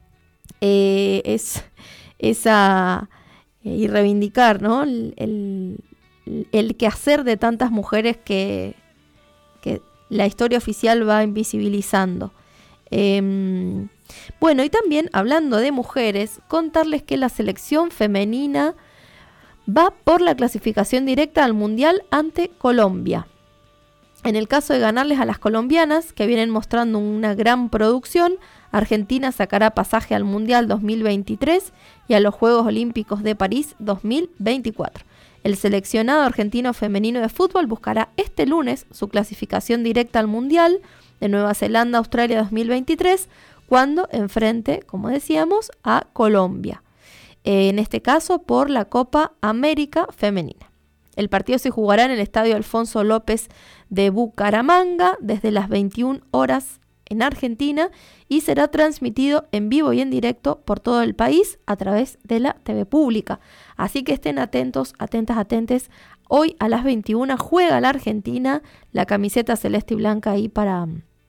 eh, es esa eh, y reivindicar, ¿no? el, el, el quehacer de tantas mujeres que, que la historia oficial va invisibilizando. Eh, bueno, y también hablando de mujeres, contarles que la selección femenina va por la clasificación directa al Mundial ante Colombia. En el caso de ganarles a las colombianas, que vienen mostrando una gran producción, Argentina sacará pasaje al Mundial dos mil veintitrés y a los Juegos Olímpicos de París dos mil veinticuatro. El seleccionado argentino femenino de fútbol buscará este lunes su clasificación directa al Mundial de Nueva Zelanda Australia dos mil veintitrés, cuando enfrente, como decíamos, a Colombia. Eh, en este caso por la Copa América Femenina. El partido se jugará en el Estadio Alfonso López de Bucaramanga desde las veintiuna horas en Argentina y será transmitido en vivo y en directo por todo el país a través de la T V pública. Así que estén atentos, atentas, atentes. Hoy a las veintiuna juega la Argentina, la camiseta celeste y blanca ahí para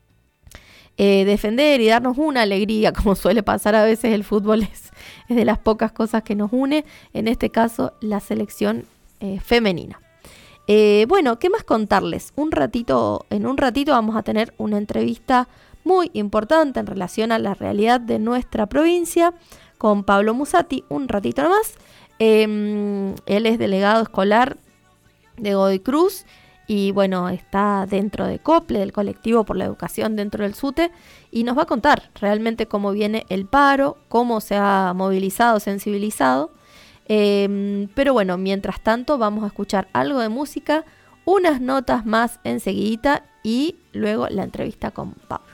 eh, defender y darnos una alegría, como suele pasar a veces. El fútbol es, es de las pocas cosas que nos une, en este caso la selección eh, femenina. Eh, bueno, ¿qué más contarles? Un ratito, en un ratito vamos a tener una entrevista muy importante en relación a la realidad de nuestra provincia con Pablo Musati, un ratito nomás. Eh, él es delegado escolar de Godoy Cruz y bueno, está dentro de COPLE, del colectivo por la educación dentro del SUTE, y nos va a contar realmente cómo viene el paro, cómo se ha movilizado, sensibilizado. Eh, pero bueno, mientras tanto vamos a escuchar algo de música, unas notas más enseguidita y luego la entrevista con Pablo.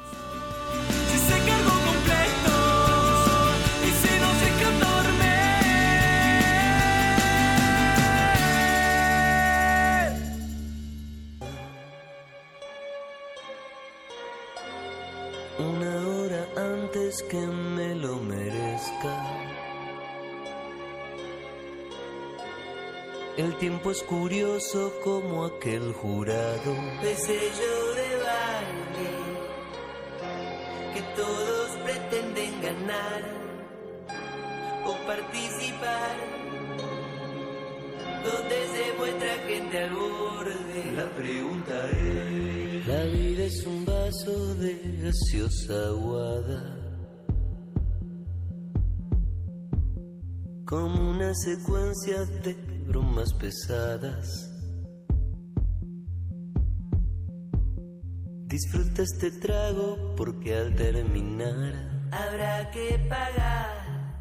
Una hora antes que me lo merezca. El tiempo es curioso como aquel jurado de sello de baile que todos pretenden ganar o participar, donde se muestra gente al borde. La pregunta es: la vida es un vaso de gaseosa aguada, como una secuencia de bromas pesadas. Disfruta este trago porque al terminar habrá que pagar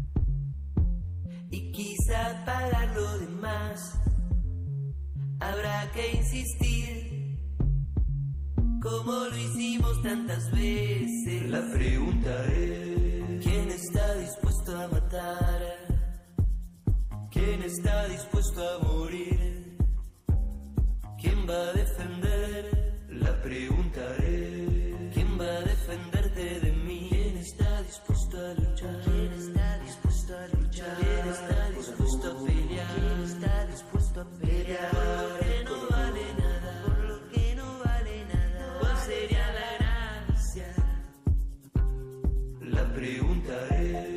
y quizá pagar lo demás. Habrá que insistir como lo hicimos tantas veces. La pregunta es: ¿quién está dispuesto a matar? ¿Quién está dispuesto a morir? ¿Quién va a defender? La pregunta es: ¿quién va a defenderte de mí? ¿Quién está dispuesto a luchar? ¿Quién está dispuesto a luchar? ¿Quién está dispuesto a pelear? ¿Quién está dispuesto a pelear? Por lo que no vale nada, por lo que no vale nada, ¿cuál sería la gracia? La pregunta es: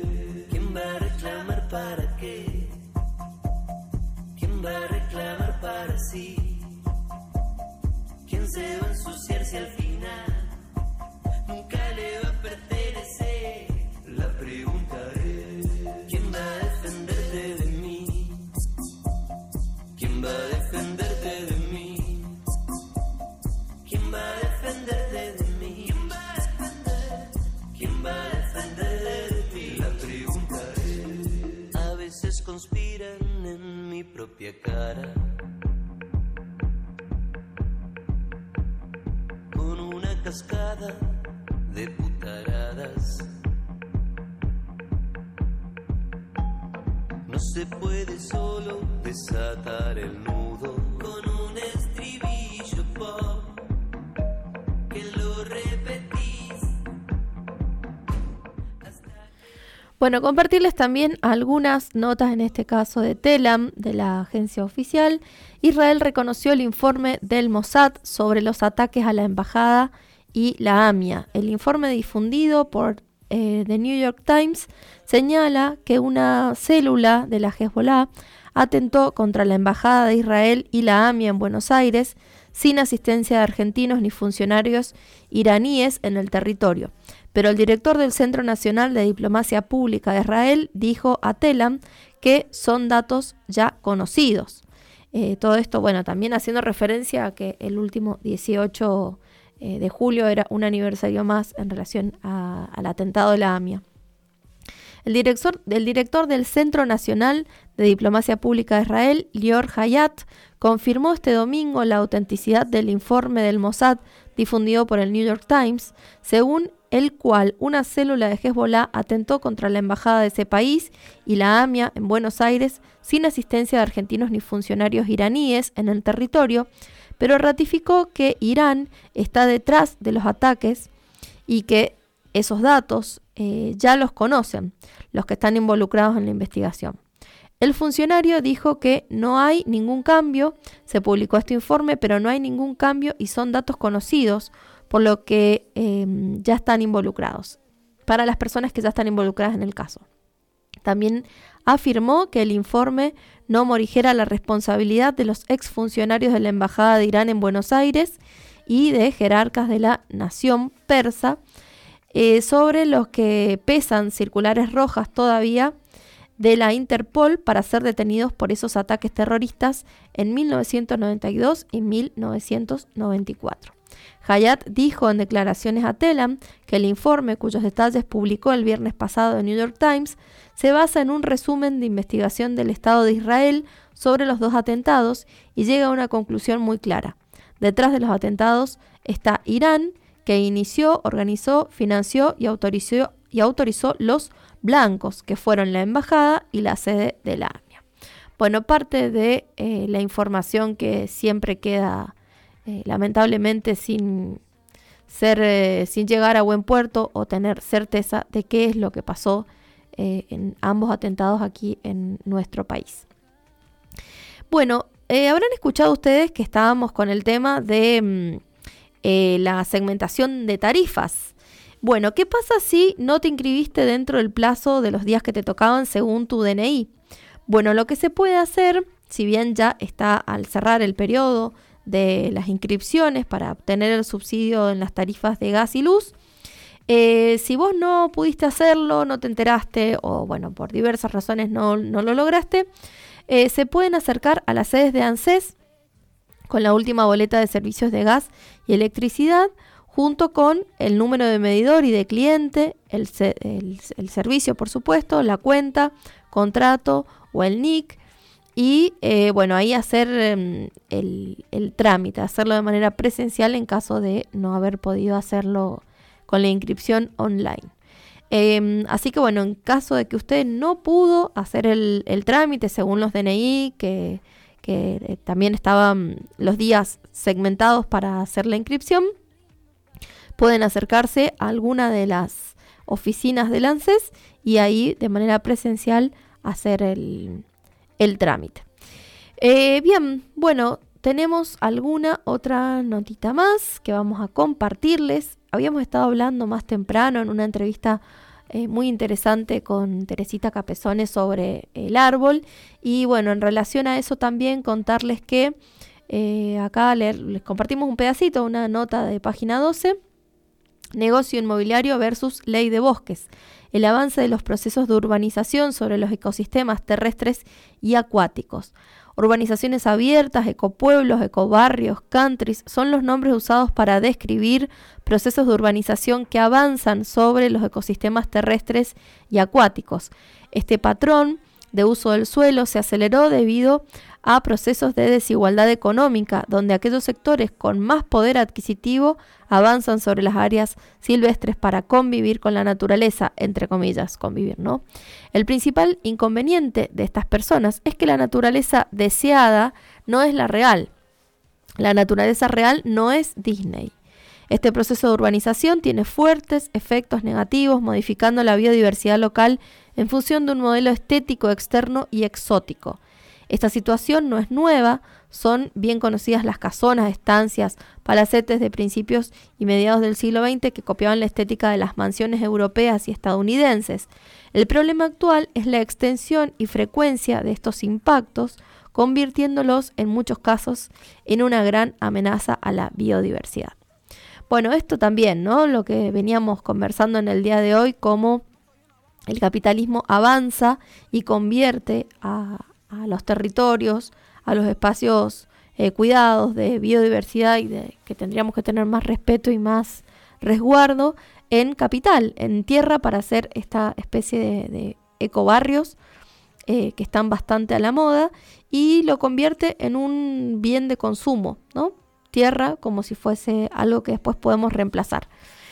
para qué? ¿Quién va a reclamar para sí? ¿Quién se va a ensuciar si al final nunca le va a pertenecer? La pregunta es, ¿quién va a defenderte de mí? ¿Quién va a defenderte de mí? ¿Quién va a defenderte de mí? ¿Quién va a defender? ¿Quién va a defender de ti? La pregunta es, a veces conspiran en mi propia cara con una cascada de putaradas. No se puede solo desatar el nudo con un estribillo pop que lo repetís. Bueno, compartirles también algunas notas, en este caso de Telam, de la agencia oficial. Israel reconoció el informe del Mossad sobre los ataques a la embajada y la A M I A. El informe difundido por eh, The New York Times señala que una célula de la Hezbollah atentó contra la embajada de Israel y la A M I A en Buenos Aires sin asistencia de argentinos ni funcionarios iraníes en el territorio. Pero el director del Centro Nacional de Diplomacia Pública de Israel dijo a Telam que son datos ya conocidos. Eh, todo esto, bueno, también haciendo referencia a que el último dieciocho eh, de julio era un aniversario más en relación a, al atentado de la A M I A. El director, el director del Centro Nacional de Diplomacia Pública de Israel, Lior Hayat, confirmó este domingo la autenticidad del informe del Mossad difundido por el New York Times, según el cual una célula de Hezbollah atentó contra la embajada de ese país y la A M I A en Buenos Aires sin asistencia de argentinos ni funcionarios iraníes en el territorio, pero ratificó que Irán está detrás de los ataques y que esos datos eh, ya los conocen los que están involucrados en la investigación. El funcionario dijo que no hay ningún cambio, se publicó este informe, pero no hay ningún cambio y son datos conocidos, por lo que eh, ya están involucrados, para las personas que ya están involucradas en el caso. También afirmó que el informe no morigera la responsabilidad de los exfuncionarios de la Embajada de Irán en Buenos Aires y de jerarcas de la nación persa, eh, sobre los que pesan circulares rojas todavía de la Interpol para ser detenidos por esos ataques terroristas en mil novecientos noventa y dos y mil novecientos noventa y cuatro. Hayat dijo en declaraciones a Telam que el informe, cuyos detalles publicó el viernes pasado en New York Times, se basa en un resumen de investigación del Estado de Israel sobre los dos atentados y llega a una conclusión muy clara. Detrás de los atentados está Irán, que inició, organizó, financió y autorizó, y autorizó los blancos, que fueron la embajada y la sede de la A M I A. Bueno, parte de eh, la información que siempre queda eh, lamentablemente sin ser, eh, sin llegar a buen puerto o tener certeza de qué es lo que pasó eh, en ambos atentados aquí en nuestro país. Bueno, eh, habrán escuchado ustedes que estábamos con el tema de eh, la segmentación de tarifas. Bueno, ¿qué pasa si no te inscribiste dentro del plazo de los días que te tocaban según tu D N I? Bueno, lo que se puede hacer, si bien ya está al cerrar el periodo de las inscripciones para obtener el subsidio en las tarifas de gas y luz, eh, si vos no pudiste hacerlo, no te enteraste o bueno, por diversas razones no, no lo lograste, eh, se pueden acercar a las sedes de ANSES con la última boleta de servicios de gas y electricidad, junto con el número de medidor y de cliente, el, el, el servicio por supuesto, la cuenta, contrato o el N I C, y eh, bueno, ahí hacer eh, el, el trámite, hacerlo de manera presencial en caso de no haber podido hacerlo con la inscripción online. Eh, así que bueno, en caso de que usted no pudo hacer el, el trámite según los D N I, que, que eh, también estaban los días segmentados para hacer la inscripción, pueden acercarse a alguna de las oficinas del ANSES y ahí de manera presencial hacer el, el trámite. Eh, bien, bueno, tenemos alguna otra notita más que vamos a compartirles. Habíamos estado hablando más temprano en una entrevista eh, muy interesante con Teresita Capesone sobre el árbol. Y bueno, en relación a eso también contarles que eh, acá leer, les compartimos un pedacito, una nota de página doce, negocio inmobiliario versus ley de bosques. El avance de los procesos de urbanización sobre los ecosistemas terrestres y acuáticos. Urbanizaciones abiertas, ecopueblos, ecobarrios, countries son los nombres usados para describir procesos de urbanización que avanzan sobre los ecosistemas terrestres y acuáticos. Este patrón de uso del suelo se aceleró debido a procesos de desigualdad económica, donde aquellos sectores con más poder adquisitivo avanzan sobre las áreas silvestres para convivir con la naturaleza, entre comillas, convivir, ¿no? El principal inconveniente de estas personas es que la naturaleza deseada no es la real. La naturaleza real no es Disney. Este proceso de urbanización tiene fuertes efectos negativos, modificando la biodiversidad local en función de un modelo estético externo y exótico. Esta situación no es nueva, son bien conocidas las casonas, estancias, palacetes de principios y mediados del siglo veinte que copiaban la estética de las mansiones europeas y estadounidenses. El problema actual es la extensión y frecuencia de estos impactos, convirtiéndolos en muchos casos en una gran amenaza a la biodiversidad. Bueno, esto también, ¿no? Lo que veníamos conversando en el día de hoy, cómo el capitalismo avanza y convierte a a los territorios, a los espacios eh, cuidados de biodiversidad y de que tendríamos que tener más respeto y más resguardo en capital, en tierra, para hacer esta especie de, de ecobarrios eh, que están bastante a la moda, y lo convierte en un bien de consumo, ¿no? Tierra como si fuese algo que después podemos reemplazar.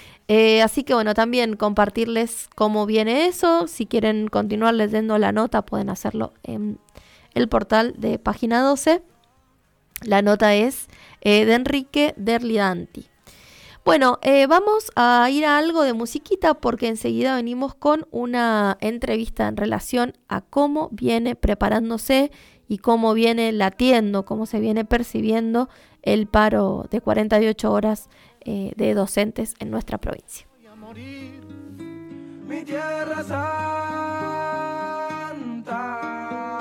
Eh, así que bueno, también compartirles cómo viene eso. Si quieren continuar leyendo la nota pueden hacerlo en el portal de página doce. La nota es eh, de Enrique Derlidanti. Bueno, eh, vamos a ir a algo de musiquita porque enseguida venimos con una entrevista en relación a cómo viene preparándose y cómo viene latiendo, cómo se viene percibiendo el paro de cuarenta y ocho horas eh, de docentes en nuestra provincia. Voy a morir, mi tierra santa.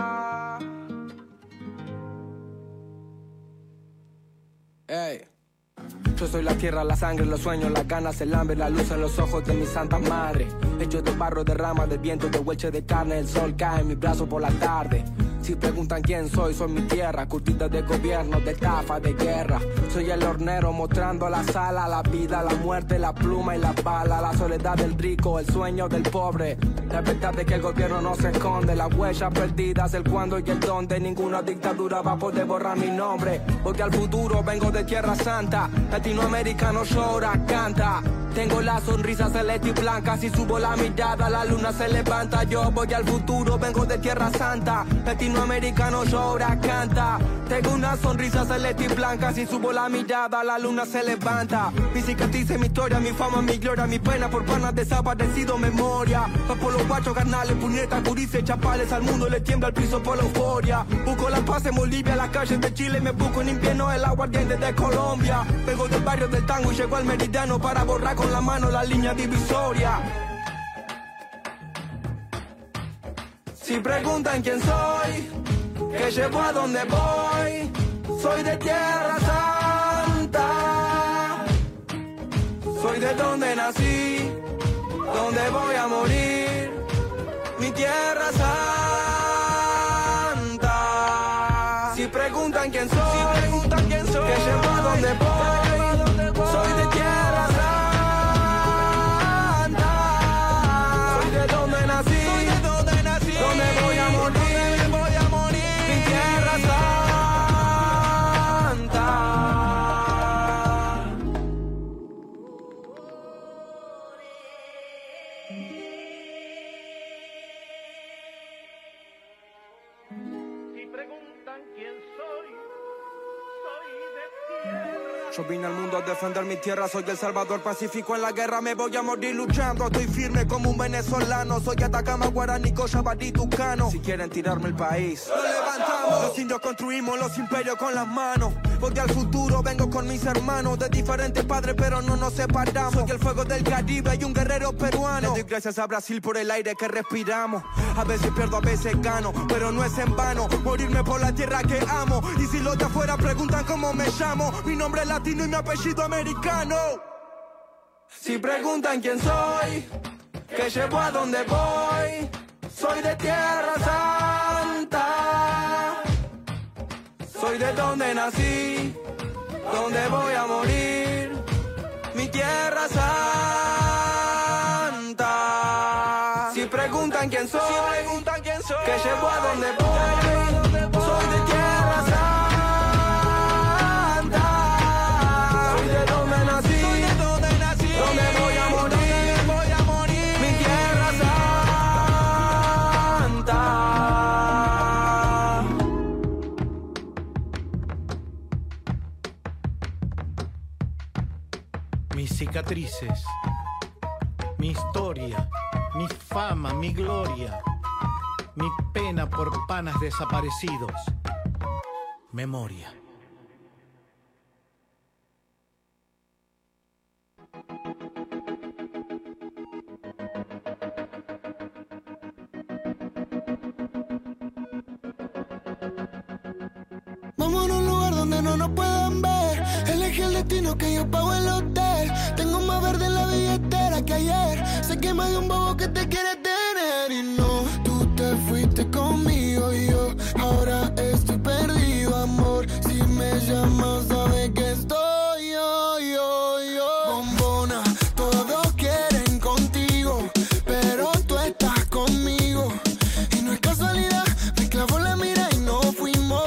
Ey. Yo soy la tierra, la sangre, los sueños, las ganas, el hambre, la luz en los ojos de mi santa madre. Hecho de barro, de rama, de viento, de hueche de carne, el sol cae en mi brazo por la tarde. Si preguntan quién soy, soy mi tierra, curtida de gobierno, de estafa, de guerra. Soy el hornero mostrando la sala, la vida, la muerte, la pluma y la bala, la soledad del rico, el sueño del pobre. La verdad de que el gobierno no se esconde, las huellas perdidas, el cuándo y el dónde. Ninguna dictadura va a poder borrar mi nombre, porque al futuro vengo de Tierra Santa. Latinoamericano llora, canta. Tengo la sonrisa celeste y blanca, si subo la mirada la luna se levanta. Yo voy al futuro, vengo de Tierra Santa. Latinoamericano llora, canta. Tengo una sonrisa celeste y blanca, si subo la mirada la luna se levanta. Mi cicatriz, mi historia, mi fama, mi gloria, mi pena por panas desaparecido, memoria. Va por los guachos, carnales, puñetas, curices, chapales, al mundo le tiembla el piso por la euforia. Busco la paz en Bolivia, las calles de Chile, me busco en invierno el aguardiente de Colombia. Vengo del barrio del tango y llego al meridiano para borrar con la mano la línea divisoria. Si preguntan quién soy, que llevo a donde voy, soy de Tierra Santa. Soy de donde nací, donde voy a morir, mi Tierra Santa. Si preguntan quién soy, si preguntan quién soy, que llevo a donde voy, soy de Tierra Santa. Soy de donde nací, soy de donde nací, donde voy a morir, donde voy a morir, mi Tierra Santa. Si preguntan quién soy, soy de tierra. Yo vine al mundo a defender mi tierra, soy el salvador pacífico en la guerra, me voy a morir luchando, estoy firme como un venezolano, soy Atacama, Guaraní, Cochabamba, Tucano. Si quieren tirarme el país, lo levantamos. Los indios construimos los imperios con las manos, Voy al futuro, vengo con mis hermanos de diferentes padres, pero no nos separamos. Soy el fuego del Caribe y un guerrero peruano. Le doy gracias a Brasil por el aire que respiramos. A veces pierdo, a veces gano, pero no es en vano morirme por la tierra que amo. Y si los de afuera preguntan cómo me llamo, mi nombre es latino y mi apellido americano. Si preguntan quién soy, que llevo a donde voy, soy de Tierra Santa. Soy de donde nací, donde voy a morir, mi Tierra Santa. Si preguntan quién soy, si preguntan quién soy, que llevo a donde voy, soy de Tierra Santa. Soy de donde nací, soy de donde nací, donde voy a morir, voy a morir, mi Tierra Santa. Mis cicatrices, mi historia, mi fama, mi gloria, mi pena por panas desaparecidos, memoria. Vamos a un lugar donde no nos puedan ver. Elegí el destino que yo pago el hotel. Tengo más verde en la billetera que ayer. Sé que más de un bobo que te quiere tener. Y no, tú te fuiste conmigo y yo ahora estoy perdido, amor. Si me llamas sabes que estoy yo, yo, yo. Bombona, todos quieren contigo, pero tú estás conmigo. Y no es casualidad, me clavó la mira y no fuimos.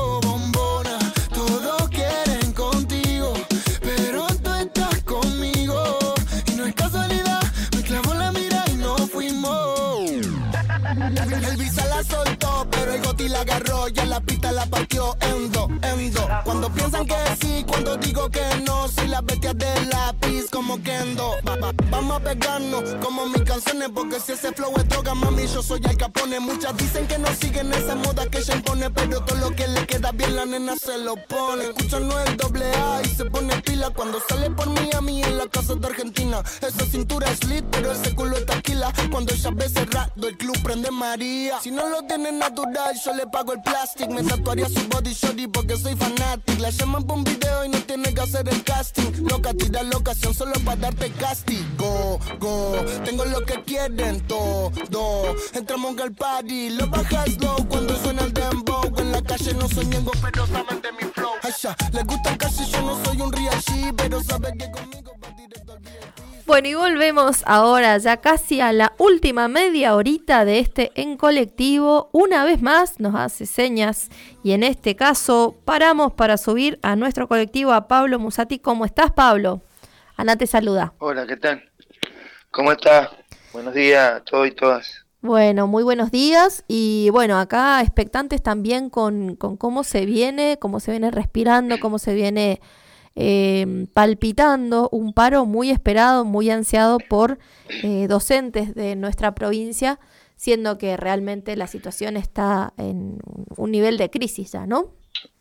El visa la soltó, pero el goti la agarró y en la pista la partió en dos, en dos. Cuando piensan que sí, cuando digo que no, soy la bestia del lápiz como Kendo. Va, va, vamos a pegarnos como mis canciones, porque si ese flow es droga, mami, yo soy Al Capone. Muchas dicen que no siguen esa moda que ella impone, pero todo lo que le queda bien la nena se lo pone. Escuchan no el doble A y se pone pila cuando sale por Miami en la casa de Argentina. Esa cintura es lit, pero ese culo es taquila. Cuando ella ve cerrado, el club prende María. Si no lo tiene natural, yo le pago el plastic. Me tatuaría su body shorty porque soy fanatic. La llaman por un video y no tiene que hacer el casting. Loca, tira la ocasión solo para darte castigo. Go, tengo lo que quieren todo. Entramos al party, lo bajas low cuando suena el dembow. En la calle no soy ñengo, pero saben de mi flow. Asha, les gusta el cash, yo no soy un real G, pero saben que conmigo va directo al V I P. Bueno, y volvemos ahora ya casi a la última media horita de este En Colectivo. Una vez más nos hace señas y en este caso paramos para subir a nuestro colectivo a Pablo Musati. ¿Cómo estás, Pablo? Ana te saluda. Hola, ¿qué tal? ¿Cómo estás? Buenos días a todos y todas. Bueno, muy buenos días y bueno, acá expectantes también con, con cómo se viene, cómo se viene respirando, cómo se viene eh, palpitando un paro muy esperado, muy ansiado por eh, docentes de nuestra provincia, siendo que realmente la situación está en un nivel de crisis ya, ¿no?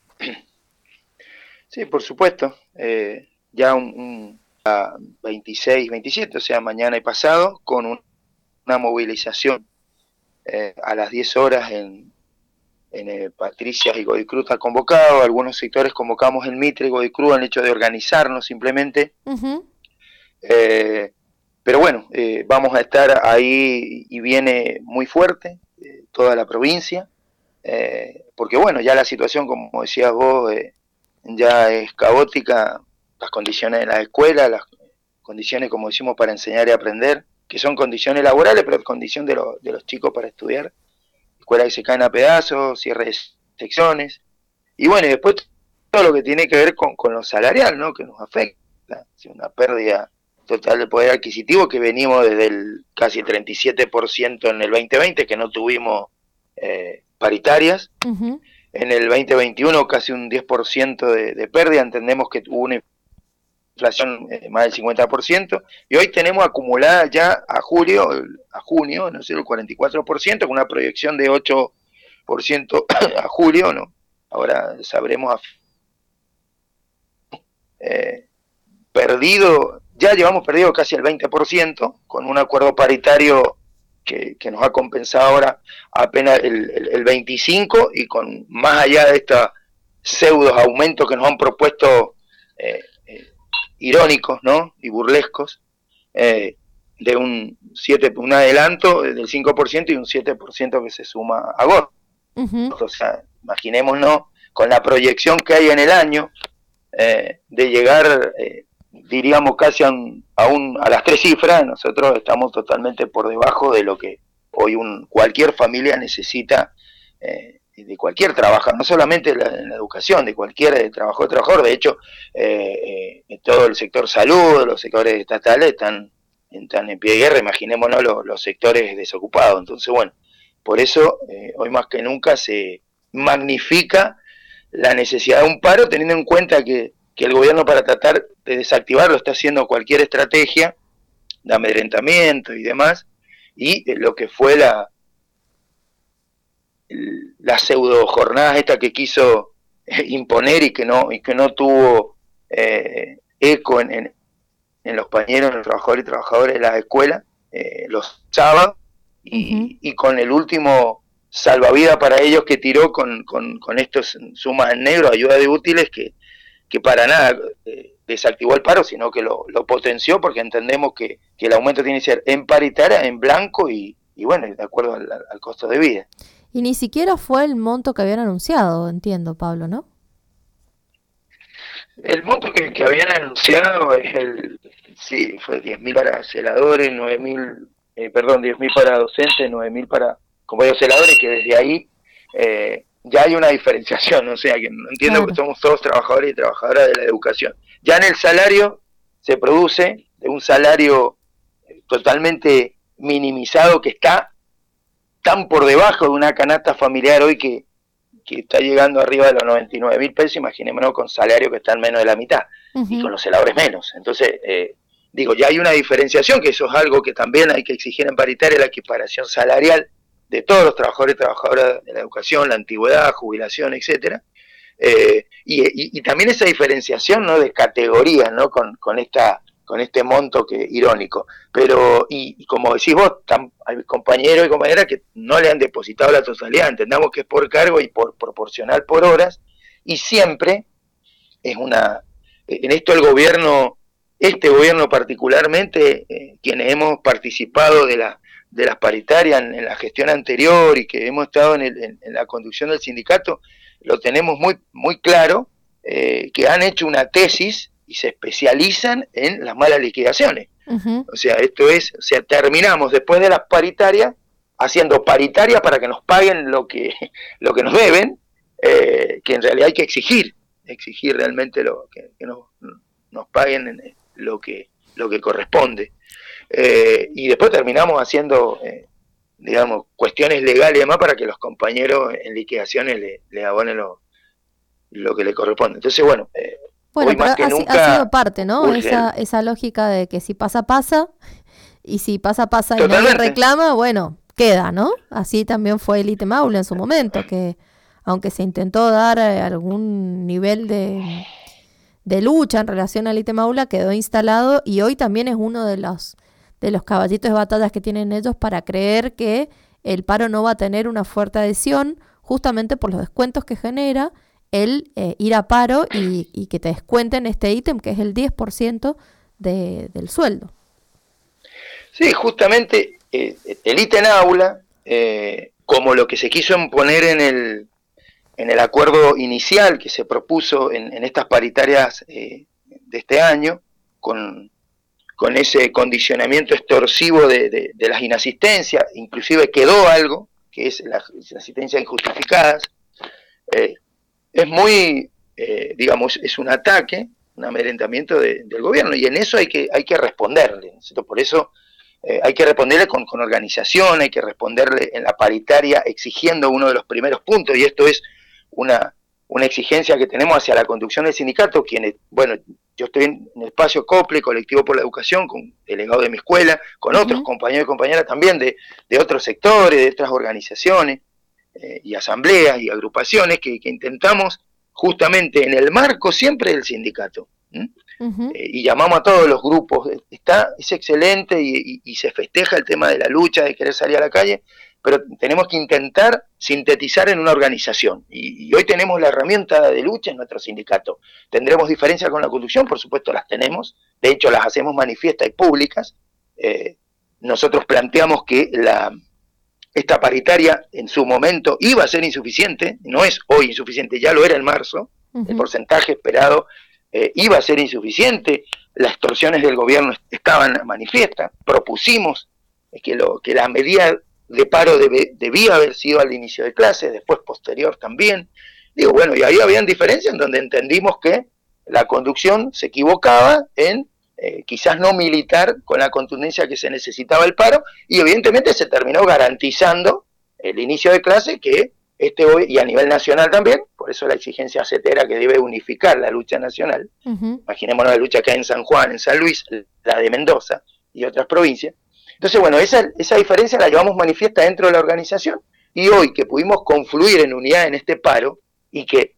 Sí, por supuesto. Eh, ya un, un a veintiséis, veintisiete, o sea, mañana y pasado, con un, una movilización eh, a las diez horas en, en eh, Patricias y Godoy Cruz está convocado. Algunos sectores convocamos en Mitre y Godoy Cruz en el hecho de organizarnos simplemente. Uh-huh. Eh, pero bueno, eh, vamos a estar ahí y viene muy fuerte eh, toda la provincia, eh, porque bueno, ya la situación, como decías vos, eh, ya es caótica. Las condiciones de la escuela, las condiciones, como decimos, para enseñar y aprender, que son condiciones laborales, pero condición de, lo, de los chicos para estudiar. Escuelas que se caen a pedazos, cierre de secciones. Y bueno, y después todo lo que tiene que ver con, con lo salarial, ¿no? Que nos afecta. Una pérdida total de poder adquisitivo que venimos desde el casi treinta y siete por ciento en el veinte veinte, que no tuvimos eh, paritarias. Uh-huh. En el veinte veintiuno casi un diez por ciento de, de pérdida. Entendemos que hubo una inflación eh, más del cincuenta por ciento, y hoy tenemos acumulada ya a julio, a junio, no sé, el cuarenta y cuatro por ciento, con una proyección de ocho por ciento a julio, ¿no? Ahora sabremos a eh, perdido, ya llevamos perdido casi el veinte por ciento con un acuerdo paritario que, que nos ha compensado ahora apenas el, el, el veinticinco por ciento, y con más allá de estos pseudos aumentos que nos han propuesto eh, eh, irónicos, ¿no? Y burlescos, eh, de un siete un adelanto del cinco por ciento y un siete por ciento que se suma a agosto. Uh-huh. O sea, imaginémonos con la proyección que hay en el año, eh, de llegar, eh, diríamos, casi a, un, a, un, a las tres cifras. Nosotros estamos totalmente por debajo de lo que hoy un, cualquier familia necesita, eh, de cualquier trabajo, no solamente en la, en la educación, de cualquier eh, trabajador trabajador. De hecho, eh, eh, todo el sector salud, los sectores estatales están, están en pie de guerra, imaginémonos los, los sectores desocupados. Entonces, bueno, por eso eh, hoy más que nunca se magnifica la necesidad de un paro, teniendo en cuenta que, que el gobierno, para tratar de desactivarlo, está haciendo cualquier estrategia de amedrentamiento y demás, y eh, lo que fue la la pseudo jornada esta que quiso eh, imponer y que no y que no tuvo eh, eco en, en, en los compañeros, en los trabajadores y trabajadoras de las escuelas, eh, los sábados, y, uh-huh. y con el último salvavidas para ellos que tiró con, con, con estos sumas en negro, ayuda de útiles, que, que para nada eh, desactivó el paro, sino que lo, lo potenció, porque entendemos que, que el aumento tiene que ser en paritaria, en blanco y, y bueno, de acuerdo al, al costo de vida. Y ni siquiera fue el monto que habían anunciado, entiendo, Pablo, ¿no? El monto que, que habían anunciado es el, sí, fue diez mil para celadores, nueve mil, eh, perdón, diez mil para docentes, nueve mil para compañeros celadores, que desde ahí eh, ya hay una diferenciación, o sea, que no entiendo, claro, que somos todos trabajadores y trabajadoras de la educación. Ya en el salario se produce de un salario totalmente minimizado, que está tan por debajo de una canasta familiar hoy que, que está llegando arriba de los noventa y nueve mil pesos, imaginémonos con salarios que están menos de la mitad, uh-huh. y con los celadores menos. Entonces, eh, digo, ya hay una diferenciación, que eso es algo que también hay que exigir en paritaria, la equiparación salarial de todos los trabajadores y trabajadoras de la educación, la antigüedad, jubilación, etcétera. Eh, y, y, y también esa diferenciación, ¿no?, de categorías, ¿no?, con, con esta con este monto que irónico. Pero, y, y como decís vos, tam, hay compañeros y compañeras que no le han depositado la totalidad, entendamos que es por cargo y por proporcional por horas, y siempre es una, en esto el gobierno, este gobierno particularmente, eh, quienes hemos participado de la de las paritarias en, en la gestión anterior y que hemos estado en, el, en, en la conducción del sindicato, lo tenemos muy, muy claro, eh, que han hecho una tesis y se especializan en las malas liquidaciones. Uh-huh. O sea, esto es, o sea, terminamos después de las paritarias haciendo paritarias para que nos paguen lo que lo que nos deben, eh, que en realidad hay que exigir, exigir realmente lo que, que nos, nos paguen lo que lo que corresponde. Eh, y después terminamos haciendo, eh, digamos, cuestiones legales y demás para que los compañeros en liquidaciones le, le abonen lo, lo que le corresponde. Entonces, bueno, eh, Bueno, hoy pero más que ha, nunca ha sido parte, ¿no? urge. Esa, esa lógica de que si pasa, pasa, y si pasa, pasa y Totalmente. nadie reclama, bueno, queda, ¿no? Así también fue el ítem aula en su momento, que aunque se intentó dar eh, algún nivel de, de lucha en relación al ítem aula, quedó instalado, y hoy también es uno de los, de los caballitos de batallas que tienen ellos para creer que el paro no va a tener una fuerte adhesión, justamente por los descuentos que genera el eh, ir a paro y, y que te descuenten este ítem, que es el diez por ciento de, del sueldo. Sí, justamente eh, el ítem aula, eh, como lo que se quiso imponer en el, en el acuerdo inicial que se propuso en, en estas paritarias eh, de este año, con, con ese condicionamiento extorsivo de, de, de las inasistencias, inclusive quedó algo, que es las inasistencias injustificadas, eh, es muy, eh, digamos, es un ataque, un amedrentamiento de, del gobierno, y en eso hay que hay que responderle, ¿no? Por eso eh, hay que responderle con, con organización, hay que responderle en la paritaria exigiendo uno de los primeros puntos, y esto es una, una exigencia que tenemos hacia la conducción del sindicato, quienes, bueno, yo estoy en el espacio COPLE, Colectivo por la Educación, con delegado de mi escuela, con uh-huh. otros compañeros y compañeras también de, de otros sectores, de otras organizaciones, Eh, y asambleas y agrupaciones que, que intentamos justamente en el marco siempre del sindicato, ¿Mm? Uh-huh. Eh, y llamamos a todos los grupos, está, es excelente y, y, y se festeja el tema de la lucha, de querer salir a la calle, pero tenemos que intentar sintetizar en una organización, y, y hoy tenemos la herramienta de lucha en nuestro sindicato. ¿Tendremos diferencias con la conducción? Por supuesto las tenemos, de hecho las hacemos manifiestas y públicas. Eh, nosotros planteamos que la, esta paritaria en su momento iba a ser insuficiente, no es hoy insuficiente, ya lo era en marzo, uh-huh. El porcentaje esperado eh, iba a ser insuficiente, las extorsiones del gobierno estaban manifiestas, propusimos que, lo, que la medida de paro debe, debía haber sido al inicio de clases, después posterior también. Digo, bueno, y ahí habían diferencias en donde entendimos que la conducción se equivocaba en eh, quizás no militar con la contundencia que se necesitaba el paro, y evidentemente se terminó garantizando el inicio de clase que este hoy, y a nivel nacional también, por eso la exigencia cetera que debe unificar la lucha nacional. Uh-huh. Imaginémonos la lucha que hay en San Juan, en San Luis, la de Mendoza y otras provincias. Entonces, bueno, esa, esa diferencia la llevamos manifiesta dentro de la organización, y hoy que pudimos confluir en unidad en este paro, y que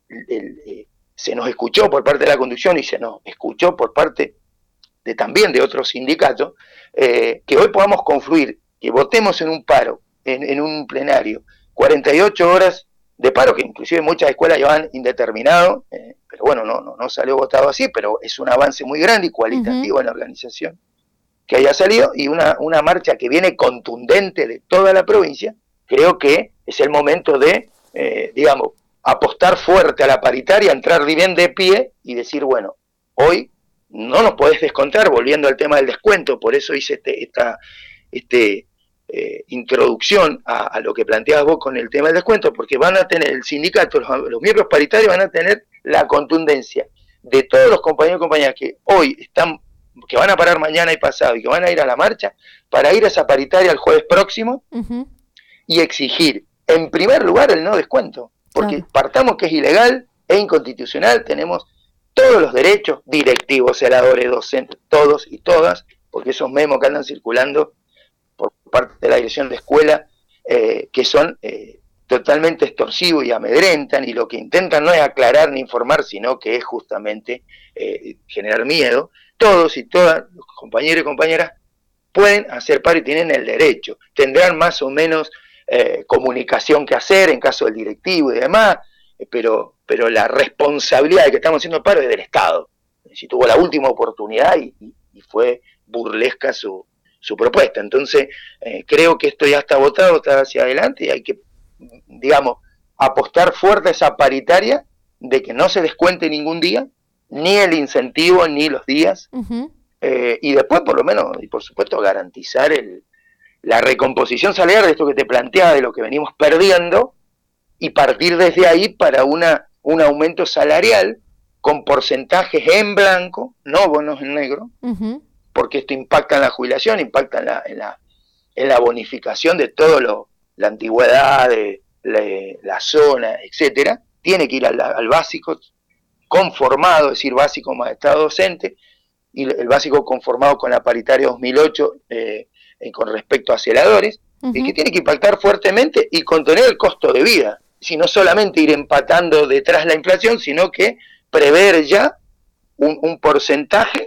el, el, se nos escuchó por parte de la conducción y se nos escuchó por parte de, también de otros sindicatos, eh, que hoy podamos confluir, que votemos en un paro, en, en un plenario, cuarenta y ocho horas de paro, que inclusive muchas escuelas llevan indeterminado, eh, pero bueno, no, no, no salió votado así, pero es un avance muy grande y cualitativo uh-huh. en la organización que haya salido, y una, una marcha que viene contundente de toda la provincia. Creo que es el momento de, eh, digamos, apostar fuerte a la paritaria, entrar bien de pie y decir, bueno, hoy no nos podés descontar, volviendo al tema del descuento, por eso hice este, esta este, eh, introducción a, a lo que planteabas vos con el tema del descuento, porque van a tener el sindicato, los, los miembros paritarios van a tener la contundencia de todos los compañeros y compañeras que hoy están, que van a parar mañana y pasado y que van a ir a la marcha, para ir a esa paritaria el jueves próximo uh-huh. y exigir, en primer lugar, el no descuento, porque claro. partamos que es ilegal e inconstitucional, tenemos todos los derechos, directivos, celadores, docentes, todos y todas, porque esos memos que andan circulando por parte de la dirección de escuela, eh, que son eh, totalmente extorsivos y amedrentan, y lo que intentan no es aclarar ni informar, sino que es justamente eh, generar miedo. Todos y todas, los compañeros y compañeras, pueden hacer paro y tienen el derecho. Tendrán más o menos eh, comunicación que hacer en caso del directivo y demás, eh, pero, pero la responsabilidad de que estamos haciendo paro es del Estado. Si tuvo la última oportunidad y, y, y fue burlesca su, su propuesta. Entonces, eh, creo que esto ya está votado, está hacia adelante, y hay que, digamos, apostar fuerte a esa paritaria de que no se descuente ningún día, ni el incentivo, ni los días, uh-huh. eh, y después por lo menos, y por supuesto, garantizar el, la recomposición salarial de esto que te planteaba, de lo que venimos perdiendo, y partir desde ahí para una un aumento salarial con porcentajes en blanco, no bonos en negro, uh-huh. porque esto impacta en la jubilación, impacta en la, en la, en la bonificación de todo lo, la antigüedad, de, la, la zona, etcétera. Tiene que ir al, al básico conformado, es decir, básico más estado docente, y el básico conformado con la paritaria dos mil ocho eh, eh, con respecto a celadores, uh-huh. y que tiene que impactar fuertemente y contener el costo de vida, si no solamente ir empatando detrás la inflación, sino que prever ya un, un porcentaje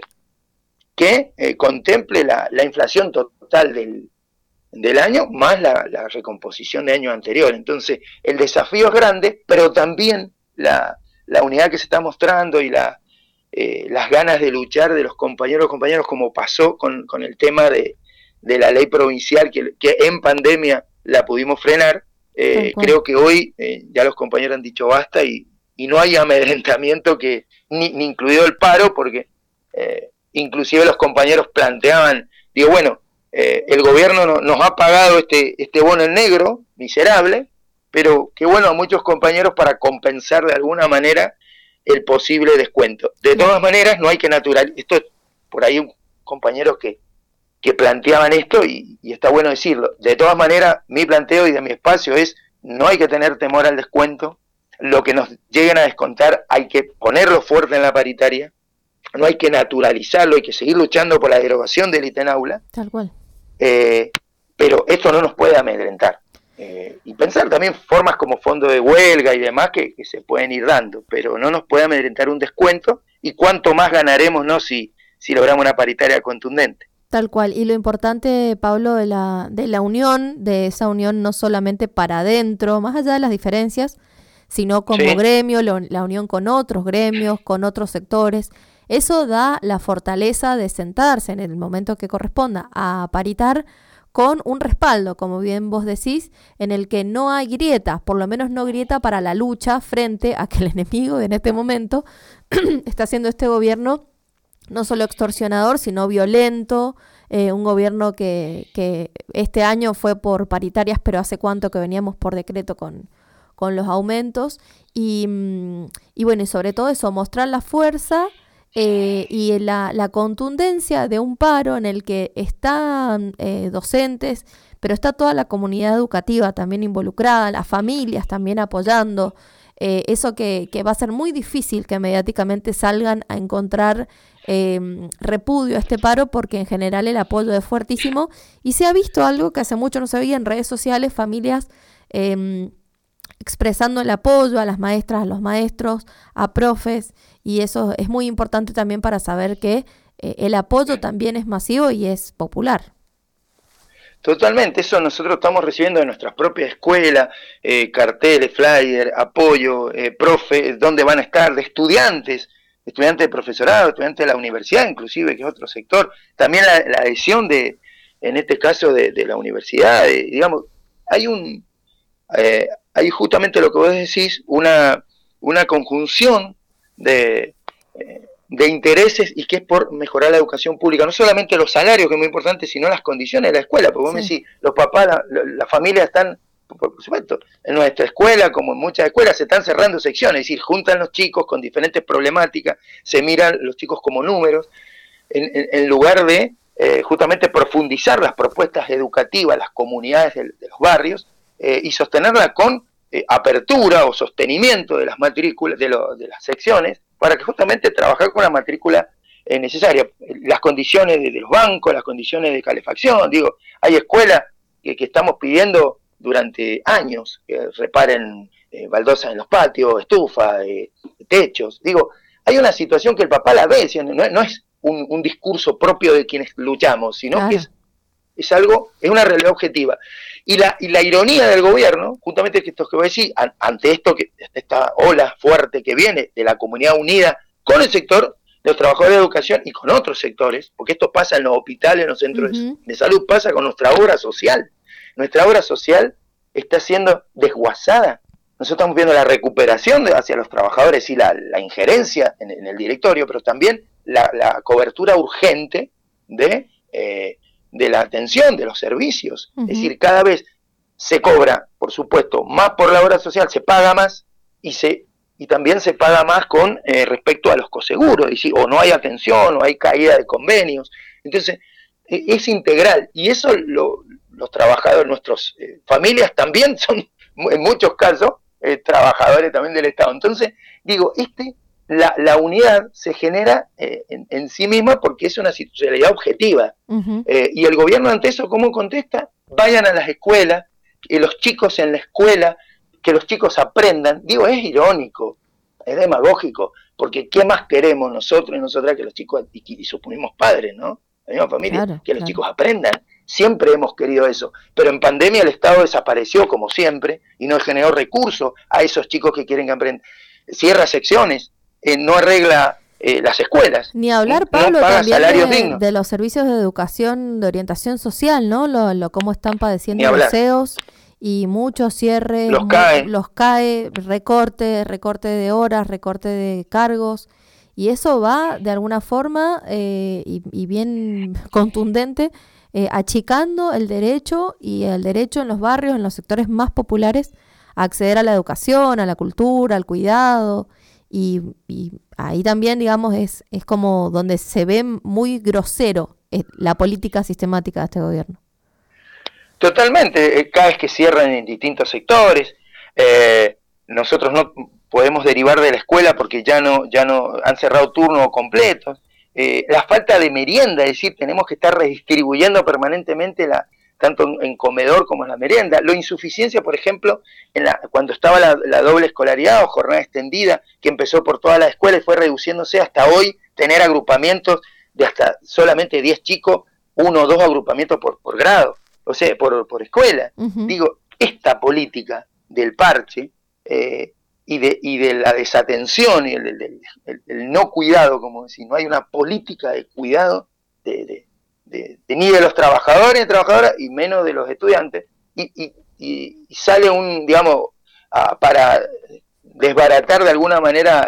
que eh, contemple la, la inflación total del, del año, más la, la recomposición de año anterior. Entonces, el desafío es grande, pero también la la unidad que se está mostrando y la, eh, las ganas de luchar de los compañeros compañeros, como pasó con, con el tema de, de la ley provincial, que, que en pandemia la pudimos frenar. Eh, creo que hoy eh, ya los compañeros han dicho basta, y, y no hay amedrentamiento, que ni, ni incluido el paro, porque eh, inclusive los compañeros planteaban, digo, bueno, eh, el gobierno no, nos ha pagado este, este bono en negro, miserable, pero qué bueno a muchos compañeros para compensar de alguna manera el posible descuento. De todas maneras, no hay que naturalizar, esto por ahí compañeros que, que planteaban esto, y, y está bueno decirlo. De todas maneras, mi planteo y de mi espacio es, no hay que tener temor al descuento, lo que nos lleguen a descontar hay que ponerlo fuerte en la paritaria, no hay que naturalizarlo, hay que seguir luchando por la derogación del ítem aula. Tal cual. Eh, pero esto no nos puede amedrentar. Eh, y pensar también formas como fondo de huelga y demás que, que se pueden ir dando, pero no nos puede amedrentar un descuento y cuánto más ganaremos, ¿no? si, si logramos una paritaria contundente. Tal cual, y lo importante, Pablo, de la, de la unión, de esa unión no solamente para adentro, más allá de las diferencias, sino como sí. gremio, lo, la unión con otros gremios, con otros sectores. Eso da la fortaleza de sentarse en el momento que corresponda a paritar con un respaldo, como bien vos decís, en el que no hay grieta, por lo menos no grieta para la lucha frente a que el enemigo en este momento está haciendo este gobierno no solo extorsionador, sino violento, eh, un gobierno que, que este año fue por paritarias, pero hace cuánto que veníamos por decreto con, con los aumentos, y, y bueno, y sobre todo eso, mostrar la fuerza eh, y la, la contundencia de un paro en el que están eh, docentes, pero está toda la comunidad educativa también involucrada, las familias también apoyando, eh, eso que, que va a ser muy difícil que mediáticamente salgan a encontrar Eh, repudio a este paro, porque en general el apoyo es fuertísimo y se ha visto algo que hace mucho no se veía en redes sociales, familias eh, expresando el apoyo a las maestras, a los maestros, a profes, y eso es muy importante también para saber que eh, el apoyo también es masivo y es popular. Totalmente, eso nosotros estamos recibiendo de nuestras propias escuelas, eh, carteles, flyer, apoyo, eh, profe, dónde van a estar, de estudiantes, estudiantes de profesorado, estudiantes de la universidad, inclusive, que es otro sector, también la, la adhesión de, en este caso, de, de la universidad, de, digamos, hay un, eh, hay justamente lo que vos decís, una, una conjunción de, eh, de intereses, y que es por mejorar la educación pública, no solamente los salarios, que es muy importante, sino las condiciones de la escuela, porque vos sí. me decís, los papás, la, la, la familia están, por supuesto, en nuestra escuela, como en muchas escuelas, se están cerrando secciones, es decir, juntan los chicos con diferentes problemáticas, se miran los chicos como números, en, en, en lugar de eh, justamente profundizar las propuestas educativas, las comunidades de, de los barrios, eh, y sostenerla con eh, apertura o sostenimiento de las matrículas, de, lo, de las secciones, para que justamente trabajar con la matrícula eh, necesaria, las condiciones de, de los bancos, las condiciones de calefacción, digo, hay escuelas que, que estamos pidiendo durante años, que reparen eh, baldosas en los patios, estufas, eh, techos. Digo, hay una situación que el papá la ve, no, no es un, un discurso propio de quienes luchamos, sino claro. que es, es algo, es una realidad objetiva. Y la, y la ironía del gobierno, justamente que esto que voy a decir, an, ante esto, que esta ola fuerte que viene de la comunidad unida con el sector de los trabajadores de educación y con otros sectores, porque esto pasa en los hospitales, en los centros uh-huh. de, de salud, pasa con nuestra obra social. Nuestra obra social está siendo desguazada. Nosotros estamos viendo la recuperación de, hacia los trabajadores y la, la injerencia en, en el directorio, pero también la, la cobertura urgente de, eh, de la atención, de los servicios. Uh-huh. Es decir, cada vez se cobra, por supuesto, más por la obra social, se paga más y se y también se paga más con eh, respecto a los coseguros, es decir, o no hay atención, o hay caída de convenios. Entonces, eh, es integral, y eso lo los trabajadores, nuestras eh, familias también son, en muchos casos, eh, trabajadores también del Estado. Entonces, digo, este la, la unidad se genera eh, en, en sí misma porque es una realidad objetiva. Uh-huh. Eh, y el gobierno ante eso, ¿cómo contesta? Vayan a las escuelas, que los chicos en la escuela, que los chicos aprendan. Digo, es irónico, es demagógico, porque ¿qué más queremos nosotros y nosotras que los chicos, y, y suponemos padres, ¿no? La misma familia, claro, que los claro. chicos aprendan. Siempre hemos querido eso, pero en pandemia el Estado desapareció como siempre y no generó recursos a esos chicos que quieren que aprendan. Cierra secciones, eh, no arregla eh, las escuelas. Ni hablar, Pablo, no también de, de los servicios de educación, de orientación social, ¿no? Lo, lo cómo están padeciendo los C E Os y muchos cierres, los cae. los cae, recorte, recorte de horas, recorte de cargos. Y eso va de alguna forma eh, y, y bien contundente, eh, achicando el derecho y el derecho en los barrios, en los sectores más populares, a acceder a la educación, a la cultura, al cuidado. Y, y ahí también, digamos, es, es como donde se ve muy grosero eh, la política sistemática de este gobierno. Totalmente, eh, cada vez que cierran en distintos sectores, eh, nosotros no podemos derivar de la escuela porque ya no ya no han cerrado turnos completos, eh, la falta de merienda, es decir, tenemos que estar redistribuyendo permanentemente la tanto en comedor como en la merienda. La insuficiencia, por ejemplo, en la, cuando estaba la, la doble escolaridad o jornada extendida, que empezó por toda la escuela y fue reduciéndose hasta hoy, tener agrupamientos de hasta solamente diez chicos, uno o dos agrupamientos por, por grado, o sea, por, por escuela. Uh-huh. Digo, esta política del parche eh, y, de, y de la desatención y el, el, el, el no cuidado, como decir, no hay una política de cuidado de, de, de, de ni de los trabajadores y trabajadoras y menos de los estudiantes, y, y, y, y sale un, digamos, a, para desbaratar de alguna manera.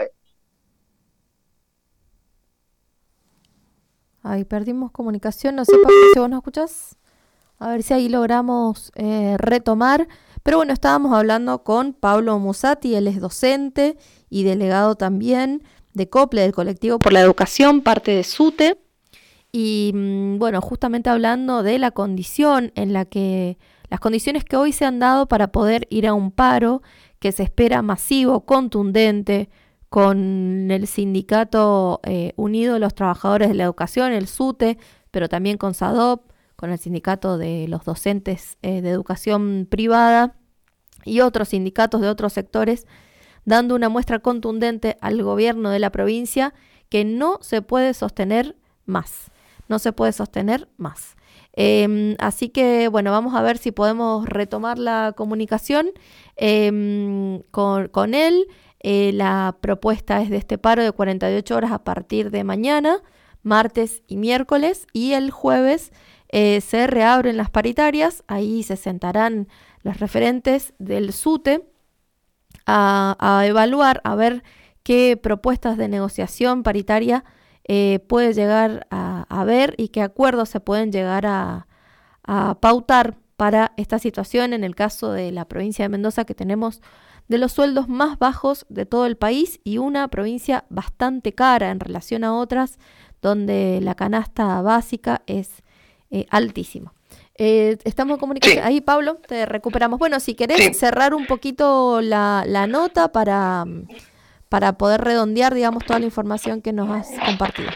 Ahí perdimos comunicación, no sé, Pablo, si vos nos escuchás. A ver si ahí logramos eh, retomar. Pero bueno, estábamos hablando con Pablo Musati, él es docente y delegado también de COPLE, del Colectivo por la Educación, parte de SUTE. Y bueno, justamente hablando de la condición en la que, las condiciones que hoy se han dado para poder ir a un paro que se espera masivo, contundente, con el sindicato eh, unido de los trabajadores de la educación, el SUTE, pero también con SADOP, con el sindicato de los docentes eh, de educación privada y otros sindicatos de otros sectores, dando una muestra contundente al gobierno de la provincia que no se puede sostener más, no se puede sostener más. Eh, así que, bueno, vamos a ver si podemos retomar la comunicación eh, con, con él. Eh, la propuesta es de este paro de cuarenta y ocho horas a partir de mañana, martes y miércoles, y el jueves eh, se reabren las paritarias. Ahí se sentarán los referentes del SUTE a, a evaluar, a ver qué propuestas de negociación paritaria eh, puede llegar a, a ver y qué acuerdos se pueden llegar a, a pautar para esta situación en el caso de la provincia de Mendoza, que tenemos de los sueldos más bajos de todo el país y una provincia bastante cara en relación a otras donde la canasta básica es eh, altísima. Eh, estamos en comunicación. Sí. Ahí, Pablo, te recuperamos. Bueno, si querés sí. cerrar un poquito la, la nota para, para poder redondear, digamos, toda la información que nos has compartido.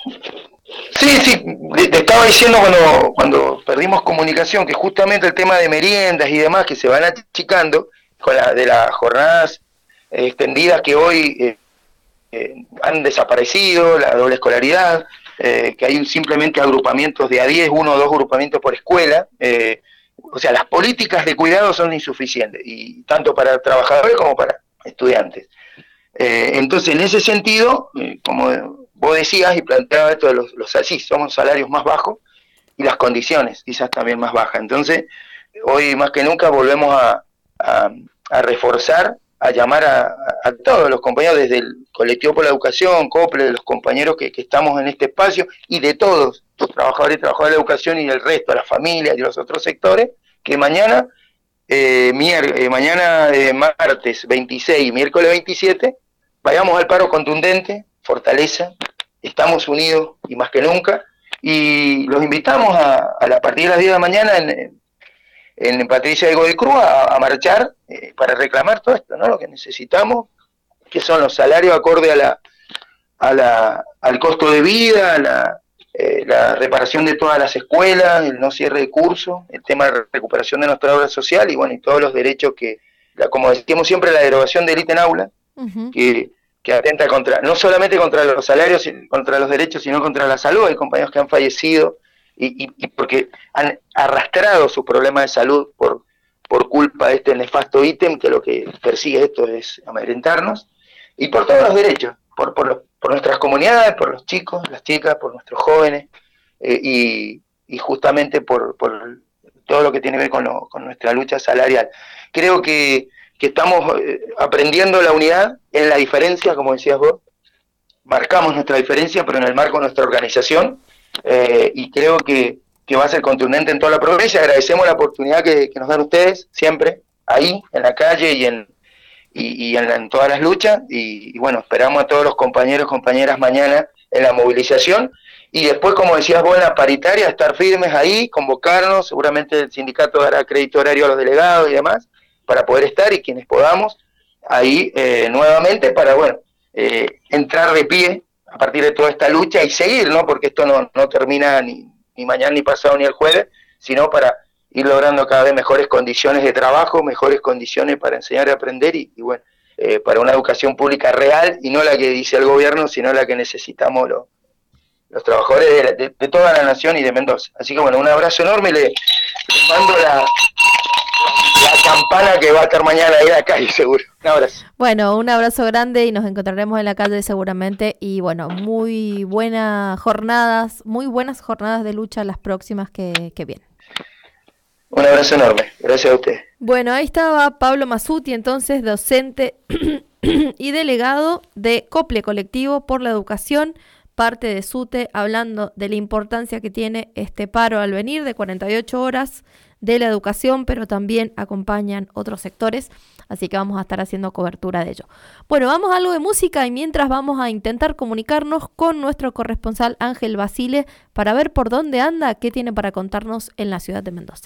Sí, sí, te estaba diciendo cuando, cuando perdimos comunicación que justamente el tema de meriendas y demás que se van achicando con la de las jornadas eh, extendidas que hoy eh, eh, han desaparecido, la doble escolaridad, eh, que hay simplemente agrupamientos de a diez, uno o dos agrupamientos por escuela, eh, o sea, las políticas de cuidado son insuficientes, y tanto para trabajadores como para estudiantes. Eh, entonces, en ese sentido, eh, como vos decías y planteabas esto de los, los así, somos salarios más bajos y las condiciones quizás también más bajas. Entonces, hoy más que nunca volvemos a A, a reforzar, a llamar a, a, a todos los compañeros desde el Colectivo por la Educación, COPLE, de los compañeros que, que estamos en este espacio y de todos los trabajadores y trabajadoras de la educación y del resto, de las familias y los otros sectores, que mañana, eh, mier, eh, mañana eh, martes veintiséis y miércoles veintisiete, vayamos al paro contundente, fortaleza, estamos unidos y más que nunca, y los invitamos a, a, la, a partir de las diez de la mañana en en Patricia de Godoy a, a marchar eh, para reclamar todo esto, ¿no? Lo que necesitamos, que son los salarios acorde a la, a la, al costo de vida, a la, eh, la reparación de todas las escuelas, el no cierre de cursos, el tema de recuperación de nuestra obra social y bueno, y todos los derechos que, la, como decimos siempre, la derogación del ítem aula, uh-huh. que, que atenta contra, no solamente contra los salarios, contra los derechos, sino contra la salud. Hay compañeros que han fallecido Y, y, y porque han arrastrado su problema de salud por, por culpa de este nefasto ítem, que lo que persigue esto es amedrentarnos, y por todos los derechos, por, por, los, por nuestras comunidades, por los chicos, las chicas, por nuestros jóvenes, eh, y, y justamente por, por todo lo que tiene que ver con, lo, con nuestra lucha salarial. Creo que, que estamos eh, aprendiendo la unidad en la diferencia, como decías vos, marcamos nuestra diferencia, pero en el marco de nuestra organización, Eh, y creo que, que va a ser contundente en toda la provincia. Agradecemos la oportunidad que, que nos dan ustedes siempre, ahí, en la calle y en, y, y en, en todas las luchas, y, y bueno, esperamos a todos los compañeros y compañeras mañana en la movilización, y después, como decías vos, en la paritaria, estar firmes ahí, convocarnos, seguramente el sindicato dará crédito horario a los delegados y demás, para poder estar, y quienes podamos, ahí eh, nuevamente, para, bueno, eh, entrar de pie a partir de toda esta lucha y seguir, ¿no? Porque esto no, no termina ni, ni mañana, ni pasado, ni el jueves, sino para ir logrando cada vez mejores condiciones de trabajo, mejores condiciones para enseñar y aprender y, y bueno, eh, para una educación pública real y no la que dice el gobierno, sino la que necesitamos los, los trabajadores de, la, de, de toda la nación y de Mendoza. Así que bueno, un abrazo enorme, le, le mando la, la campana que va a estar mañana ahí en la calle seguro. Un abrazo. Bueno, un abrazo grande y nos encontraremos en la calle seguramente y bueno, muy buenas jornadas, muy buenas jornadas de lucha las próximas que, que vienen. Un abrazo enorme, gracias a usted. Bueno, ahí estaba Pablo Mazzuti, entonces docente y delegado de COPLE, Colectivo por la Educación, parte de SUTE, hablando de la importancia que tiene este paro al venir de cuarenta y ocho horas de la educación, pero también acompañan otros sectores, así que vamos a estar haciendo cobertura de ello. Bueno, vamos a algo de música y mientras vamos a intentar comunicarnos con nuestro corresponsal Ángel Basile para ver por dónde anda, qué tiene para contarnos en la ciudad de Mendoza.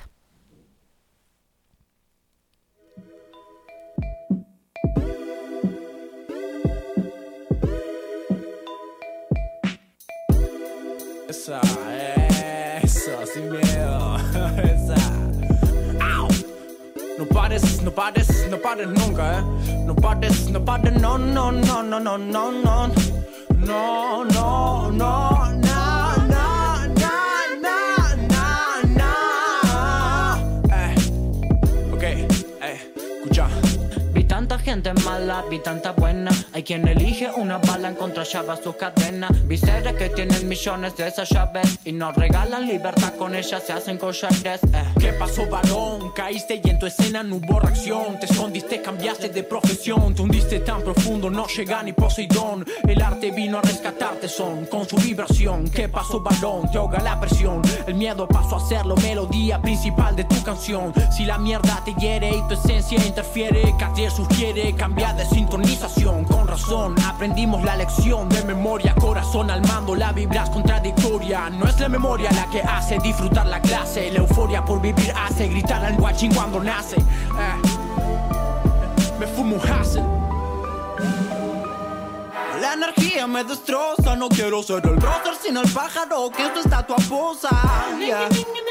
Esa, eso, sin miedo, esa. Au. No pares, no pares, no pares nunca, eh. No pares, no pares, no, no, no, no, no, no, no. No, no, no, no, no, no, no, no. Eh, ok, eh, escucha. Vi tanta gente mala, vi tanta buena. Hay quien elige una bala en contra llave a su cadena. Vi seres que tienen millones de esas llaves y nos regalan libertad, con ellas se hacen collares. eh. ¿Qué pasó, varón? Caíste y en tu escena no hubo reacción. Te escondiste, cambiaste de profesión. Te hundiste tan profundo, no llega ni Poseidón. El arte vino a rescatarte, son con su vibración. ¿Qué pasó, varón? Te ahoga la presión. El miedo pasó a ser la melodía principal de tu canción. Si la mierda te hiere y tu esencia interfiere, Cartier sugiere cambiar de sintonización. Con razón, aprendimos la lección de memoria. Corazón al mando, la vibra es contradictoria. No es la memoria la que hace disfrutar la clase. La euforia por vivir hace gritar al guachín cuando nace. eh. Me fumo un hassle. La energía me destroza. No quiero ser el brother sino el pájaro que tu estatua posa. Yeah.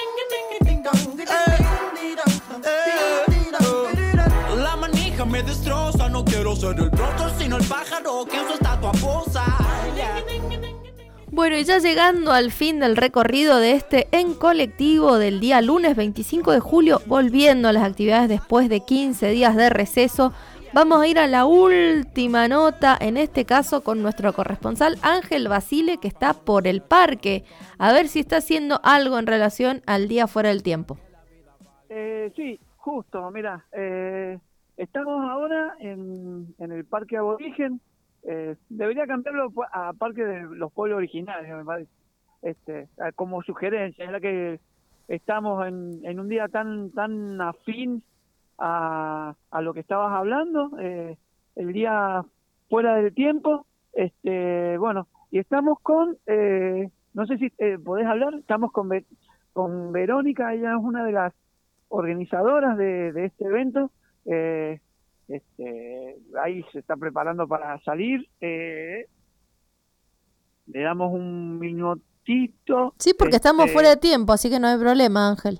La manija me destroza. No quiero ser el brother sino el pájaro que en su estatua posa. Yeah. Bueno, y ya llegando al fin del recorrido de este En Colectivo del día lunes veinticinco de julio, volviendo a las actividades después de quince días de receso, vamos a ir a la última nota, en este caso con nuestro corresponsal Ángel Basile, que está por el parque, a ver si está haciendo algo en relación al día fuera del tiempo. Eh, sí, justo, mira, eh, estamos ahora en, en el Parque Aborigen. Eh, debería cambiarlo a Parque de los Pueblos Originarios, me parece, este, como sugerencia, es la que estamos en, en un día tan tan afín a, a lo que estabas hablando, eh, el día fuera del tiempo, este, bueno, y estamos con, eh, no sé si eh, podés hablar, estamos con, con Verónica, ella es una de las organizadoras de, de este evento. eh, Este, ahí se está preparando para salir. Eh, le damos un minutito. Sí, porque este... estamos fuera de tiempo, así que no hay problema, Ángel.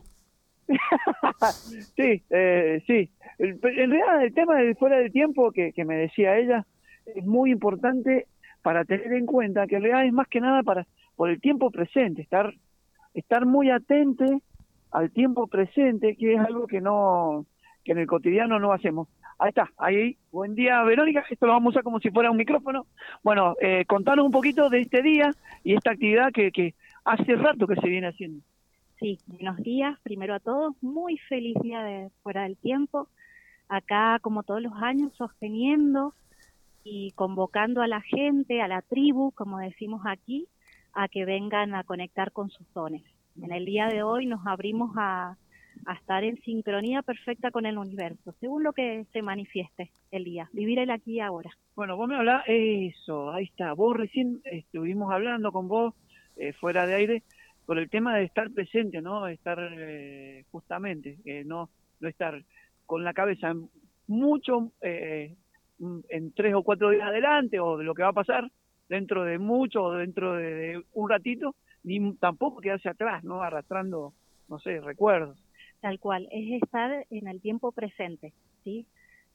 sí, eh, sí. El, en realidad el tema de fuera de tiempo que, que me decía ella es muy importante para tener en cuenta que en realidad es más que nada para por el tiempo presente, estar estar muy atente al tiempo presente, que es algo que no que en el cotidiano no hacemos. Ahí está, ahí. Buen día, Verónica. Esto lo vamos a usar como si fuera un micrófono. Bueno, eh, contanos un poquito de este día y esta actividad que, que hace rato que se viene haciendo. Sí, buenos días, primero a todos. Muy feliz día de Fuera del Tiempo. Acá, como todos los años, sosteniendo y convocando a la gente, a la tribu, como decimos aquí, a que vengan a conectar con sus dones. En el día de hoy nos abrimos a... a estar en sincronía perfecta con el universo, según lo que se manifieste el día, vivir el aquí y ahora. Bueno, vos me hablás, eso, ahí está, vos recién estuvimos hablando con vos, eh, fuera de aire, por el tema de estar presente, ¿no? Estar eh, justamente, eh, no, no estar con la cabeza mucho, eh, en tres o cuatro días adelante, o de lo que va a pasar dentro de mucho, o dentro de, de un ratito, ni tampoco quedarse atrás, ¿no? Arrastrando, no sé, recuerdos. Tal cual, es estar en el tiempo presente, ¿sí?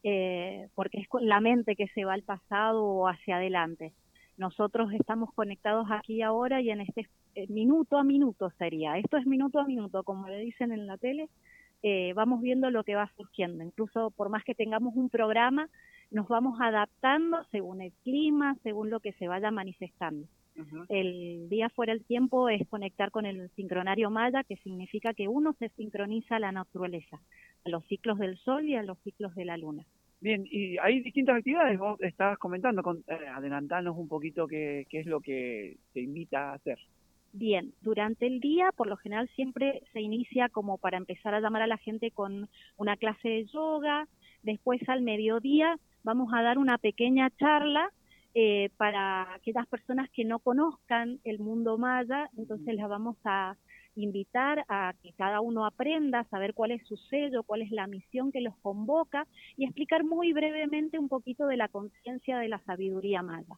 Eh, porque es con la mente que se va al pasado o hacia adelante. Nosotros estamos conectados aquí y ahora y en este eh, minuto a minuto sería. Esto es minuto a minuto, como le dicen en la tele, eh, vamos viendo lo que va surgiendo. Incluso por más que tengamos un programa, nos vamos adaptando según el clima, según lo que se vaya manifestando. Uh-huh. El día fuera del tiempo es conectar con el sincronario maya, que significa que uno se sincroniza a la naturaleza, a los ciclos del sol y a los ciclos de la luna. Bien, y hay distintas actividades, vos estabas comentando, con, eh, adelantanos un poquito qué, qué es lo que te invita a hacer. Bien, durante el día, por lo general siempre se inicia como para empezar a llamar a la gente con una clase de yoga, después al mediodía vamos a dar una pequeña charla eh, para aquellas personas que no conozcan el mundo maya, entonces las vamos a invitar a que cada uno aprenda a saber cuál es su sello, cuál es la misión que los convoca y explicar muy brevemente un poquito de la conciencia de la sabiduría maya.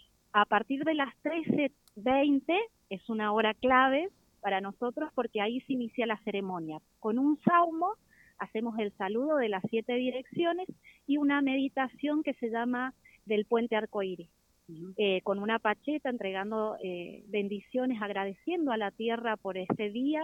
A partir de las trece veinte es una hora clave para nosotros porque ahí se inicia la ceremonia. Con un saumo hacemos el saludo de las siete direcciones y una meditación que se llama del puente arcoíris. Eh, con una pacheta entregando eh, bendiciones, agradeciendo a la tierra por ese día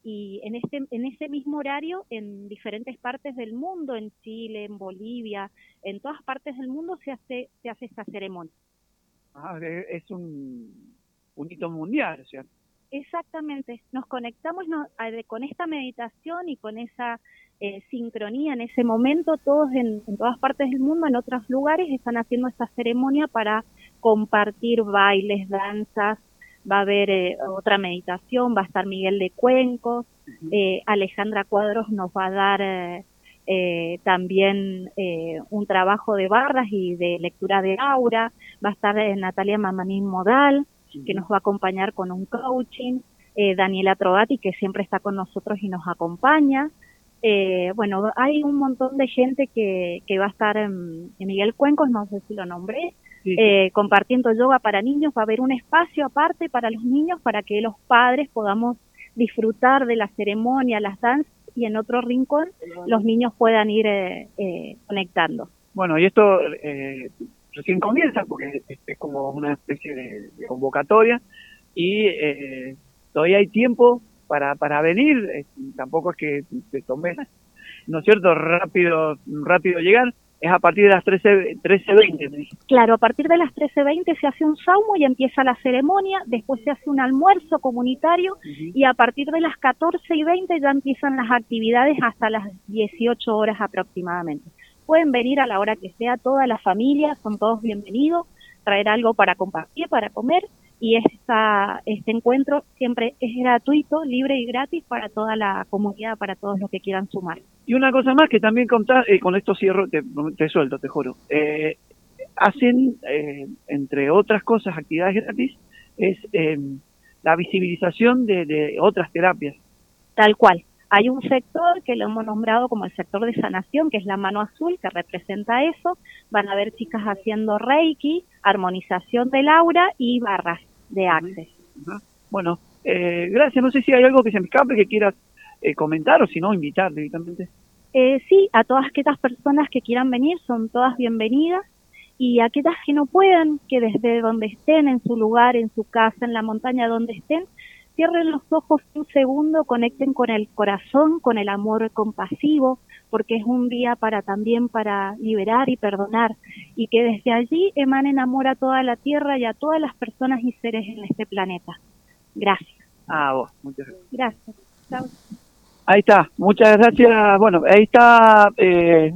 y en este en ese mismo horario en diferentes partes del mundo, en Chile, en Bolivia, en todas partes del mundo se hace se hace esta ceremonia. Ah, es un, un hito mundial, ¿cierto? Exactamente, nos conectamos no, con esta meditación y con esa eh, sincronía en ese momento, todos en, en todas partes del mundo, en otros lugares, están haciendo esta ceremonia para compartir bailes, danzas, va a haber eh, otra meditación, va a estar Miguel de Cuencos, uh-huh. eh, Alejandra Cuadros nos va a dar eh, eh, también eh, un trabajo de barras y de lectura de aura, va a estar eh, Natalia Mamanín Modal, uh-huh. que nos va a acompañar con un coaching, eh, Daniela Trovati, que siempre está con nosotros y nos acompaña. Eh, bueno, hay un montón de gente que, que va a estar en, en Miguel Cuencos, no sé si lo nombré, sí. eh, compartiendo yoga para niños. Va a haber un espacio aparte para los niños para que los padres podamos disfrutar de la ceremonia, las danzas, y en otro rincón los niños puedan ir eh, eh, conectando. Bueno, y esto eh, recién comienza porque es, es como una especie de, de convocatoria y eh, todavía hay tiempo para para venir, eh, tampoco es que te tomes, ¿no es cierto?, rápido rápido llegar, es a partir de las trece veinte. Claro, a partir de las trece veinte se hace un saumo y empieza la ceremonia, después se hace un almuerzo comunitario uh-huh. y a partir de las catorce y veinte ya empiezan las actividades hasta las dieciocho horas aproximadamente. Pueden venir a la hora que sea, toda la familia, son todos bienvenidos, traer algo para compartir, para comer. Y esta, este encuentro siempre es gratuito, libre y gratis para toda la comunidad, para todos los que quieran sumar. Y una cosa más que también contar, eh, con esto cierro, te, te suelto, te juro. Eh, hacen, eh, entre otras cosas, actividades gratis, es eh, la visibilización de, de otras terapias. Tal cual. Hay un sector que lo hemos nombrado como el sector de sanación, que es la mano azul, que representa eso. Van a haber chicas haciendo reiki, armonización del aura y barras de Access. Uh-huh. Bueno, eh, gracias. No sé si hay algo que se me escape que quieras eh, comentar o si no, invitar directamente. Eh, sí, a todas aquellas personas que quieran venir son todas bienvenidas y aquellas que no puedan, que desde donde estén, en su lugar, en su casa, en la montaña, donde estén, cierren los ojos un segundo, conecten con el corazón, con el amor compasivo, porque es un día para también para liberar y perdonar, y que desde allí emanen amor a toda la tierra y a todas las personas y seres en este planeta. Gracias. Ah, vos, muchas gracias. Gracias. Chao. Ahí está, muchas gracias. Bueno, ahí está. Eh,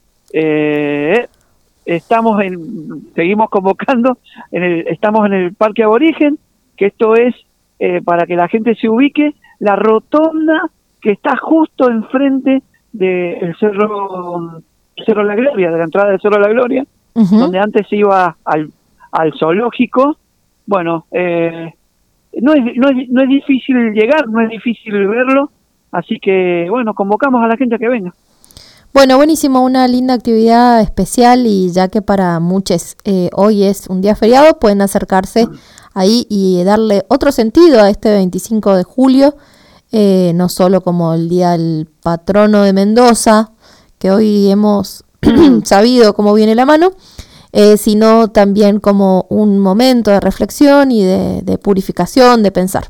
eh, estamos en, seguimos convocando. En el, estamos en el Parque Aborigen, que esto es eh, para que la gente se ubique, la rotonda que está justo enfrente del cerro, cerro La Gloria, de la entrada del Cerro La Gloria, uh-huh. donde antes se iba al, al zoológico. Bueno, eh, no es, no es, no es difícil llegar, no es difícil verlo. Así que, bueno, convocamos a la gente a que venga. Bueno, buenísimo, una linda actividad especial y ya que para muchos eh, hoy es un día feriado, pueden acercarse ahí y darle otro sentido a este veinticinco de julio eh, no solo como el Día del Patrono de Mendoza, que hoy hemos sabido cómo viene la mano, eh, sino también como un momento de reflexión y de, de purificación, de pensar.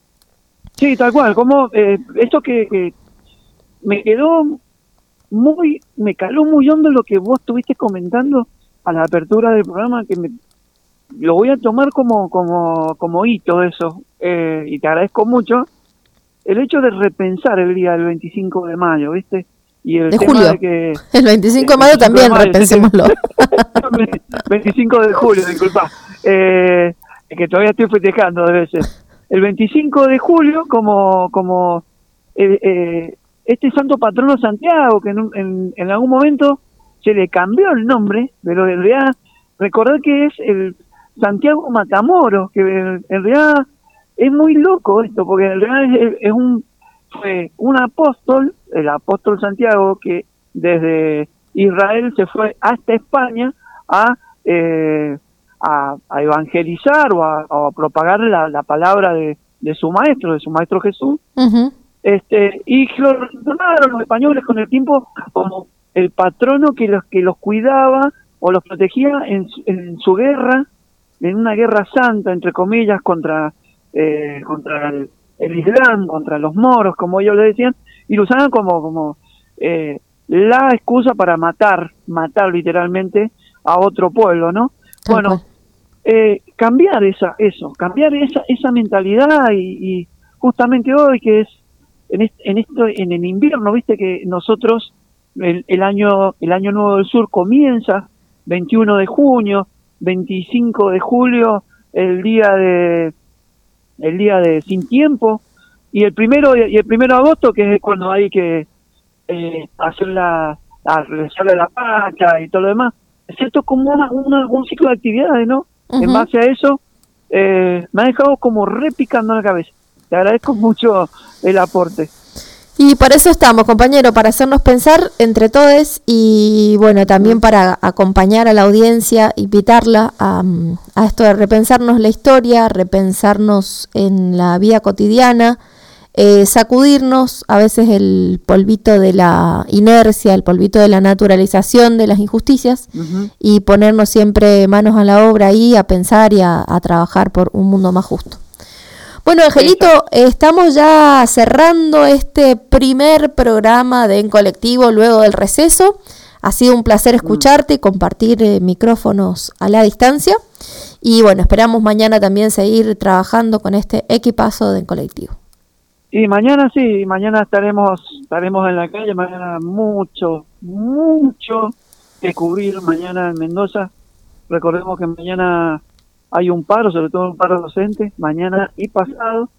Sí, tal cual, como eh, esto que, que me quedó muy, me caló muy hondo lo que vos estuviste comentando a la apertura del programa, que me, lo voy a tomar como como como hito eso, eh, y te agradezco mucho el hecho de repensar el día del veinticinco de mayo, ¿viste? Y el de tema julio. de que el veinticinco de mayo también, repensémoslo. veinticinco de julio, disculpa, eh, que todavía estoy festejando debe ser. El veinticinco de julio, como como eh, eh, este santo patrono Santiago, que en, en, en algún momento se le cambió el nombre, pero en realidad recordar que es el Santiago Matamoros, que en, en realidad es muy loco esto, porque en realidad es, es un fue un apóstol, el apóstol Santiago, que desde Israel se fue hasta España a eh, A, a evangelizar o a, o a propagar la, la palabra de, de su maestro, de su maestro Jesús, uh-huh. este y lo retornaron los españoles con el tiempo como el patrono que los que los cuidaba o los protegía en, en su guerra, en una guerra santa, entre comillas, contra eh, contra el, el Islam, contra los moros, como ellos le decían, y lo usaban como, como eh, la excusa para matar, matar literalmente a otro pueblo, ¿no? Bueno, eh, cambiar esa eso, cambiar esa esa mentalidad y, y justamente hoy que es en est, en esto en el invierno, viste que nosotros el, el año el año nuevo del sur comienza veintiuno de junio, veinticinco de julio el día de el día de sin tiempo y el primero y el primero de agosto que es cuando hay que eh, hacer la la realizarle la pacha y todo lo demás. Es cierto, como una, una, un ciclo de actividades, ¿no? Uh-huh. En base a eso, eh, me ha dejado como repicando la cabeza. Te agradezco mucho el aporte. Y para eso estamos, compañero, para hacernos pensar entre todos y, bueno, también para acompañar a la audiencia, invitarla a, a esto de repensarnos la historia, repensarnos en la vida cotidiana, Eh, sacudirnos a veces el polvito de la inercia, el polvito de la naturalización de las injusticias uh-huh. y ponernos siempre manos a la obra ahí a pensar y a, a trabajar por un mundo más justo. Bueno, Angelito, eh, estamos ya cerrando este primer programa de En Colectivo luego del receso. Ha sido un placer escucharte y compartir eh, micrófonos a la distancia. Y bueno, esperamos mañana también seguir trabajando con este equipazo de En Colectivo. Y mañana sí, mañana estaremos estaremos en la calle, mañana mucho, mucho que cubrir mañana en Mendoza. Recordemos que mañana hay un paro, sobre todo un paro docente, mañana y pasado,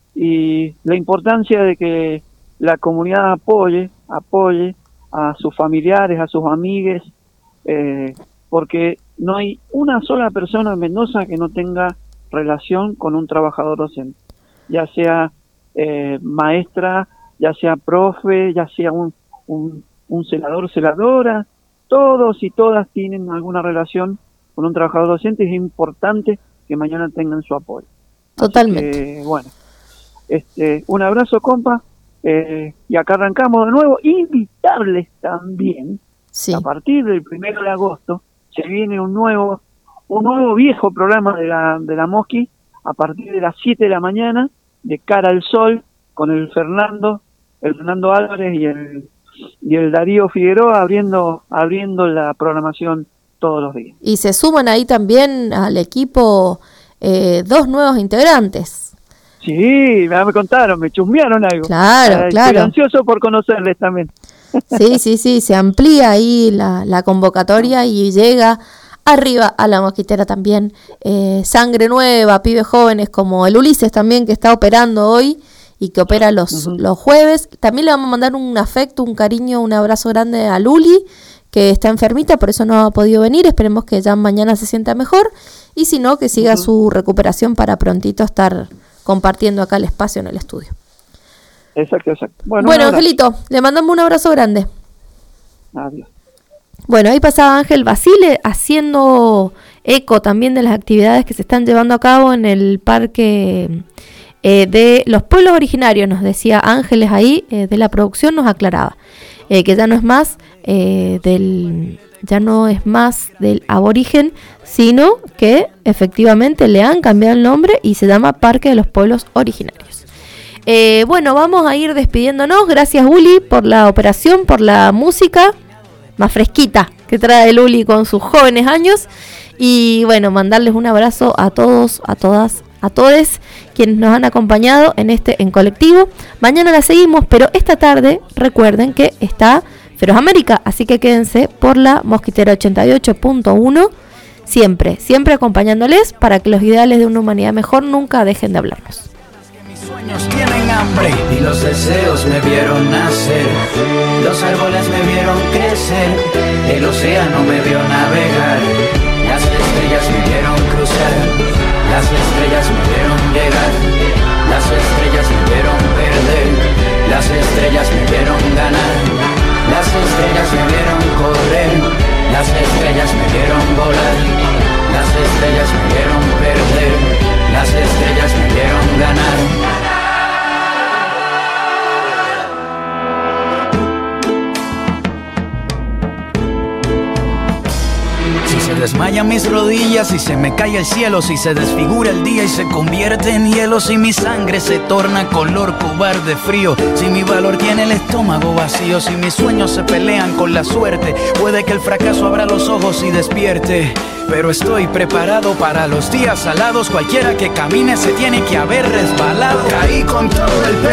y la importancia de que la comunidad apoye, apoye a sus familiares, a sus amigues, eh, porque no hay una sola persona en Mendoza que no tenga relación con un trabajador docente, ya sea Eh, maestra, ya sea profe, ya sea un, un, un celador o celadora, todos y todas tienen alguna relación con un trabajador docente. Es importante que mañana tengan su apoyo. Totalmente. Que, bueno, este, un abrazo, compa, eh, y acá arrancamos de nuevo. Invitarles también, sí. A partir del primero de agosto se viene un nuevo, un nuevo viejo programa de la, de la Mosqui a partir de las siete de la mañana, de cara al sol, con el Fernando, el Fernando Álvarez y el y el Darío Figueroa abriendo abriendo la programación todos los días. Y se suman ahí también al equipo eh, dos nuevos integrantes. Sí, me contaron, me chusmearon algo. Claro, eh, claro. Estoy ansioso por conocerles también. Sí, sí, sí, se amplía ahí la, la convocatoria y llega arriba a la Mosquitera también eh, sangre nueva, pibes jóvenes como el Ulises también, que está operando hoy y que opera los, uh-huh. los jueves. También le vamos a mandar un afecto, un cariño, un abrazo grande a Luli, que está enfermita, por eso no ha podido venir. Esperemos que ya mañana se sienta mejor y si no, que siga uh-huh. su recuperación para prontito estar compartiendo acá el espacio en el estudio. Exacto, exacto. Bueno, bueno Angelito, le mandamos un abrazo grande. Adiós. Bueno, ahí pasaba Ángel Basile haciendo eco también de las actividades que se están llevando a cabo en el parque eh, de los pueblos originarios, nos decía Ángeles ahí, eh, de la producción nos aclaraba, eh, que ya no es más eh, del... ya no es más del aborigen, sino que efectivamente le han cambiado el nombre y se llama Parque de los Pueblos Originarios. Eh, bueno, vamos a ir despidiéndonos. Gracias, Uli, por la operación, por la música más fresquita que trae el Uli con sus jóvenes años. Y bueno, mandarles un abrazo a todos, a todas, a todes quienes nos han acompañado en este en colectivo. Mañana la seguimos, pero esta tarde recuerden que está Feroz América, así que quédense por la Mosquitera ochenta y ocho punto uno, siempre, siempre acompañándoles para que los ideales de una humanidad mejor nunca dejen de hablarnos. Mis sueños tienen hambre y los deseos me vieron nacer, los árboles me vieron crecer, el océano me vio navegar, las estrellas me vieron cruzar, las estrellas me vieron llegar, las estrellas me vieron perder, las estrellas me vieron ganar. Las estrellas me vieron correr, las estrellas me vieron volar, las estrellas me vieron perder, las estrellas me vieron ganar. Si se desmayan mis rodillas, si se me cae el cielo, si se desfigura el día y se convierte en hielo, si mi sangre se torna color cobarde frío, si mi valor tiene el estómago vacío, si mis sueños se pelean con la suerte, puede que el fracaso abra los ojos y despierte. Pero estoy preparado para los días salados, cualquiera que camine se tiene que haber resbalado. Caí con todo el